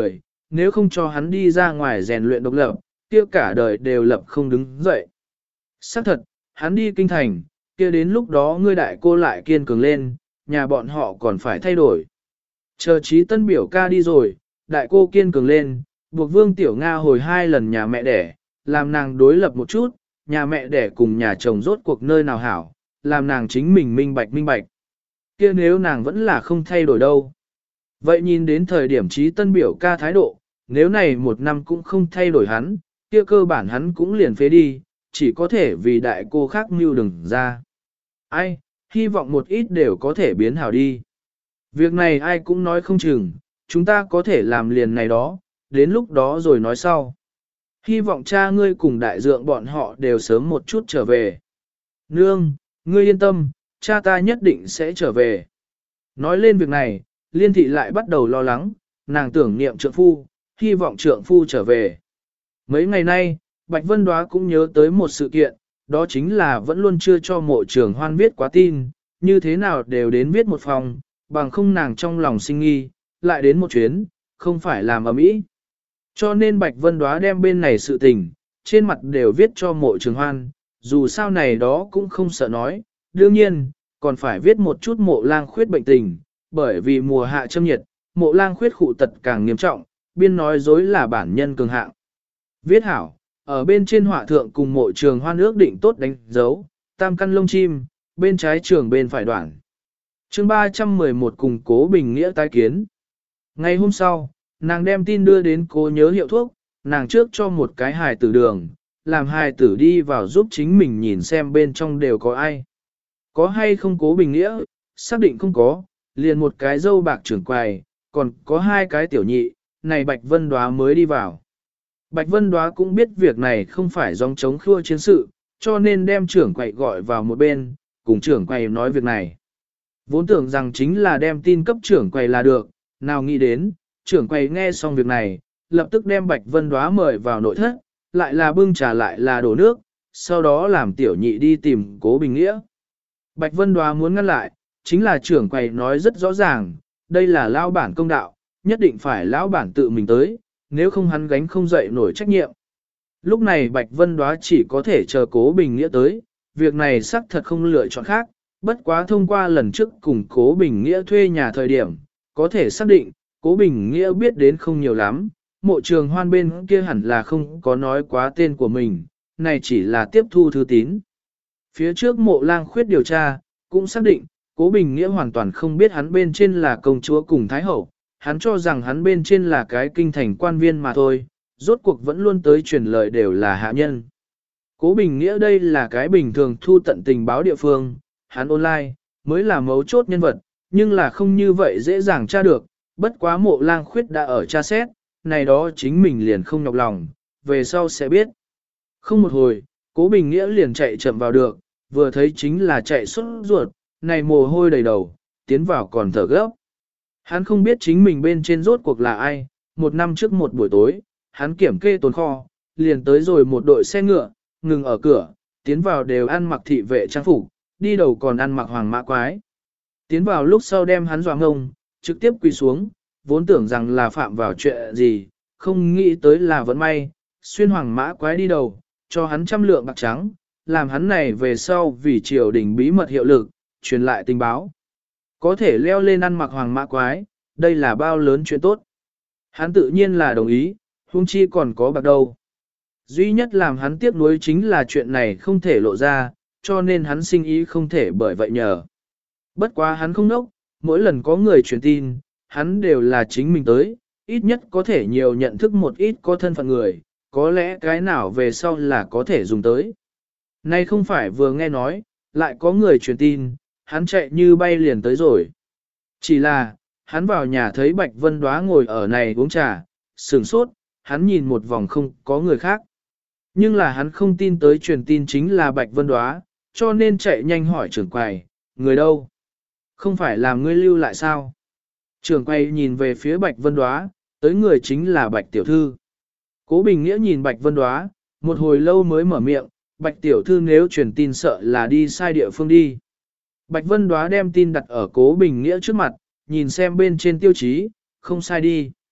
nếu không cho hắn đi ra ngoài rèn luyện độc lập, kia cả đời đều lập không đứng dậy. Xác thật, hắn đi kinh thành, kia đến lúc đó ngươi đại cô lại kiên cường lên, nhà bọn họ còn phải thay đổi. Chờ Chí Tân biểu ca đi rồi, đại cô kiên cường lên, buộc Vương Tiểu Nga hồi 2 lần nhà mẹ đẻ, làm nàng đối lập một chút, nhà mẹ đẻ cùng nhà chồng rốt cuộc nơi nào hảo, làm nàng chính mình minh bạch. Kia nếu nàng vẫn là không thay đổi đâu. Vậy nhìn đến thời điểm Chí Tân biểu ca thái độ, nếu này 1 năm cũng không thay đổi hắn, kia cơ bản hắn cũng liền phế đi, chỉ có thể vì đại cô khác mưu đừng ra. Ai, hy vọng một ít đều có thể biến hảo đi. Việc này ai cũng nói không chừng, chúng ta có thể làm liền này đó, đến lúc đó rồi nói sau. Hy vọng cha ngươi cùng đại dượng bọn họ đều sớm một chút trở về. Nương, ngươi yên tâm, cha ta nhất định sẽ trở về. Nói lên việc này, Liên thị lại bắt đầu lo lắng, nàng tưởng niệm trượng phu, hy vọng trượng phu trở về. Mấy ngày nay, Bạch Vân Đóa cũng nhớ tới một sự kiện, đó chính là vẫn luôn chưa cho Mộ Trường Hoan viết quá tin, như thế nào đều đến viết một phòng, bằng không nàng trong lòng sinh nghi, lại đến một chuyến, không phải làm ầm ĩ. Cho nên Bạch Vân Đóa đem bên này sự tình, trên mặt đều viết cho Mộ Trường Hoan, dù sao này đó cũng không sợ nói, đương nhiên, còn phải viết một chút Mộ Lang Khuyết bệnh tình, bởi vì mùa hạ châm nhiệt, Mộ Lang Khuyết khụ tật càng nghiêm trọng, biên nói dối là bản nhân cường hạng. Viết hảo, ở bên trên họa thượng cùng Mộ Trường Hoan ước định tốt đánh dấu, tam căn lông chim, bên trái trường bên phải đoạn. Chương 311 cùng Cố Bình Nghĩa tái kiến. Ngày hôm sau, nàng đem tin đưa đến Cố Nhớ hiệu thuốc, nàng trước cho một cái hài tử đường, làm hài tử đi vào giúp chính mình nhìn xem bên trong đều có ai. Có hay không Cố Bình Nghĩa, xác định không có, liền một cái dâu bạc trưởng quầy, còn có 2 cái tiểu nhị, này Bạch Vân Đóa mới đi vào. Bạch Vân Đóa cũng biết việc này không phải dòng chống khua chiến sự, cho nên đem trưởng quầy gọi vào một bên, cùng trưởng quầy nói việc này. Vốn tưởng rằng chính là đem tin cấp trưởng quầy là được, nào nghĩ đến, trưởng quầy nghe xong việc này, lập tức đem Bạch Vân Đóa mời vào nội thất, lại là bưng trà lại là đổ nước, sau đó làm tiểu nhị đi tìm Cố Bình Nghĩa. Bạch Vân Đóa muốn ngăn lại, chính là trưởng quầy nói rất rõ ràng, đây là lão bản công đạo, nhất định phải lão bản tự mình tới, nếu không hắn gánh không dậy nổi trách nhiệm. Lúc này Bạch Vân Đóa chỉ có thể chờ Cố Bình Nghĩa tới, việc này xác thật không lựa chọn khác, bất quá thông qua lần trước cùng Cố Bình Nghĩa thuê nhà thời điểm, có thể xác định, Cố Bình Nghĩa biết đến không nhiều lắm, Mộ Trường Hoan bên kia hẳn là không có nói quá tên của mình, này chỉ là tiếp thu thư tín. Phía trước Mộ Lang Khuyết điều tra, cũng xác định, Cố Bình Nghĩa hoàn toàn không biết hắn bên trên là công chúa cùng Thái Hậu, hắn cho rằng hắn bên trên là cái kinh thành quan viên mà thôi, rốt cuộc vẫn luôn tới truyền lời đều là hạ nhân. Cố Bình Nghĩa đây là cái bình thường thu tận tình báo địa phương, hắn online, mới là mấu chốt nhân vật, nhưng là không như vậy dễ dàng tra được, bất quá Mộ Lang Khuyết đã ở tra xét, này đó chính mình liền không nhọc lòng, về sau sẽ biết. Không một hồi, Cố Bình Nghĩa liền chạy chậm vào được, vừa thấy chính là chạy xuất ruột, này mồ hôi đầy đầu, tiến vào còn thở gấp. Hắn không biết chính mình bên trên rốt cuộc là ai, 1 năm trước một buổi tối, hắn kiểm kê tồn kho, liền tới rồi một đội xe ngựa, ngừng ở cửa, tiến vào đều ăn mặc thị vệ trang phục, đi đầu còn ăn mặc hoàng mã quái. Tiến vào lúc sau đem hắn dọa ngông, trực tiếp quỳ xuống, vốn tưởng rằng là phạm vào chuyện gì, không nghĩ tới là vẫn may, xuyên hoàng mã quái đi đầu, cho hắn 100 lượng bạc trắng, làm hắn này về sau vì triều đình bí mật hiệu lực, truyền lại tình báo. Có thể leo lên ăn mặc hoàng mã quái, đây là bao lớn chuyện tốt. Hắn tự nhiên là đồng ý, huống chi còn có bạc đâu. Duy nhất làm hắn tiếc nuối chính là chuyện này không thể lộ ra, cho nên hắn sinh ý không thể bởi vậy nhờ. Bất quá hắn không nốc, mỗi lần có người truyền tin, hắn đều là chính mình tới, ít nhất có thể nhiều nhận thức một ít có thân phận người, có lẽ cái nào về sau là có thể dùng tới. Nay không phải vừa nghe nói, lại có người truyền tin, hắn chạy như bay liền tới rồi. Chỉ là, hắn vào nhà thấy Bạch Vân Đóa ngồi ở này uống trà, sửng sốt, hắn nhìn một vòng không có người khác. Nhưng là hắn không tin tới truyền tin chính là Bạch Vân Đóa, cho nên chạy nhanh hỏi trưởng quầy, người đâu? Không phải làm ngươi lưu lại sao? Trưởng quầy nhìn về phía Bạch Vân Đóa, tới người chính là Bạch Tiểu Thư. Cố Bình Nghĩa nhìn Bạch Vân Đóa, một hồi lâu mới mở miệng, Bạch Tiểu Thư nếu truyền tin sợ là đi sai địa phương đi. Bạch Vân Đóa đem tin đặt ở Cố Bình Nghĩa trước mặt, nhìn xem bên trên tiêu chí, không sai đi.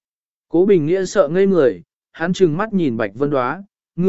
Cố Bình Nghĩa sợ ngây người, hắn trừng mắt nhìn Bạch Vân Đóa,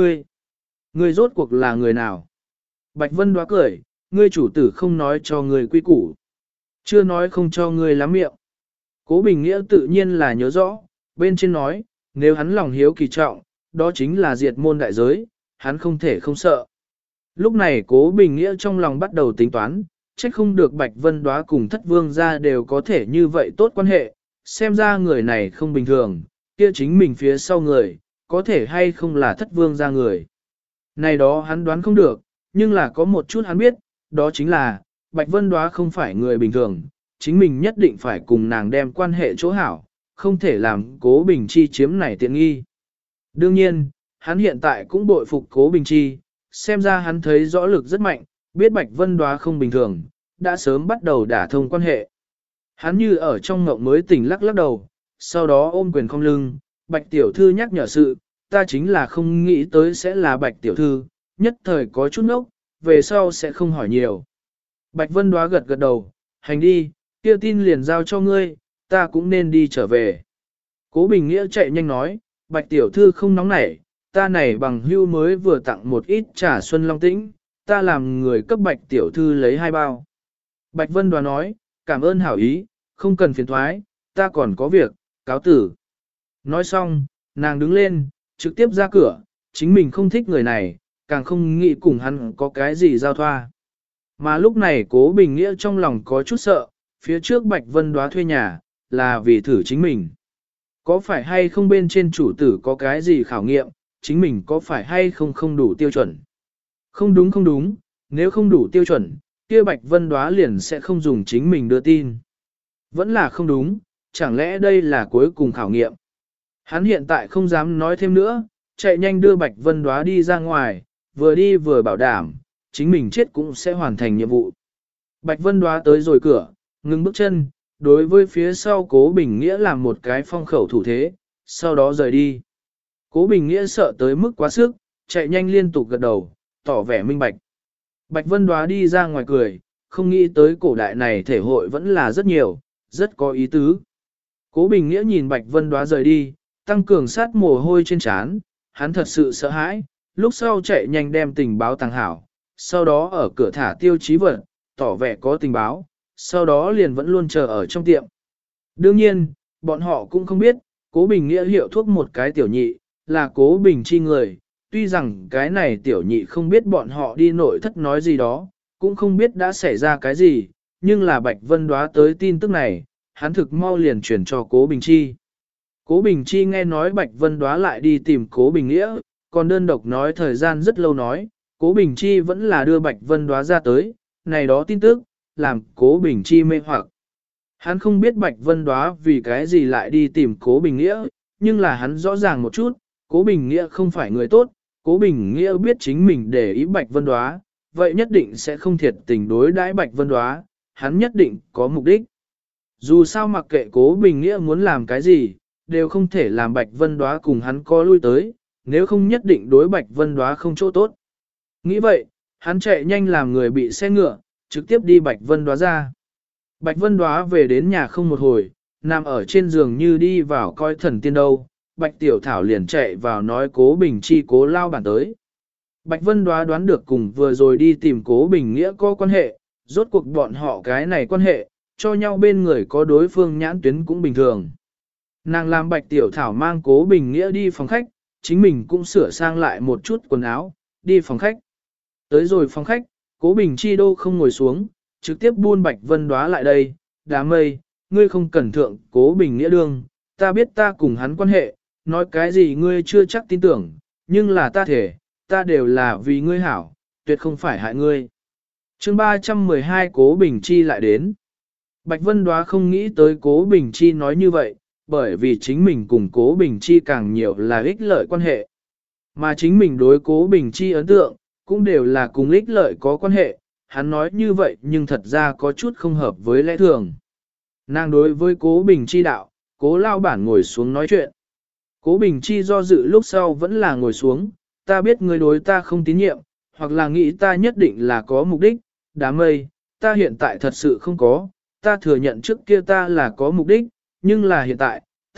ngươi rốt cuộc là người nào? Bạch Vân Đóa cười, ngươi chủ tử không nói cho ngươi quy củ. Chưa nói không cho ngươi lắm miệng. Cố Bình Nghĩa tự nhiên là nhớ rõ, bên trên nói, nếu hắn lòng hiếu kỳ trọng, đó chính là diệt môn đại giới, hắn không thể không sợ. Lúc này Cố Bình Nghĩa trong lòng bắt đầu tính toán, trách không được Bạch Vân Đóa cùng Thất Vương gia đều có thể như vậy tốt quan hệ, xem ra người này không bình thường, kia chính mình phía sau người, có thể hay không là Thất Vương gia người. Này đó hắn đoán không được, nhưng là có một chút hắn biết, đó chính là, Bạch Vân Đóa không phải người bình thường, chính mình nhất định phải cùng nàng đem quan hệ chỗ hảo, không thể làm Cố Bình Chi chiếm này tiện nghi. Đương nhiên, hắn hiện tại cũng bội phục Cố Bình Chi, xem ra hắn thấy rõ lực rất mạnh, biết Bạch Vân Đóa không bình thường, đã sớm bắt đầu đả thông quan hệ. Hắn như ở trong ngộng mới tỉnh lắc lắc đầu, sau đó ôm quyền cong lưng, Bạch Tiểu Thư nhắc nhở sự, ta chính là không nghĩ tới sẽ là Bạch Tiểu Thư, nhất thời có chút nốc, về sau sẽ không hỏi nhiều. Bạch Vân Đóa gật gật đầu, hành đi, kia tin liền giao cho ngươi, ta cũng nên đi trở về. Cố Bình Nghĩa chạy nhanh nói, Bạch Tiểu Thư không nóng nảy, ta này bằng hưu mới vừa tặng một ít trà xuân long tĩnh, ta làm người cấp Bạch Tiểu Thư lấy 2 bao. Bạch Vân Đóa nói, cảm ơn hảo ý, không cần phiền thoái, ta còn có việc, cáo tử. Nói xong, nàng đứng lên, trực tiếp ra cửa, chính mình không thích người này, càng không nghĩ cùng hắn có cái gì giao thoa. Mà lúc này Cố Bình Nghĩa trong lòng có chút sợ, phía trước Bạch Vân Đóa thuê nhà, là vì thử chính mình. Có phải hay không bên trên chủ tử có cái gì khảo nghiệm, chính mình có phải hay không không đủ tiêu chuẩn. Không đúng, nếu không đủ tiêu chuẩn, kia Bạch Vân Đóa liền sẽ không dùng chính mình đưa tin. Vẫn là không đúng, chẳng lẽ đây là cuối cùng khảo nghiệm. Hắn hiện tại không dám nói thêm nữa, chạy nhanh đưa Bạch Vân Đóa đi ra ngoài, vừa đi vừa bảo đảm, chính mình chết cũng sẽ hoàn thành nhiệm vụ. Bạch Vân Đóa tới rồi cửa, ngừng bước chân, đối với phía sau Cố Bình Nghĩa làm một cái phong khẩu thủ thế, sau đó rời đi. Cố Bình Nghĩa sợ tới mức quá sức, chạy nhanh liên tục gật đầu, tỏ vẻ minh bạch. Bạch Vân Đóa đi ra ngoài cười, không nghĩ tới cổ đại này thể hội vẫn là rất nhiều, rất có ý tứ. Cố Bình Nghĩa nhìn Bạch Vân Đóa rời đi, tăng cường sát mồ hôi trên trán, hắn thật sự sợ hãi, lúc sau chạy nhanh đem tình báo tàng hảo, sau đó ở cửa thả tiêu chí vật, tỏ vẻ có tình báo, sau đó liền vẫn luôn chờ ở trong tiệm. Đương nhiên, bọn họ cũng không biết, Cố Bình Nghĩa hiệu thuốc một cái tiểu nhị, là Cố Bình Chi người, tuy rằng cái này tiểu nhị không biết bọn họ đi nội thất nói gì đó, cũng không biết đã xảy ra cái gì, nhưng là Bạch Vân Đóa tới tin tức này, hắn thực mau liền chuyển cho Cố Bình Chi. Cố Bình Chi nghe nói Bạch Vân Đóa lại đi tìm Cố Bình Nghĩa, còn đơn độc nói thời gian rất lâu nói, Cố Bình Chi vẫn là đưa Bạch Vân Đóa ra tới, này đó tin tức, làm Cố Bình Chi mê hoặc. Hắn không biết Bạch Vân Đóa vì cái gì lại đi tìm Cố Bình Nghĩa, nhưng là hắn rõ ràng một chút, Cố Bình Nghĩa không phải người tốt, Cố Bình Nghĩa biết chính mình để ý Bạch Vân Đóa, vậy nhất định sẽ không thiệt tình đối đãi Bạch Vân Đóa, hắn nhất định có mục đích. Dù sao mặc kệ Cố Bình Nghĩa muốn làm cái gì, đều không thể làm Bạch Vân Đóa cùng hắn có lui tới, nếu không nhất định đối Bạch Vân Đóa không chỗ tốt. Nghĩ vậy, hắn chạy nhanh làm người bị xe ngựa, trực tiếp đi Bạch Vân Đóa ra. Bạch Vân Đóa về đến nhà không một hồi, nằm ở trên giường như đi vào coi thần tiên đâu, Bạch Tiểu Thảo liền chạy vào nói Cố Bình Chi Cố lao bản tới. Bạch Vân Đóa đoán được cùng vừa rồi đi tìm Cố Bình Nghĩa có quan hệ, rốt cuộc bọn họ cái này quan hệ, cho nhau bên người có đối phương nhãn tuyến cũng bình thường. Nàng làm Bạch Tiểu Thảo mang Cố Bình Nghĩa đi phòng khách, chính mình cũng sửa sang lại một chút quần áo, đi phòng khách. Tới rồi phòng khách, Cố Bình Chi đô không ngồi xuống, trực tiếp buôn Bạch Vân Đóa lại đây, đám mây, ngươi không cẩn thượng Cố Bình Nghĩa đương, ta biết ta cùng hắn quan hệ, nói cái gì ngươi chưa chắc tin tưởng, nhưng là ta thể, ta đều là vì ngươi hảo, tuyệt không phải hại ngươi. Chương 312 Cố Bình Chi lại đến. Bạch Vân Đóa không nghĩ tới Cố Bình Chi nói như vậy, bởi vì chính mình cùng Cố Bình Chi càng nhiều là ích lợi quan hệ. Mà chính mình đối Cố Bình Chi ấn tượng, cũng đều là cùng ích lợi có quan hệ, hắn nói như vậy nhưng thật ra có chút không hợp với lẽ thường. Nàng đối với Cố Bình Chi đạo, Cố lao bản ngồi xuống nói chuyện. Cố Bình Chi do dự lúc sau vẫn là ngồi xuống, ta biết người đối ta không tín nhiệm, hoặc là nghĩ ta nhất định là có mục đích, đám mây, ta hiện tại thật sự không có, ta thừa nhận trước kia ta là có mục đích, nhưng là hiện tại,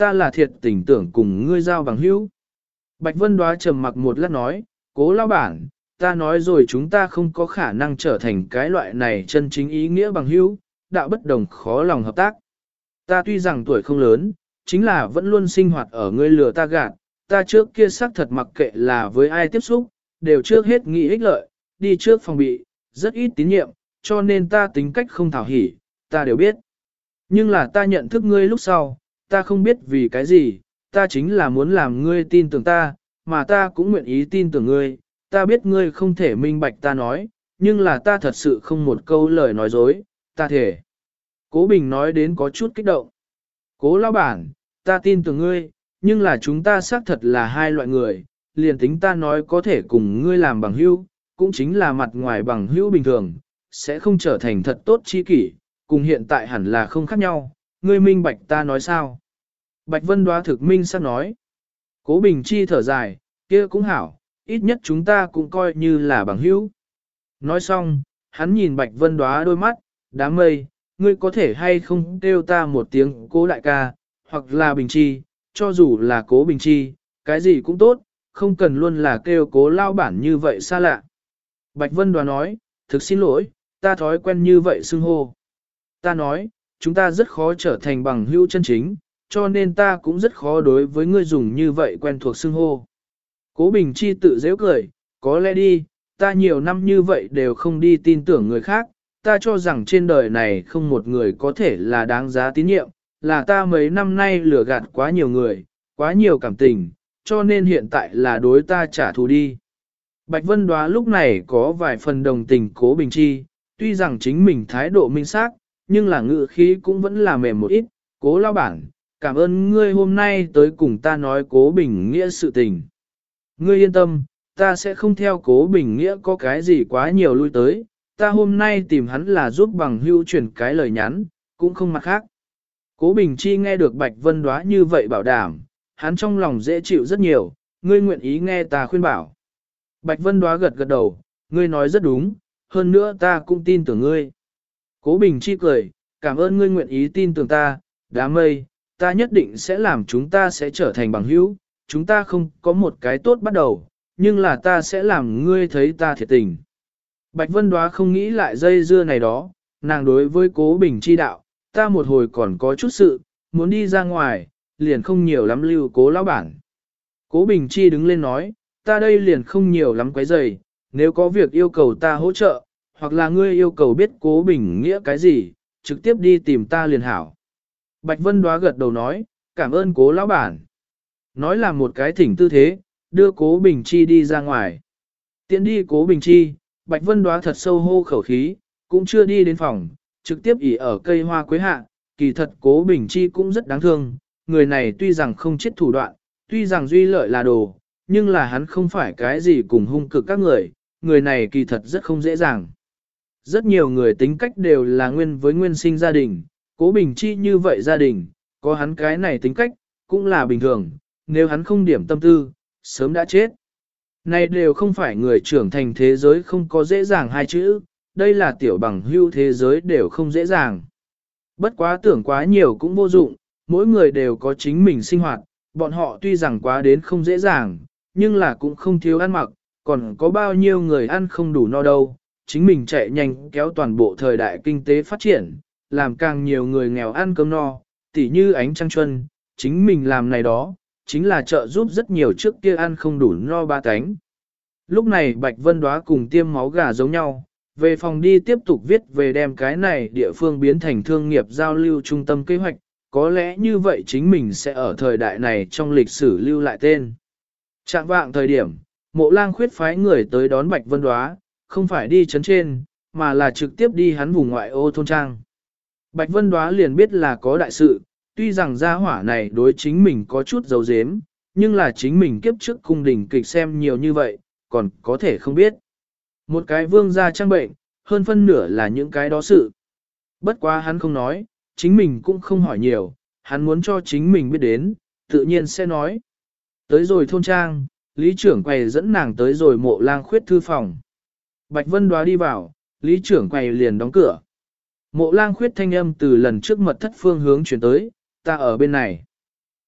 ta là thiệt tình tưởng cùng ngươi giao bằng hữu. Bạch Vân Đóa trầm mặc một lát nói, Cố lão bản, ta nói rồi chúng ta không có khả năng trở thành cái loại này chân chính ý nghĩa bằng hữu, đạo bất đồng khó lòng hợp tác. Ta tuy rằng tuổi không lớn, chính là vẫn luôn sinh hoạt ở ngươi lừa ta gạt, ta trước kia xác thật mặc kệ là với ai tiếp xúc, đều trước hết nghĩ ích lợi, đi trước phòng bị, rất ít tín nhiệm, cho nên ta tính cách không thảo hỉ, ta đều biết. Nhưng là ta nhận thức ngươi lúc sau, ta không biết vì cái gì, ta chính là muốn làm ngươi tin tưởng ta, mà ta cũng nguyện ý tin tưởng ngươi, ta biết ngươi không thể minh bạch ta nói, nhưng là ta thật sự không một câu lời nói dối, ta thể. Cố Bình nói đến có chút kích động. Cố lão bản, ta tin tưởng ngươi, nhưng là chúng ta xác thật là hai loại người, liền tính ta nói có thể cùng ngươi làm bằng hữu, cũng chính là mặt ngoài bằng hữu bình thường, sẽ không trở thành thật tốt chi kỷ, cùng hiện tại hẳn là không khác nhau, ngươi minh bạch ta nói sao? Bạch Vân Đóa thực minh sắp nói. Cố Bình Chi thở dài, kia cũng hảo, ít nhất chúng ta cũng coi như là bằng hữu. Nói xong, hắn nhìn Bạch Vân Đóa đôi mắt, đám mây, ngươi có thể hay không kêu ta một tiếng Cố đại ca, hoặc là Bình Chi, cho dù là Cố Bình Chi, cái gì cũng tốt, không cần luôn là kêu Cố lao bản như vậy xa lạ. Bạch Vân Đóa nói, thực xin lỗi, ta thói quen như vậy xưng hô. Ta nói, chúng ta rất khó trở thành bằng hữu chân chính, cho nên ta cũng rất khó đối với ngươi dùng như vậy quen thuộc xưng hô. Cố Bình Chi tự dễ cười, có lẽ đi, ta nhiều năm như vậy đều không đi tin tưởng người khác, ta cho rằng trên đời này không một người có thể là đáng giá tín nhiệm, là ta mấy năm nay lừa gạt quá nhiều người, quá nhiều cảm tình, cho nên hiện tại là đối ta trả thù đi. Bạch Vân Đóa lúc này có vài phần đồng tình Cố Bình Chi, tuy rằng chính mình thái độ minh xác, nhưng là ngữ khí cũng vẫn là mềm một ít, Cố lão bản, cảm ơn ngươi hôm nay tới cùng ta nói Cố Bình Nghĩa sự tình. Ngươi yên tâm, ta sẽ không theo Cố Bình Nghĩa có cái gì quá nhiều lui tới, ta hôm nay tìm hắn là giúp bằng hữu truyền cái lời nhắn, cũng không mặt khác. Cố Bình Chi nghe được Bạch Vân Đóa như vậy bảo đảm, hắn trong lòng dễ chịu rất nhiều, ngươi nguyện ý nghe ta khuyên bảo. Bạch Vân Đóa gật gật đầu, ngươi nói rất đúng, hơn nữa ta cũng tin tưởng ngươi. Cố Bình Chi cười, cảm ơn ngươi nguyện ý tin tưởng ta, đám mây, ta nhất định sẽ làm chúng ta sẽ trở thành bằng hữu, chúng ta không có một cái tốt bắt đầu, nhưng là ta sẽ làm ngươi thấy ta thiệt tình. Bạch Vân Đóa không nghĩ lại dây dưa này đó, nàng đối với Cố Bình Chi đạo, ta một hồi còn có chút sự, muốn đi ra ngoài, liền không nhiều lắm lưu Cố lão bản. Cố Bình Chi đứng lên nói, ta đây liền không nhiều lắm quấy rầy, nếu có việc yêu cầu ta hỗ trợ, hoặc là ngươi yêu cầu biết Cố Bình Nghĩa cái gì, trực tiếp đi tìm ta liền hảo. Bạch Vân Đóa gật đầu nói, cảm ơn Cố lão bản. Nói là một cái thỉnh tư thế, đưa Cố Bình Chi đi ra ngoài. Tiện đi Cố Bình Chi, Bạch Vân Đóa thật sâu hô khẩu khí, cũng chưa đi đến phòng, trực tiếp ỉ ở cây hoa quế hạ, kỳ thật Cố Bình Chi cũng rất đáng thương, người này tuy rằng không chết thủ đoạn, tuy rằng duy lợi là đồ, nhưng là hắn không phải cái gì cùng hung cực các người này kỳ thật rất không dễ dàng. Rất nhiều người tính cách đều là nguyên với nguyên sinh gia đình, Cố Bình Chi như vậy gia đình, có hắn cái này tính cách, cũng là bình thường, nếu hắn không điểm tâm tư, sớm đã chết. Này đều không phải người trưởng thành thế giới không có dễ dàng hai chữ, đây là tiểu bằng hưu thế giới đều không dễ dàng. Bất quá tưởng quá nhiều cũng vô dụng, mỗi người đều có chính mình sinh hoạt, bọn họ tuy rằng quá đến không dễ dàng, nhưng là cũng không thiếu ăn mặc, còn có bao nhiêu người ăn không đủ no đâu, chính mình chạy nhanh kéo toàn bộ thời đại kinh tế phát triển, làm càng nhiều người nghèo ăn cơm no, tỉ như ánh trăng chuân, chính mình làm này đó, chính là trợ giúp rất nhiều trước kia ăn không đủ no ba cánh. Lúc này Bạch Vân Đóa cùng tiêm máu gà giống nhau, về phòng đi tiếp tục viết về đem cái này địa phương biến thành thương nghiệp giao lưu trung tâm kế hoạch, có lẽ như vậy chính mình sẽ ở thời đại này trong lịch sử lưu lại tên. Trạng vạng thời điểm, Mộ Lang khuyết phái người tới đón Bạch Vân Đóa, không phải đi chấn trên, mà là trực tiếp đi hắn vùng ngoại ô thôn trang. Bạch Vân Đóa liền biết là có đại sự, tuy rằng gia hỏa này đối chính mình có chút giấu giếm, nhưng là chính mình kiếp trước cung đình kịch xem nhiều như vậy, còn có thể không biết. Một cái vương gia trang bệnh, hơn phân nửa là những cái đó sự. Bất quá hắn không nói, chính mình cũng không hỏi nhiều, hắn muốn cho chính mình biết đến, tự nhiên sẽ nói. Tới rồi thôn trang, Lý trưởng quầy dẫn nàng tới rồi Mộ Lang khuyết thư phòng. Bạch Vân Đóa đi vào, Lý trưởng quầy liền đóng cửa. Mộ Lang khuyết thanh âm từ lần trước mật thất phương hướng chuyển tới, ta ở bên này.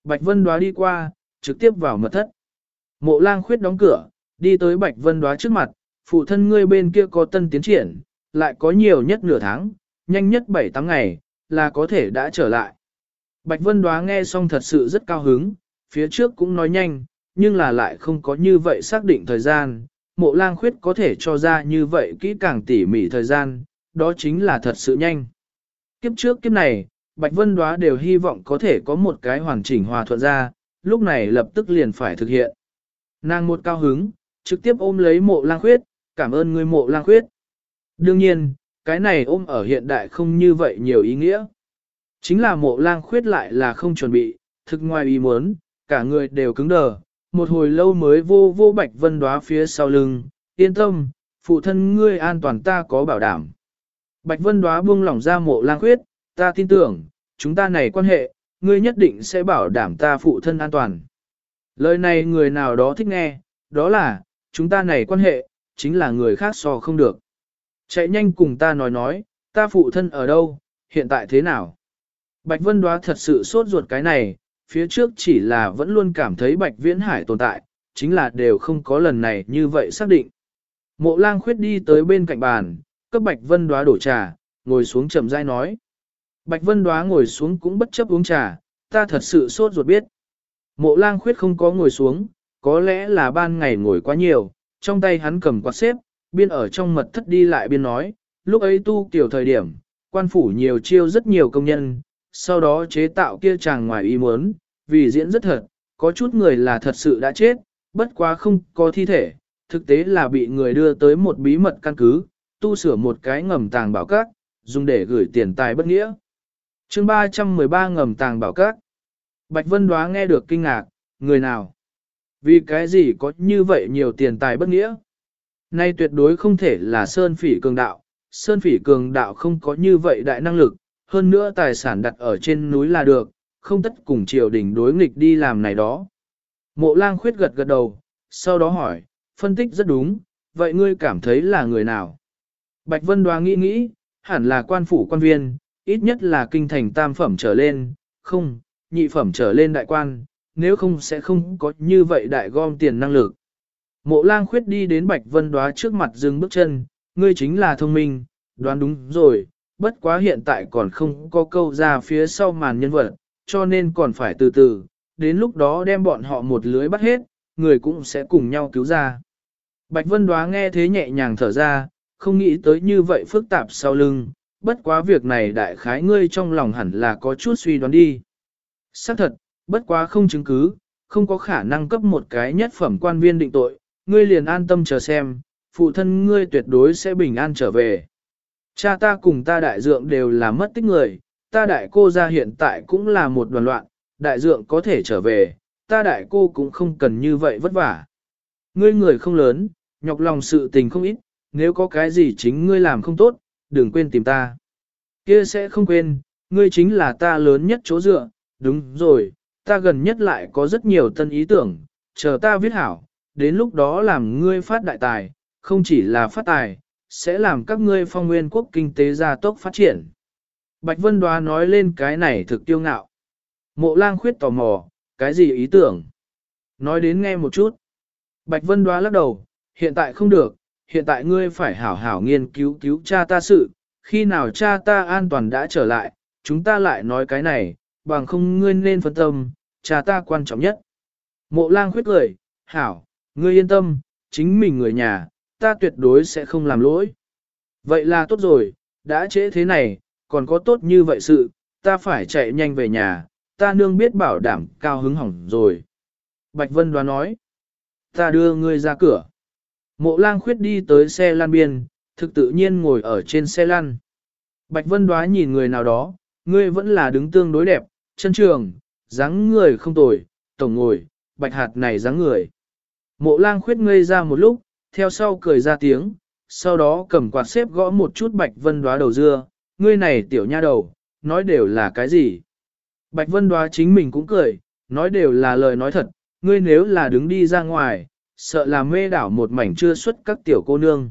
Bạch Vân Đóa đi qua, trực tiếp vào mật thất. Mộ Lang Khuyết đóng cửa, đi tới Bạch Vân Đóa trước mặt, phụ thân ngươi bên kia có tân tiến triển, lại có nhiều nhất nửa tháng, nhanh nhất 7-8 ngày, là có thể đã trở lại. Bạch Vân Đóa nghe xong thật sự rất cao hứng, phía trước cũng nói nhanh, nhưng là lại không có như vậy xác định thời gian. Mộ Lang Khuyết có thể cho ra như vậy kỹ càng tỉ mỉ thời gian, đó chính là thật sự nhanh. Kiếp trước kiếp này, Bạch Vân Đóa đều hy vọng có thể có một cái hoàn chỉnh hòa thuận ra, lúc này lập tức liền phải thực hiện. Nàng một cao hứng, trực tiếp ôm lấy Mộ Lang Khuyết, cảm ơn ngươi Mộ Lang Khuyết. Đương nhiên, cái này ôm ở hiện đại không như vậy nhiều ý nghĩa. Chính là Mộ Lang Khuyết lại là không chuẩn bị, thực ngoài ý muốn, cả người đều cứng đờ, một hồi lâu mới vô Bạch Vân Đóa phía sau lưng, yên tâm, phụ thân ngươi an toàn ta có bảo đảm. Bạch Vân Đóa buông lỏng ra Mộ Lang Khuyết, ta tin tưởng, chúng ta này quan hệ, ngươi nhất định sẽ bảo đảm ta phụ thân an toàn. Lời này người nào đó thích nghe, đó là, chúng ta này quan hệ, chính là người khác so không được. Chạy nhanh cùng ta nói, ta phụ thân ở đâu, hiện tại thế nào? Bạch Vân Đóa thật sự sốt ruột cái này, phía trước chỉ là vẫn luôn cảm thấy Bạch Viễn Hải tồn tại, chính là đều không có lần này như vậy xác định. Mộ Lang Khuyết đi tới bên cạnh bàn, cấp Bạch Vân Đóa đổ trà, ngồi xuống chậm rãi nói. Bạch Vân Đóa ngồi xuống cũng bất chấp uống trà, ta thật sự sốt ruột biết. Mộ Lang Khuyết không có ngồi xuống, có lẽ là ban ngày ngồi quá nhiều, trong tay hắn cầm quạt xếp, biên ở trong mật thất đi lại biên nói, lúc ấy tu tiểu thời điểm, quan phủ nhiều chiêu rất nhiều công nhân, sau đó chế tạo kia chàng ngoài ý muốn, vì diễn rất thật, có chút người là thật sự đã chết, bất quá không có thi thể, thực tế là bị người đưa tới một bí mật căn cứ, tu sửa một cái ngầm tàng bảo các, dùng để gửi tiền tài bất nghĩa. Chương 313 ngầm tàng bảo các. Bạch Vân Đóa nghe được kinh ngạc, người nào? Vì cái gì có như vậy nhiều tiền tài bất nghĩa? Nay tuyệt đối không thể là Sơn Phỉ Cường Đạo, Sơn Phỉ Cường Đạo không có như vậy đại năng lực, hơn nữa tài sản đặt ở trên núi là được, không tất cùng triều đình đối nghịch đi làm này đó. Mộ Lang Khuyết gật gật đầu, sau đó hỏi, phân tích rất đúng, vậy ngươi cảm thấy là người nào? Bạch Vân Đóa nghĩ, hẳn là quan phủ quan viên, ít nhất là kinh thành tam phẩm trở lên, không, nhị phẩm trở lên đại quan, nếu không sẽ không có như vậy đại gom tiền năng lực. Mộ Lang Khuyết đi đến Bạch Vân Đóa trước mặt dừng bước chân, ngươi chính là thông minh, đoán đúng rồi, bất quá hiện tại còn không có câu ra phía sau màn nhân vật, cho nên còn phải từ từ, đến lúc đó đem bọn họ một lưới bắt hết, người cũng sẽ cùng nhau cứu ra. Bạch Vân Đóa nghe thế nhẹ nhàng thở ra, không nghĩ tới như vậy phức tạp sau lưng, bất quá việc này đại khái ngươi trong lòng hẳn là có chút suy đoán đi. Xác thật, bất quá không chứng cứ, không có khả năng cấp một cái nhất phẩm quan viên định tội, ngươi liền an tâm chờ xem, phụ thân ngươi tuyệt đối sẽ bình an trở về. Cha ta cùng ta đại dượng đều là mất tích người, ta đại cô gia hiện tại cũng là một đoàn loạn, đại dượng có thể trở về, ta đại cô cũng không cần như vậy vất vả. Ngươi người không lớn, nhọc lòng sự tình không ít, nếu có cái gì chính ngươi làm không tốt, đừng quên tìm ta. Kia sẽ không quên, ngươi chính là ta lớn nhất chỗ dựa, đúng rồi, ta gần nhất lại có rất nhiều tân ý tưởng, chờ ta viết hảo, đến lúc đó làm ngươi phát đại tài, không chỉ là phát tài, sẽ làm các ngươi phong nguyên quốc kinh tế gia tốc phát triển. Bạch Vân Đóa nói lên cái này thực tiêu ngạo. Mộ Lang Khuyết tò mò, cái gì ý tưởng? Nói đến nghe một chút. Bạch Vân Đóa lắc đầu, hiện tại không được, hiện tại ngươi phải hảo hảo nghiên cứu cứu cha ta sự, khi nào cha ta an toàn đã trở lại, chúng ta lại nói cái này, bằng không ngươi nên phân tâm, cha ta quan trọng nhất. Mộ Lang Khuyết cười, hảo, ngươi yên tâm, chính mình người nhà, ta tuyệt đối sẽ không làm lỗi. Vậy là tốt rồi, đã trễ thế này, còn có tốt như vậy sự, ta phải chạy nhanh về nhà, ta nương biết bảo đảm cao hứng hỏng rồi. Bạch Vân Đóa nói, ta đưa ngươi ra cửa. Mộ Lang Khuyết đi tới xe lăn biên, thực tự nhiên ngồi ở trên xe lăn. Bạch Vân Đóa nhìn người nào đó, ngươi vẫn là đứng tương đối đẹp, chân trường, dáng người không tồi, tổng ngồi, bạch hạt này dáng người. Mộ Lang Khuyết ngây ra một lúc, theo sau cười ra tiếng, sau đó cầm quạt xếp gõ một chút Bạch Vân Đóa đầu dưa, ngươi này tiểu nha đầu, nói đều là cái gì? Bạch Vân Đóa chính mình cũng cười, nói đều là lời nói thật, ngươi nếu là đứng đi ra ngoài, sợ là mê đảo một mảnh chưa xuất các tiểu cô nương.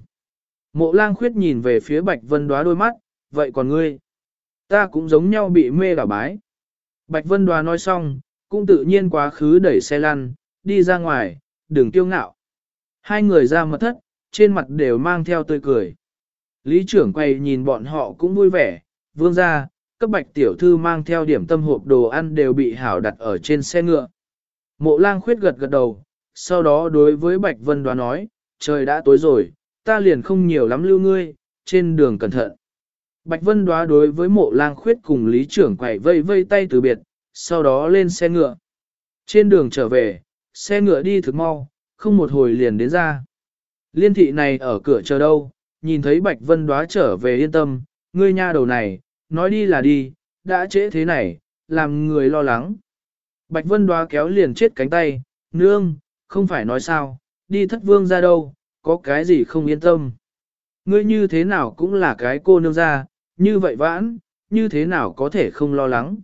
Mộ Lang Khuyết nhìn về phía Bạch Vân Đóa đôi mắt, vậy còn ngươi? Ta cũng giống nhau bị mê đảo bái. Bạch Vân Đóa nói xong, cũng tự nhiên quá khứ đẩy xe lăn, đi ra ngoài, đừng kiêu ngạo. Hai người ra mật thất, trên mặt đều mang theo tươi cười. Lý trưởng quay nhìn bọn họ cũng vui vẻ, vương ra, các bạch tiểu thư mang theo điểm tâm hộp đồ ăn đều bị hảo đặt ở trên xe ngựa. Mộ lang khuyết gật gật đầu, sau đó đối với Bạch Vân Đoá nói, trời đã tối rồi, ta liền không nhiều lắm lưu ngươi, trên đường cẩn thận. Bạch Vân Đoá đối với mộ lang khuyết cùng lý trưởng quầy vây vây tay từ biệt, sau đó lên xe ngựa. Trên đường trở về, xe ngựa đi thực mau, không một hồi liền đến ra. Liên thị này ở cửa chờ đâu, nhìn thấy Bạch Vân Đoá trở về yên tâm, ngươi nha đầu này, nói đi là đi, đã trễ thế này, làm người lo lắng. Bạch Vân Đoá kéo liền chết cánh tay, nương, không phải nói sao, đi thất vương ra đâu, có cái gì không yên tâm. Ngươi như thế nào cũng là cái cô nương ra, như vậy vãn, như thế nào có thể không lo lắng.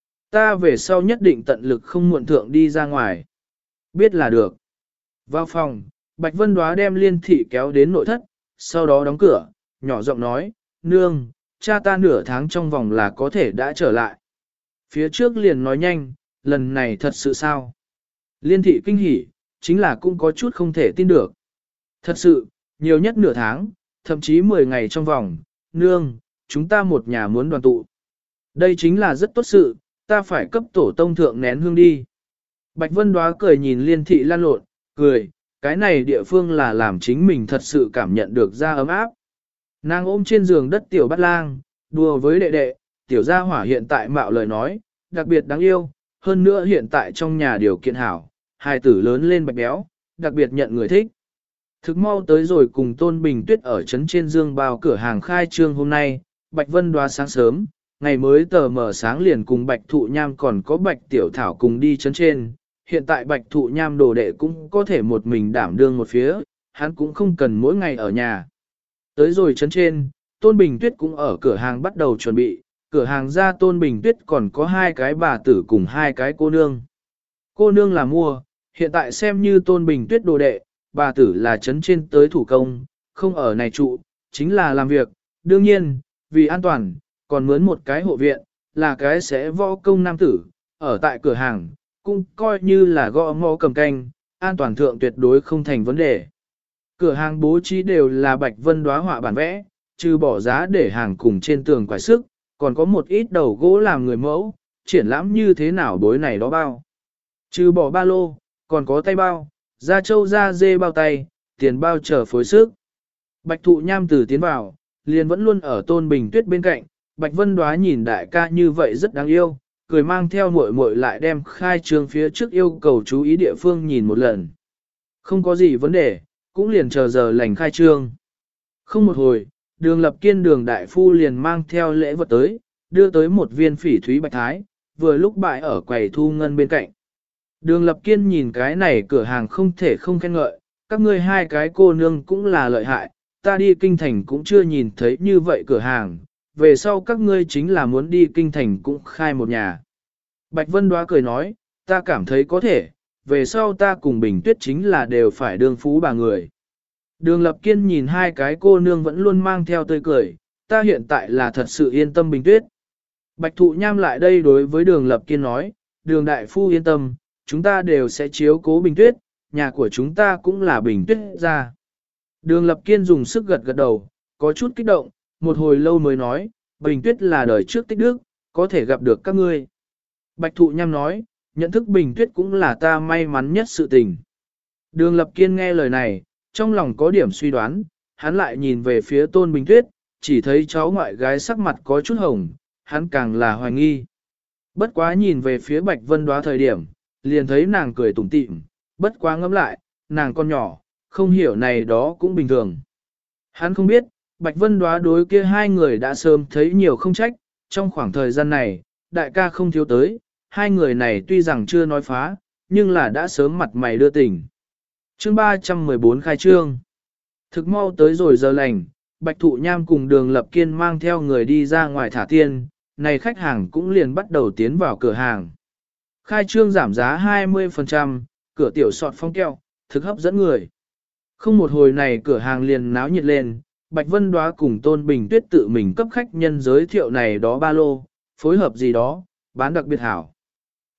Ta về sau nhất định tận lực không muộn thượng đi ra ngoài. Biết là được. Vào phòng, Bạch Vân Đoá đem Liên thị kéo đến nội thất, sau đó đóng cửa, nhỏ giọng nói, nương, cha ta nửa tháng trong vòng là có thể đã trở lại. Phía trước liền nói nhanh, lần này thật sự sao? Liên thị kinh hỉ, chính là cũng có chút không thể tin được. Thật sự, nhiều nhất nửa tháng, thậm chí 10 ngày trong vòng, nương, chúng ta một nhà muốn đoàn tụ. Đây chính là rất tốt sự, ta phải cấp tổ tông thượng nén hương đi. Bạch Vân Đoá cười nhìn Liên thị lan lộn, cười, cái này địa phương là làm chính mình thật sự cảm nhận được ra ấm áp. Nàng ôm trên giường đất tiểu bát lang, đùa với đệ đệ, tiểu gia hỏa hiện tại mạo lời nói, đặc biệt đáng yêu, hơn nữa hiện tại trong nhà điều kiện hảo, hài tử lớn lên bạch béo, đặc biệt nhận người thích. Thực mau tới rồi cùng Tôn Bình Tuyết ở trấn trên dương bao cửa hàng khai trương hôm nay, Bạch Vân Đoá sáng sớm, ngày mới tờ mở sáng liền cùng Bạch Thụ Nham còn có Bạch Tiểu Thảo cùng đi trấn trên. Hiện tại Bạch Thụ Nham đồ đệ cũng có thể một mình đảm đương một phía, hắn cũng không cần mỗi ngày ở nhà. Tới rồi trấn trên, Tôn Bình Tuyết cũng ở cửa hàng bắt đầu chuẩn bị, cửa hàng ra Tôn Bình Tuyết còn có 2 cái bà tử cùng 2 cái cô nương. Cô nương là mua, hiện tại xem như Tôn Bình Tuyết đồ đệ, bà tử là trấn trên tới thủ công, không ở này trụ, chính là làm việc. Đương nhiên, vì an toàn, còn mướn một cái hộ viện, là cái sẽ võ công nam tử, ở tại cửa hàng, cũng coi như là gõ mõ cầm canh, an toàn thượng tuyệt đối không thành vấn đề. Cửa hàng bố trí đều là Bạch Vân Đoá họa bản vẽ, trừ bỏ giá để hàng cùng trên tường quải sức, còn có một ít đầu gỗ làm người mẫu, triển lãm như thế nào đối này đó bao. Trừ bỏ ba lô, còn có tay bao, da trâu da dê bao tay, tiền bao chờ phối sức. Bạch Thụ Nham từ tiến vào, liền vẫn luôn ở Tôn Bình Tuyết bên cạnh, Bạch Vân Đoá nhìn đại ca như vậy rất đáng yêu, cười mang theo muội muội lại đem khai trương phía trước yêu cầu chú ý địa phương nhìn một lần. Không có gì vấn đề, cũng liền chờ giờ lành khai trương. Không một hồi, Đường Lập Kiên Đường đại phu liền mang theo lễ vật tới, đưa tới một viên phỉ thúy bạch thái, vừa lúc bại ở quầy thu ngân bên cạnh. Đường Lập Kiên nhìn cái này cửa hàng không thể không khen ngợi, các ngươi 2 cái cô nương cũng là lợi hại, ta đi kinh thành cũng chưa nhìn thấy như vậy cửa hàng, về sau các ngươi chính là muốn đi kinh thành cũng khai một nhà. Bạch Vân Đoá cười nói, ta cảm thấy có thể, về sau ta cùng Bình Tuyết chính là đều phải đương phú bà người. Đường Lập Kiên nhìn 2 cái cô nương vẫn luôn mang theo tươi cười, ta hiện tại là thật sự yên tâm Bình Tuyết. Bạch Thụ Nham lại đây đối với Đường Lập Kiên nói, Đường đại phu yên tâm, chúng ta đều sẽ chiếu cố Bình Tuyết, nhà của chúng ta cũng là Bình Tuyết ra. Đường Lập Kiên dùng sức gật gật đầu, có chút kích động, một hồi lâu mới nói, Bình Tuyết là đời trước tích đức, có thể gặp được các ngươi. Bạch Thụ Nham nói, nhận thức Bình Tuyết cũng là ta may mắn nhất sự tình. Đường Lập Kiên nghe lời này, trong lòng có điểm suy đoán, hắn lại nhìn về phía Tôn Bình Tuyết, chỉ thấy cháu ngoại gái sắc mặt có chút hồng, hắn càng là hoài nghi. Bất quá nhìn về phía Bạch Vân Đoá thời điểm, liền thấy nàng cười tủm tỉm, bất quá ngẫm lại, nàng con nhỏ, không hiểu này đó cũng bình thường. Hắn không biết, Bạch Vân Đoá đối kia 2 người đã sớm thấy nhiều không trách, trong khoảng thời gian này, đại ca không thiếu tới, 2 người này tuy rằng chưa nói phá, nhưng là đã sớm mặt mày đưa tình. Chương 314 khai trương. Thực mau tới rồi giờ lành, Bạch Thụ Nham cùng Đường Lập Kiên mang theo người đi ra ngoài thả tiền, này khách hàng cũng liền bắt đầu tiến vào cửa hàng. Khai trương giảm giá 20%, cửa tiểu sọt phong keo, thực hấp dẫn người. Không một hồi này cửa hàng liền náo nhiệt lên, Bạch Vân Đoá cùng Tôn Bình Tuyết tự mình cấp khách nhân giới thiệu này đó ba lô, phối hợp gì đó, bán đặc biệt hảo.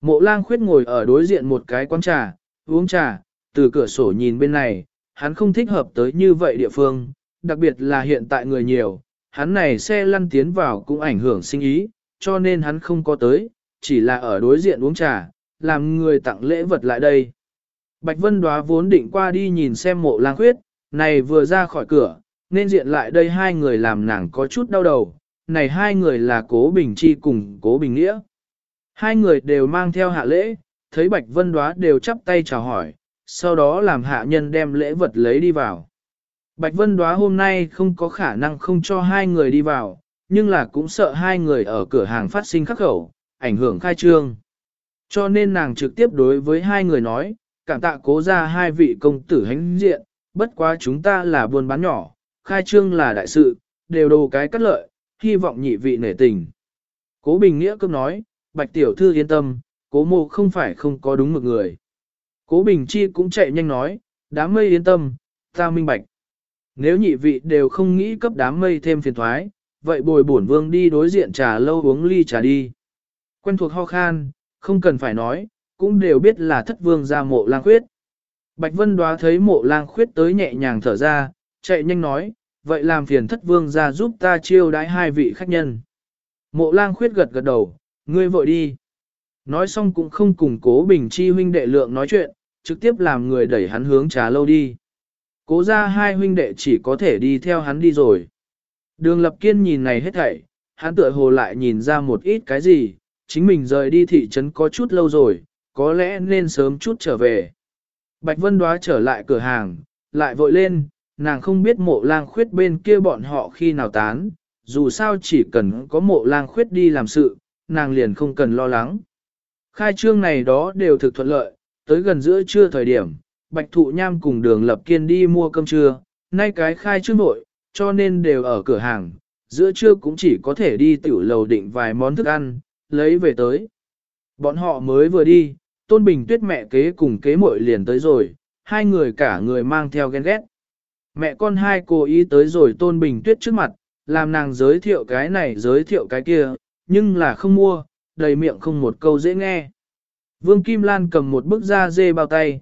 Mộ Lang Khuyết ngồi ở đối diện một cái quán trà, uống trà, từ cửa sổ nhìn bên này, hắn không thích hợp tới như vậy địa phương, đặc biệt là hiện tại người nhiều, hắn này xe lăn tiến vào cũng ảnh hưởng sinh ý, cho nên hắn không có tới, chỉ là ở đối diện uống trà, làm người tặng lễ vật lại đây. Bạch Vân Đóa vốn định qua đi nhìn xem Mộ Lang Khuyết, này vừa ra khỏi cửa, nên diện lại đây hai người làm nàng có chút đau đầu, này hai người là Cố Bình Chi cùng Cố Bình Nghĩa. Hai người đều mang theo hạ lễ, thấy Bạch Vân Đóa đều chắp tay chào hỏi, sau đó làm hạ nhân đem lễ vật lấy đi vào. Bạch Vân Đóa hôm nay không có khả năng không cho hai người đi vào, nhưng là cũng sợ hai người ở cửa hàng phát sinh khắc khẩu, ảnh hưởng khai trương. Cho nên nàng trực tiếp đối với hai người nói, cảm tạ Cố ra hai vị công tử hãnh diện, bất quá chúng ta là buôn bán nhỏ, khai trương là đại sự, đều đồ cái cắt lợi, hy vọng nhị vị nể tình. Cố Bình Nghĩa cướp nói, Bạch tiểu thư yên tâm, Cố mộ không phải không có đúng một người. Cố Bình Chi cũng chạy nhanh nói, đám mây yên tâm, ta minh bạch. Nếu nhị vị đều không nghĩ cấp đám mây thêm phiền thoái, vậy bồi bổn vương đi đối diện trà lâu uống ly trà đi. Quen thuộc ho khan, không cần phải nói, cũng đều biết là thất vương ra Mộ Lang Khuyết. Bạch Vân Đóa thấy Mộ Lang Khuyết tới nhẹ nhàng thở ra, chạy nhanh nói, vậy làm phiền thất vương ra giúp ta chiêu đãi hai vị khách nhân. Mộ Lang Khuyết gật gật đầu, ngươi vội đi. Nói xong cũng không cùng Cố Bình Chi huynh đệ lượng nói chuyện, trực tiếp làm người đẩy hắn hướng trà lâu đi. Cố ra hai huynh đệ chỉ có thể đi theo hắn đi rồi. Đường Lập Kiên nhìn này hết thảy, hắn tựa hồ lại nhìn ra một ít cái gì, chính mình rời đi thị trấn có chút lâu rồi, có lẽ nên sớm chút trở về. Bạch Vân Đóa trở lại cửa hàng, lại vội lên, nàng không biết Mộ Lang Khuyết bên kia bọn họ khi nào tán, dù sao chỉ cần có Mộ Lang Khuyết đi làm sự, nàng liền không cần lo lắng. Khai trương này đó đều thực thuận lợi, tới gần giữa trưa thời điểm, Bạch Thụ Nham cùng Đường Lập Kiên đi mua cơm trưa, nay cái khai trương nội, cho nên đều ở cửa hàng, giữa trưa cũng chỉ có thể đi tiểu lầu định vài món thức ăn, lấy về tới. Bọn họ mới vừa đi, Tôn Bình Tuyết mẹ kế cùng kế muội liền tới rồi, hai người cả người mang theo ghen ghét. Mẹ con hai cố ý tới rồi Tôn Bình Tuyết trước mặt, làm nàng giới thiệu cái này giới thiệu cái kia, nhưng là không mua, đầy miệng không một câu dễ nghe. Vương Kim Lan cầm một bức da dê bao tay,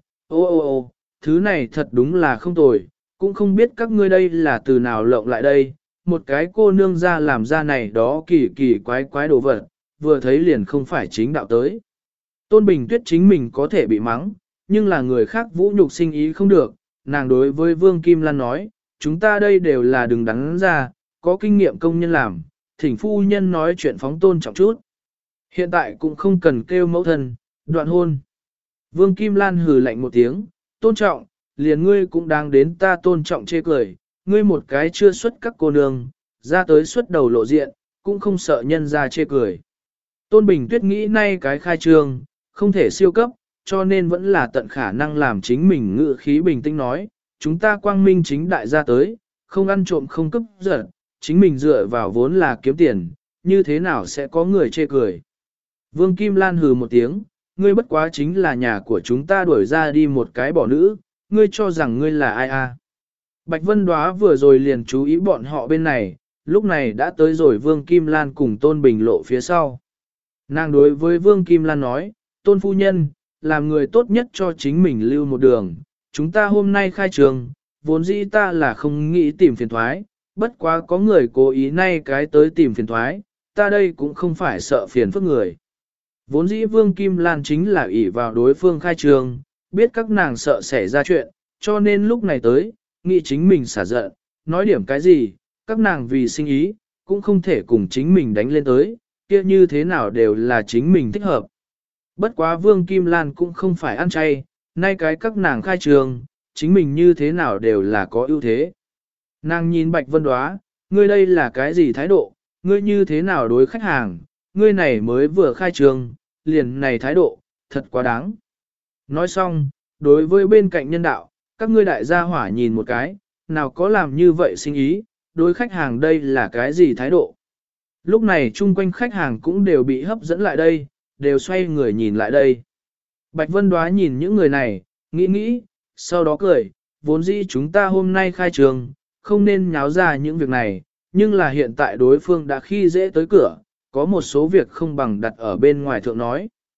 ô, thứ này thật đúng là không tồi, cũng không biết các ngươi đây là từ nào lộng lại đây, một cái cô nương ra làm ra này đó kỳ kỳ quái quái đồ vật, vừa thấy liền không phải chính đạo tới. Tôn Bình Tuyết chính mình có thể bị mắng, nhưng là người khác vũ nhục sinh ý không được, nàng đối với Vương Kim Lan nói, chúng ta đây đều là đừng đắn ra, có kinh nghiệm công nhân làm, thỉnh phu nhân nói chuyện phóng tôn trọng chút. Hiện tại cũng không cần kêu mẫu thân, đoạn hôn. Vương Kim Lan hừ lạnh một tiếng, tôn trọng, liền ngươi cũng đang đến ta tôn trọng chê cười, ngươi một cái chưa xuất các cô nương, ra tới xuất đầu lộ diện, cũng không sợ nhân ra chê cười. Tôn Bình Tuyết nghĩ nay cái khai trương, không thể siêu cấp, cho nên vẫn là tận khả năng làm chính mình ngự khí bình tĩnh nói, chúng ta quang minh chính đại ra tới, không ăn trộm không cướp giật, chính mình dựa vào vốn là kiếm tiền, như thế nào sẽ có người chê cười. Vương Kim Lan hừ một tiếng, ngươi bất quá chính là nhà của chúng ta đuổi ra đi một cái bỏ nữ, ngươi cho rằng ngươi là ai à. Bạch Vân Đóa vừa rồi liền chú ý bọn họ bên này, lúc này đã tới rồi Vương Kim Lan cùng Tôn Bình Lộ phía sau. Nàng đối với Vương Kim Lan nói, Tôn phu nhân, làm người tốt nhất cho chính mình lưu một đường, chúng ta hôm nay khai trường, vốn dĩ ta là không nghĩ tìm phiền thoái, bất quá có người cố ý nay cái tới tìm phiền thoái, ta đây cũng không phải sợ phiền phức người. Vốn dĩ Vương Kim Lan chính là ỷ vào đối phương khai trường, biết các nàng sợ xảy ra chuyện, cho nên lúc này tới, nghĩ chính mình xả giận, nói điểm cái gì, các nàng vì sinh ý, cũng không thể cùng chính mình đánh lên tới, kia như thế nào đều là chính mình thích hợp. Bất quá Vương Kim Lan cũng không phải ăn chay, nay cái các nàng khai trường, chính mình như thế nào đều là có ưu thế. Nàng nhìn Bạch Vân Đóa, ngươi đây là cái gì thái độ, ngươi như thế nào đối khách hàng, ngươi này mới vừa khai trường, liền này thái độ, thật quá đáng. Nói xong, đối với bên cạnh nhân đạo, các ngươi đại gia hỏa nhìn một cái, nào có làm như vậy sinh ý, đối khách hàng đây là cái gì thái độ. Lúc này chung quanh khách hàng cũng đều bị hấp dẫn lại đây, đều xoay người nhìn lại đây. Bạch Vân Đóa nhìn những người này, nghĩ, sau đó cười, vốn dĩ chúng ta hôm nay khai trường, không nên nháo ra những việc này, nhưng là hiện tại đối phương đã khi dễ tới cửa, có một số việc không bằng đặt ở bên ngoài thượng nói.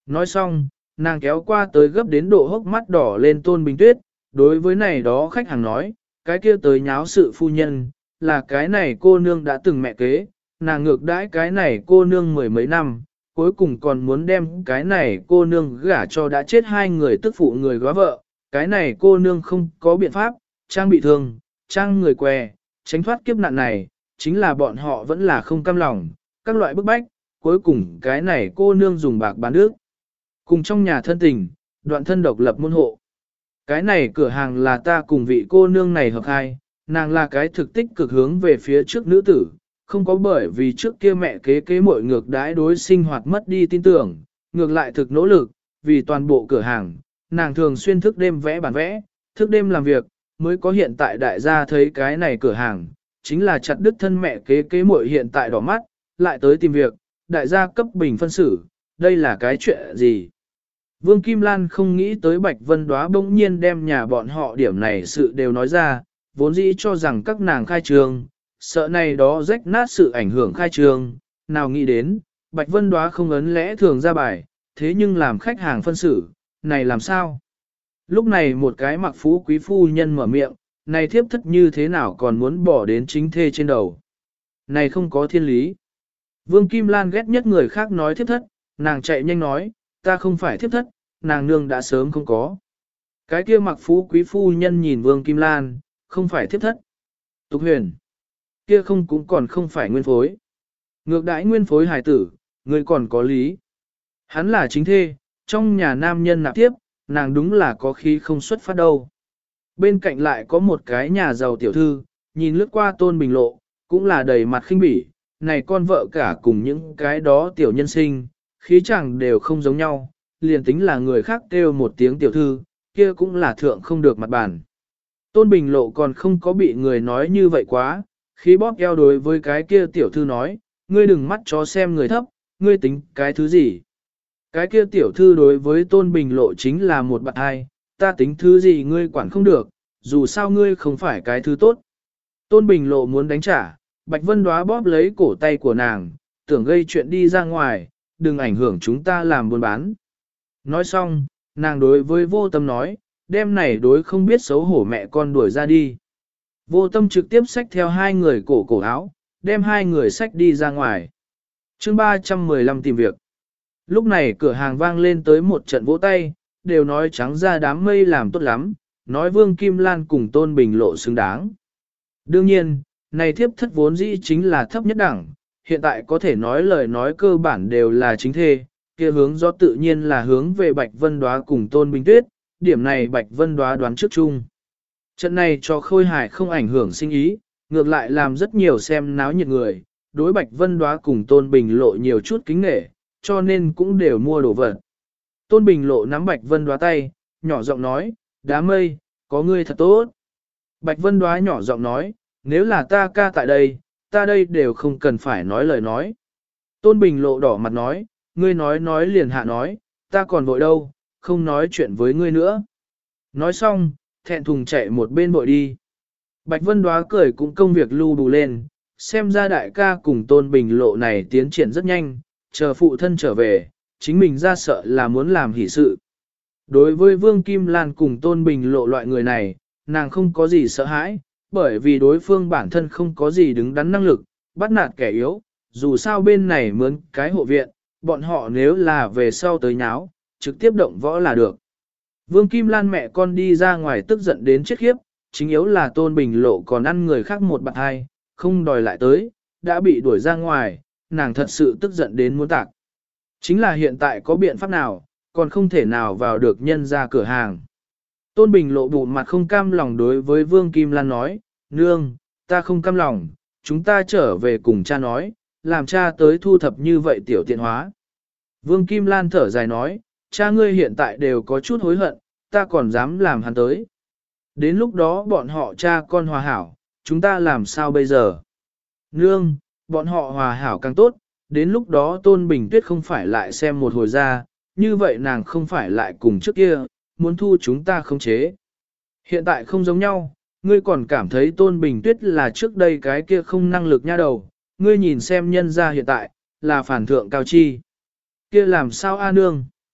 Nói xong, nàng kéo qua tới gấp đến độ hốc mắt đỏ lên Tôn Bình Tuyết, đối với này đó khách hàng nói, cái kia tới nháo sự phu nhân, là cái này cô nương đã từng mẹ kế, nàng ngược đãi cái này cô nương mười mấy năm, cuối cùng còn muốn đem cái này cô nương gả cho đã chết hai người tức phụ người góa vợ, cái này cô nương không có biện pháp, trang bị thương, trang người què, tránh thoát kiếp nạn này, chính là bọn họ vẫn là không cam lòng, các loại bức bách, cuối cùng cái này cô nương dùng bạc bán nước. Cùng trong nhà thân tình, đoạn thân độc lập môn hộ. Cái này cửa hàng là ta cùng vị cô nương này hợp hai, nàng là cái thực tích cực hướng về phía trước nữ tử, không có bởi vì trước kia mẹ kế kế muội ngược đãi đối sinh hoạt mất đi tin tưởng, ngược lại thực nỗ lực, vì toàn bộ cửa hàng, nàng thường xuyên thức đêm vẽ bản vẽ, thức đêm làm việc, mới có hiện tại đại gia thấy cái này cửa hàng, chính là chặt đứt thân mẹ kế kế muội hiện tại đỏ mắt, lại tới tìm việc, đại gia cấp bình phân xử, đây là cái chuyện gì? Vương Kim Lan không nghĩ tới Bạch Vân Đóa bỗng nhiên đem nhà bọn họ điểm này sự đều nói ra, vốn dĩ cho rằng các nàng khai trường, sợ này đó rách nát sự ảnh hưởng khai trường, nào nghĩ đến, Bạch Vân Đóa không ấn lẽ thường ra bài, thế nhưng làm khách hàng phân xử, này làm sao? Lúc này một cái mặc phú quý phu nhân mở miệng, này thiếp thất như thế nào còn muốn bỏ đến chính thê trên đầu? Này không có thiên lý. Vương Kim Lan ghét nhất người khác nói thiếp thất, nàng chạy nhanh nói, ta không phải thiếp thất, nàng nương đã sớm không có. Cái kia mặc phú quý phu nhân nhìn Vương Kim Lan, không phải thiếp thất. Tục huyền, kia không cũng còn không phải nguyên phối. Ngược đãi nguyên phối hài tử, người còn có lý. Hắn là chính thê, trong nhà nam nhân nạp tiếp, nàng đúng là có khí không xuất phát đâu. Bên cạnh lại có một cái nhà giàu tiểu thư, nhìn lướt qua Tôn Bình Lộ, cũng là đầy mặt khinh bỉ, này con vợ cả cùng những cái đó tiểu nhân sinh, khí chẳng đều không giống nhau, liền tính là người khác kêu một tiếng tiểu thư, kia cũng là thượng không được mặt bàn. Tôn Bình Lộ còn không có bị người nói như vậy quá, khí bóp eo đối với cái kia tiểu thư nói, ngươi đừng mắt chó xem người thấp, ngươi tính cái thứ gì. Cái kia tiểu thư đối với Tôn Bình Lộ chính là một bạn hai, ta tính thứ gì ngươi quản không được, dù sao ngươi không phải cái thứ tốt. Tôn Bình Lộ muốn đánh trả, Bạch Vân Đóa bóp lấy cổ tay của nàng, tưởng gây chuyện đi ra ngoài, đừng ảnh hưởng chúng ta làm buôn bán. Nói xong, nàng đối với Vô Tâm nói, đêm này đối không biết xấu hổ mẹ con đuổi ra đi. Vô Tâm trực tiếp xách theo hai người cổ áo, đem hai người xách đi ra ngoài. Chương 315 tìm việc. Lúc này cửa hàng vang lên tới một trận vỗ tay, đều nói trắng ra đám mây làm tốt lắm, nói Vương Kim Lan cùng Tôn Bình Lộ xứng đáng. Đương nhiên, này thiếp thất vốn dĩ chính là thấp nhất đẳng, hiện tại có thể nói lời nói cơ bản đều là chính thê, kia hướng do tự nhiên là hướng về Bạch Vân Đóa cùng Tôn Bình Tuyết, điểm này Bạch Vân Đóa đoán trước chung. Trận này cho Khôi Hải không ảnh hưởng sinh ý, ngược lại làm rất nhiều xem náo nhiệt người, đối Bạch Vân Đóa cùng Tôn Bình Lộ nhiều chút kính nể, cho nên cũng đều mua đồ vật. Tôn Bình Lộ nắm Bạch Vân Đóa tay, nhỏ giọng nói, đám mây, có ngươi thật tốt. Bạch Vân Đóa nhỏ giọng nói, nếu là ta ca tại đây, ta đây đều không cần phải nói lời nói. Tôn Bình Lộ đỏ mặt nói, ngươi nói liền hạ nói, ta còn vội đâu, không nói chuyện với ngươi nữa. Nói xong, thẹn thùng chạy một bên vội đi. Bạch Vân Đóa cười cũng công việc lưu đủ lên, xem ra đại ca cùng Tôn Bình Lộ này tiến triển rất nhanh, chờ phụ thân trở về, chính mình ra sợ là muốn làm hỷ sự. Đối với Vương Kim Lan cùng Tôn Bình Lộ loại người này, nàng không có gì sợ hãi, bởi vì đối phương bản thân không có gì đứng đắn năng lực, bắt nạt kẻ yếu, dù sao bên này mướn cái hộ viện, bọn họ nếu là về sau tới nháo, trực tiếp động võ là được. Vương Kim Lan mẹ con đi ra ngoài tức giận đến chết khiếp, chính yếu là Tôn Bình Lộ còn ăn người khác một bạn hai, không đòi lại tới, đã bị đuổi ra ngoài, nàng thật sự tức giận đến muốn tạc. Chính là hiện tại có biện pháp nào, còn không thể nào vào được nhân ra cửa hàng. Tôn Bình Lộ bụng mặt không cam lòng đối với Vương Kim Lan nói, nương, ta không cam lòng, chúng ta trở về cùng cha nói, làm cha tới thu thập như vậy tiểu tiện hóa. Vương Kim Lan thở dài nói, cha ngươi hiện tại đều có chút hối hận, ta còn dám làm hắn tới. Đến lúc đó bọn họ cha con hòa hảo, chúng ta làm sao bây giờ? Nương, bọn họ hòa hảo càng tốt, đến lúc đó Tôn Bình Tuyết không phải lại xem một hồi ra, như vậy nàng không phải lại cùng trước kia, muốn thu chúng ta không chế. Hiện tại không giống nhau, ngươi còn cảm thấy Tôn Bình Tuyết là trước đây cái kia không năng lực nha đầu, ngươi nhìn xem nhân ra hiện tại, là phản thượng cao chi. Kia làm sao a nương?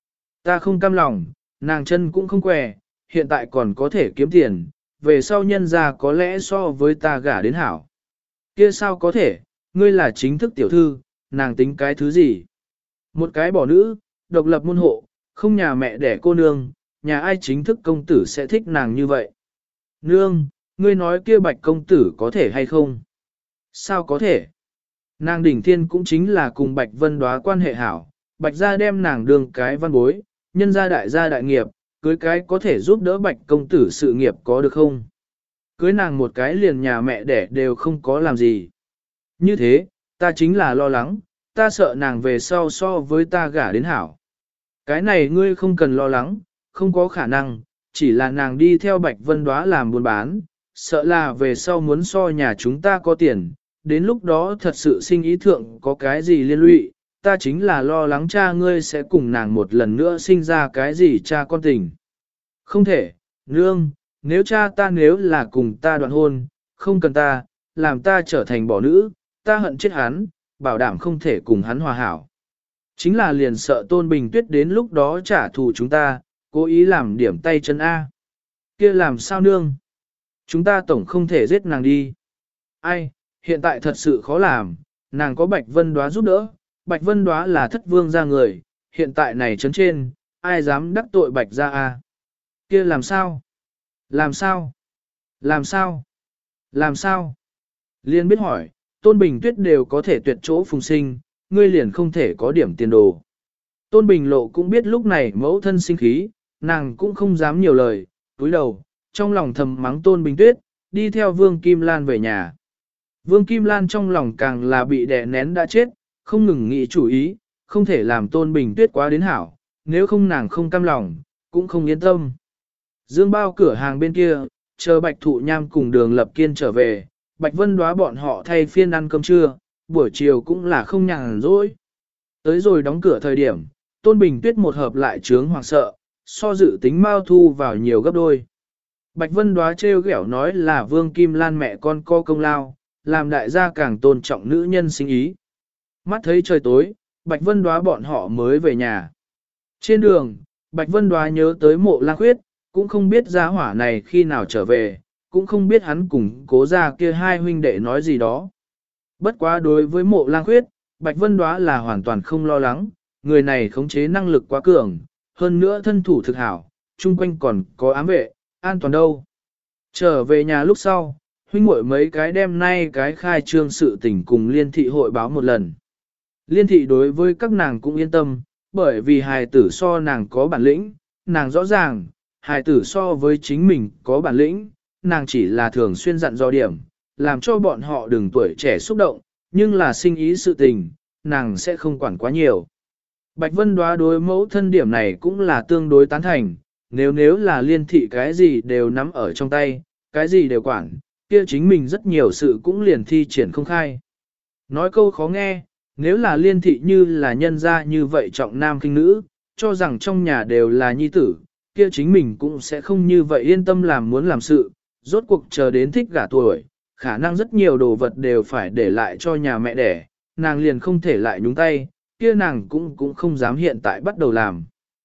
Ta không cam lòng, nàng chân cũng không què, hiện tại còn có thể kiếm tiền, về sau nhân ra có lẽ so với ta gả đến hảo. Kia sao có thể, ngươi là chính thức tiểu thư, nàng tính cái thứ gì? Một cái bỏ nữ, độc lập môn hộ, không nhà mẹ đẻ cô nương, nhà ai chính thức công tử sẽ thích nàng như vậy? Nương, ngươi nói kia bạch công tử có thể hay không? Sao có thể? Nàng đỉnh thiên cũng chính là cùng bạch vân đoá quan hệ hảo, bạch gia đem nàng đường cái văn bối, nhân gia đại nghiệp, cưới cái có thể giúp đỡ bạch công tử sự nghiệp có được không? Cưới nàng một cái liền nhà mẹ đẻ đều không có làm gì. Như thế, ta chính là lo lắng, ta sợ nàng về sau so với ta gả đến hảo. Cái này ngươi không cần lo lắng, không có khả năng, chỉ là nàng đi theo bạch vân đoá làm buôn bán, sợ là về sau muốn so nhà chúng ta có tiền, đến lúc đó thật sự sinh ý thượng có cái gì liên lụy, ta chính là lo lắng cha ngươi sẽ cùng nàng một lần nữa sinh ra cái gì cha con tình. Không thể, nương, nếu cha ta nếu là cùng ta đoạn hôn, không cần ta, làm ta trở thành bỏ nữ, ta hận chết hắn, bảo đảm không thể cùng hắn hòa hảo. Chính là liền sợ Tôn Bình Tuyết đến lúc đó trả thù chúng ta, cố ý làm điểm tay chân A. Kia làm sao nương? Chúng ta tổng không thể giết nàng đi. Ai, hiện tại thật sự khó làm, nàng có Bạch Vân Đoá giúp đỡ, Bạch Vân Đoá là thất vương gia người, hiện tại này chấn trên, ai dám đắc tội Bạch gia A. Kia làm sao? Làm sao? Làm sao? Làm sao? Liên biết hỏi, Tôn Bình Tuyết đều có thể tuyệt chỗ phùng sinh, ngươi liền không thể có điểm tiền đồ. Tôn Bình Lộ cũng biết lúc này mẫu thân sinh khí, nàng cũng không dám nhiều lời, túi đầu, trong lòng thầm mắng Tôn Bình Tuyết, đi theo Vương Kim Lan về nhà. Vương Kim Lan trong lòng càng là bị đè nén đã chết, không ngừng nghĩ chủ ý, không thể làm Tôn Bình Tuyết quá đến hảo, nếu không nàng không cam lòng, cũng không yên tâm. Dương Bao cửa hàng bên kia, chờ Bạch Thụ Nham cùng Đường Lập Kiên trở về, Bạch Vân Đoá bọn họ thay phiên ăn cơm trưa, buổi chiều cũng là không nhàn rỗi. Tới rồi đóng cửa thời điểm, Tôn Bình Tuyết một hợp lại trướng hoảng sợ, so dự tính Mao thu vào nhiều gấp đôi. Bạch Vân Đoá trêu ghẹo nói là Vương Kim Lan mẹ con co công lao, làm đại gia càng tôn trọng nữ nhân sinh ý. Mắt thấy trời tối, Bạch Vân Đoá bọn họ mới về nhà. Trên đường, Bạch Vân Đoá nhớ tới Mộ Lang Khuyết, cũng không biết gia hỏa này khi nào trở về, cũng không biết hắn cùng cố gia kia hai huynh đệ nói gì đó. Bất quá đối với Mộ Lang Khuyết, Bạch Vân Đoá là hoàn toàn không lo lắng, người này khống chế năng lực quá cường, hơn nữa thân thủ thực hảo, chung quanh còn có ám vệ, an toàn đâu. Trở về nhà lúc sau, huynh muội mấy cái đem nay cái khai trương sự tình cùng Liên thị hội báo một lần. Liên thị đối với các nàng cũng yên tâm, bởi vì hài tử so nàng có bản lĩnh, nàng rõ ràng, hài tử so với chính mình có bản lĩnh, nàng chỉ là thường xuyên dặn dò điểm, làm cho bọn họ đừng tuổi trẻ xúc động, nhưng là sinh ý sự tình, nàng sẽ không quản quá nhiều. Bạch Vân Đoá đối mẫu thân điểm này cũng là tương đối tán thành, nếu là Liên thị cái gì đều nắm ở trong tay, cái gì đều quản, kia chính mình rất nhiều sự cũng liền thi triển không khai. Nói câu khó nghe, nếu là Liên thị như là nhân gia như vậy trọng nam khinh nữ, cho rằng trong nhà đều là nhi tử, kia chính mình cũng sẽ không như vậy yên tâm làm muốn làm sự, rốt cuộc chờ đến thích gả tuổi, khả năng rất nhiều đồ vật đều phải để lại cho nhà mẹ đẻ, nàng liền không thể lại nhúng tay, kia nàng cũng không dám hiện tại bắt đầu làm.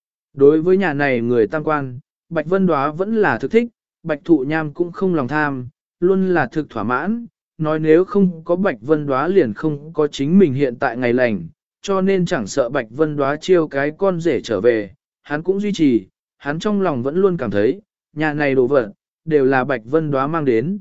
Đối với nhà này người tam quan, Bạch Vân Đoá vẫn là thực thích, Bạch Thụ Nham cũng không lòng tham, luôn là thực thỏa mãn, nói nếu không có Bạch Vân Đoá liền không có chính mình hiện tại ngày lành, cho nên chẳng sợ Bạch Vân Đoá chiêu cái con rể trở về, hắn cũng duy trì, hắn trong lòng vẫn luôn cảm thấy, nhà này đồ vật, đều là Bạch Vân Đoá mang đến.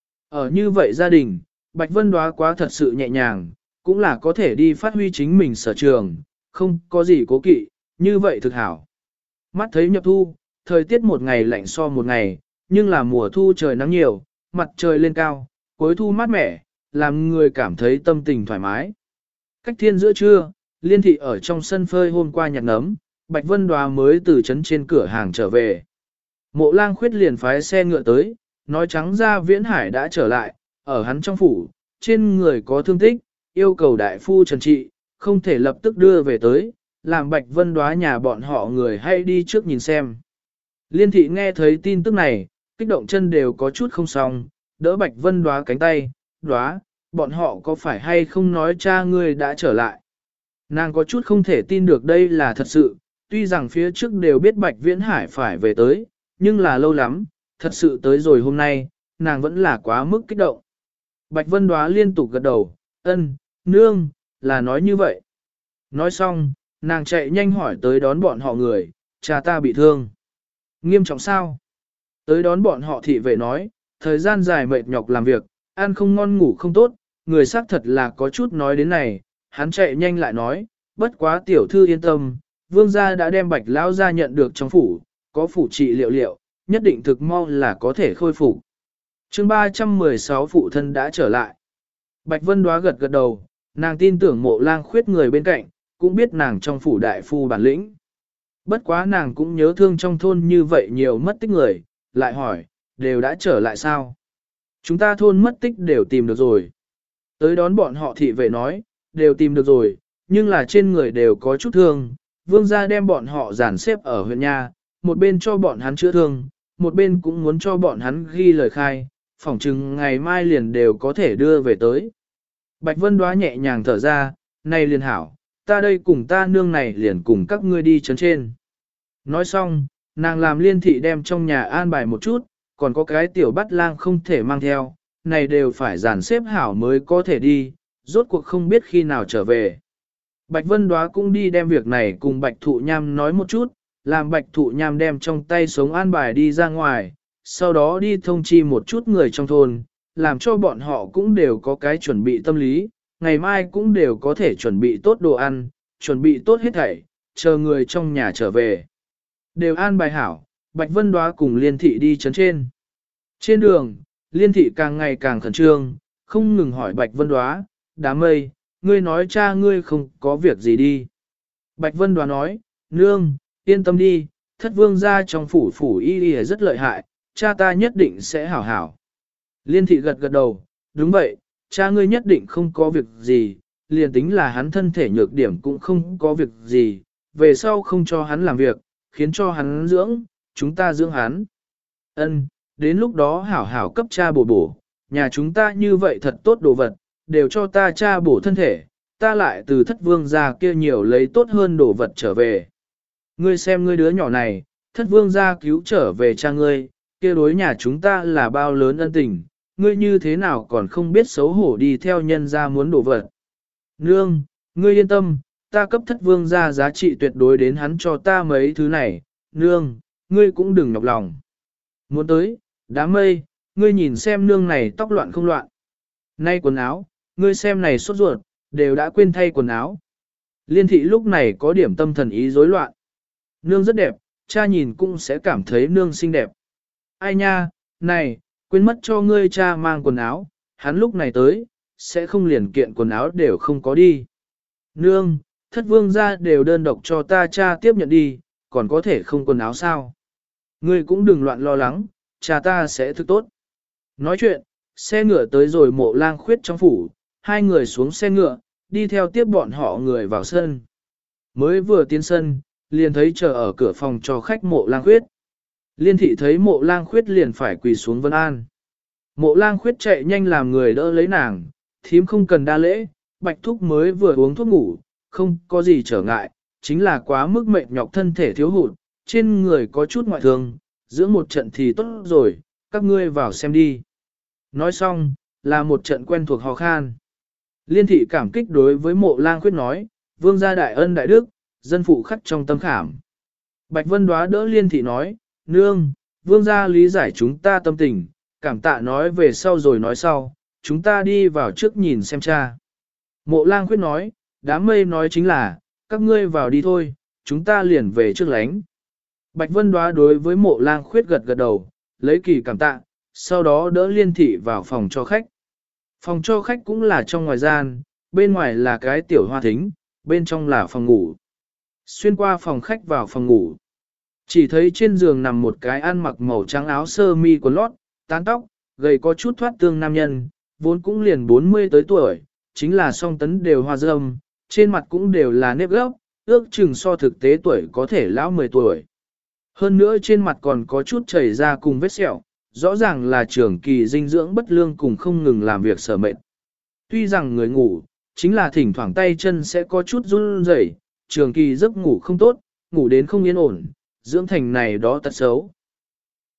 Ở như vậy gia đình, Bạch Vân Đoá quá thật sự nhẹ nhàng, cũng là có thể đi phát huy chính mình sở trường, không có gì cố kỵ, như vậy thực hảo. Mắt thấy nhập thu, thời tiết một ngày lạnh so một ngày, nhưng là mùa thu trời nắng nhiều, mặt trời lên cao, cuối thu mát mẻ, làm người cảm thấy tâm tình thoải mái. Cách thiên giữa trưa, Liên thị ở trong sân phơi hôm qua nhặt nấm, Bạch Vân Đoá mới từ trấn trên cửa hàng trở về. Mộ Lang Khuyết liền phái xe ngựa tới, nói trắng ra Viễn Hải đã trở lại, ở hắn trong phủ, trên người có thương tích, yêu cầu đại phu trần trị, không thể lập tức đưa về tới, làm Bạch Vân Đoá nhà bọn họ người hay đi trước nhìn xem. Liên thị nghe thấy tin tức này, kích động chân đều có chút không xong, đỡ Bạch Vân Đoá cánh tay, Đoá, bọn họ có phải hay không nói cha ngươi đã trở lại. Nàng có chút không thể tin được đây là thật sự, Tuy rằng phía trước đều biết Bạch Viễn Hải phải về tới, nhưng là lâu lắm, thật sự tới rồi hôm nay, nàng vẫn là quá mức kích động. Bạch Vân Đoá liên tục gật đầu, ân, nương, là nói như vậy. Nói xong, nàng chạy nhanh hỏi tới đón bọn họ người, cha ta bị thương. Nghiêm trọng sao? Tới đón bọn họ thị vệ nói, thời gian dài mệt nhọc làm việc, ăn không ngon ngủ không tốt, người xác thật là có chút nói đến này, hắn chạy nhanh lại nói, bất quá tiểu thư yên tâm, vương gia đã đem Bạch lão gia nhận được trong phủ, có phủ trị liệu, nhất định thực mau là có thể khôi phục. Chương 316 phụ thân đã trở lại. Bạch Vân Đoá gật gật đầu, nàng tin tưởng Mộ Lang Khuyết người bên cạnh, cũng biết nàng trong phủ đại phu bản lĩnh. Bất quá nàng cũng nhớ thương trong thôn như vậy nhiều mất tích người, lại hỏi, đều đã trở lại sao? Chúng ta thôn mất tích đều tìm được rồi. Tới đón bọn họ thị vệ nói, đều tìm được rồi, nhưng là trên người đều có chút thương. Vương gia đem bọn họ dàn xếp ở huyện nhà, một bên cho bọn hắn chữa thương, một bên cũng muốn cho bọn hắn ghi lời khai, phỏng chừng ngày mai liền đều có thể đưa về tới. Bạch Vân Đoá nhẹ nhàng thở ra, này liền hảo, ta đây cùng ta nương này liền cùng các ngươi đi chấn trên. Nói xong, nàng làm Liên thị đem trong nhà an bài một chút, còn có cái tiểu bắt lang không thể mang theo, này đều phải dàn xếp hảo mới có thể đi, rốt cuộc không biết khi nào trở về. Bạch Vân Đoá cũng đi đem việc này cùng Bạch Thụ Nham nói một chút, làm Bạch Thụ Nham đem trong tay sống an bài đi ra ngoài, sau đó đi thông chi một chút người trong thôn, làm cho bọn họ cũng đều có cái chuẩn bị tâm lý, ngày mai cũng đều có thể chuẩn bị tốt đồ ăn, chuẩn bị tốt hết thảy, chờ người trong nhà trở về. Đều an bài hảo, Bạch Vân Đoá cùng Liên thị đi chấn trên. Trên đường, Liên thị càng ngày càng khẩn trương, không ngừng hỏi Bạch Vân Đoá, đám mây, ngươi nói cha ngươi không có việc gì đi. Bạch Vân Đoá nói, nương, yên tâm đi, thất vương gia trong phủ y rất lợi hại, cha ta nhất định sẽ hảo hảo. Liên thị gật gật đầu, đúng vậy, cha ngươi nhất định không có việc gì, liền tính là hắn thân thể nhược điểm cũng không có việc gì, về sau không cho hắn làm việc, khiến cho hắn dưỡng, chúng ta dưỡng hắn. Ân, đến lúc đó hảo hảo cấp cha bổ, nhà chúng ta như vậy thật tốt đồ vật, đều cho ta cha bổ thân thể, ta lại từ thất vương gia kia nhiều lấy tốt hơn đồ vật trở về. Ngươi xem ngươi đứa nhỏ này, thất vương gia cứu trở về cha ngươi, kia đối nhà chúng ta là bao lớn ân tình, ngươi như thế nào còn không biết xấu hổ đi theo nhân gia muốn đồ vật. Nương, ngươi yên tâm, ta cấp thất vương gia giá trị tuyệt đối đến hắn cho ta mấy thứ này, nương, ngươi cũng đừng nhọc lòng. Muốn tới, đám mây, ngươi nhìn xem nương này tóc loạn không loạn. Nay quần áo, ngươi xem này sốt ruột, đều đã quên thay quần áo. Liên thị lúc này có điểm tâm thần ý rối loạn. Nương rất đẹp, cha nhìn cũng sẽ cảm thấy nương xinh đẹp. Ai nha, này, quên mất cho ngươi cha mang quần áo, hắn lúc này tới, sẽ không liền kiện quần áo đều không có đi. Nương, thất vương gia đều đơn độc cho ta cha tiếp nhận đi, còn có thể không quần áo sao. Ngươi cũng đừng loạn lo lắng, cha ta sẽ thức tốt. Nói chuyện, xe ngựa tới rồi Mộ Lang Khuyết trong phủ, hai người xuống xe ngựa, đi theo tiếp bọn họ người vào sân. Mới vừa tiến sân, liền thấy chờ ở cửa phòng cho khách Mộ Lang Khuyết. Liên thị thấy Mộ Lang Khuyết liền phải quỳ xuống vân an. Mộ Lang Khuyết chạy nhanh làm người đỡ lấy nàng, thím không cần đa lễ, Bạch Thúc mới vừa uống thuốc ngủ, không có gì trở ngại, chính là quá mức mệt nhọc thân thể thiếu hụt, trên người có chút ngoại thương, dưỡng một trận thì tốt rồi, các ngươi vào xem đi. Nói xong, là một trận quen thuộc hò khan. Liên thị cảm kích đối với Mộ Lang Khuyết nói, vương gia đại ân đại đức, dân phụ khắc trong tâm khảm. Bạch Vân Đoá đỡ Liên thị nói, nương, vương gia lý giải chúng ta tâm tình, cảm tạ nói về sau rồi nói sau, chúng ta đi vào trước nhìn xem cha. Mộ Lang Khuyết nói, đám mây nói chính là, các ngươi vào đi thôi, chúng ta liền về trước lánh. Bạch Vân Đoá đối với Mộ Lang Khuyết gật gật đầu, lấy kỳ cảm tạ, sau đó đỡ Liên thị vào phòng cho khách. Phòng cho khách cũng là trong ngoài gian, bên ngoài là cái tiểu hoa thính, bên trong là phòng ngủ. Xuyên qua phòng khách vào phòng ngủ. Chỉ thấy trên giường nằm một cái ăn mặc màu trắng áo sơ mi quần lót, tán tóc, gầy có chút thoát tương nam nhân, vốn cũng liền 40 tới tuổi, chính là song tấn đều hoa râm, trên mặt cũng đều là nếp gốc, ước chừng so thực tế tuổi có thể lão 10 tuổi. Hơn nữa trên mặt còn có chút chảy ra cùng vết sẹo, rõ ràng là trưởng kỳ dinh dưỡng bất lương cùng không ngừng làm việc sở mệt. Tuy rằng người ngủ, chính là thỉnh thoảng tay chân sẽ có chút run rẩy, trường kỳ giấc ngủ không tốt, ngủ đến không yên ổn, dưỡng thành này đó tật xấu.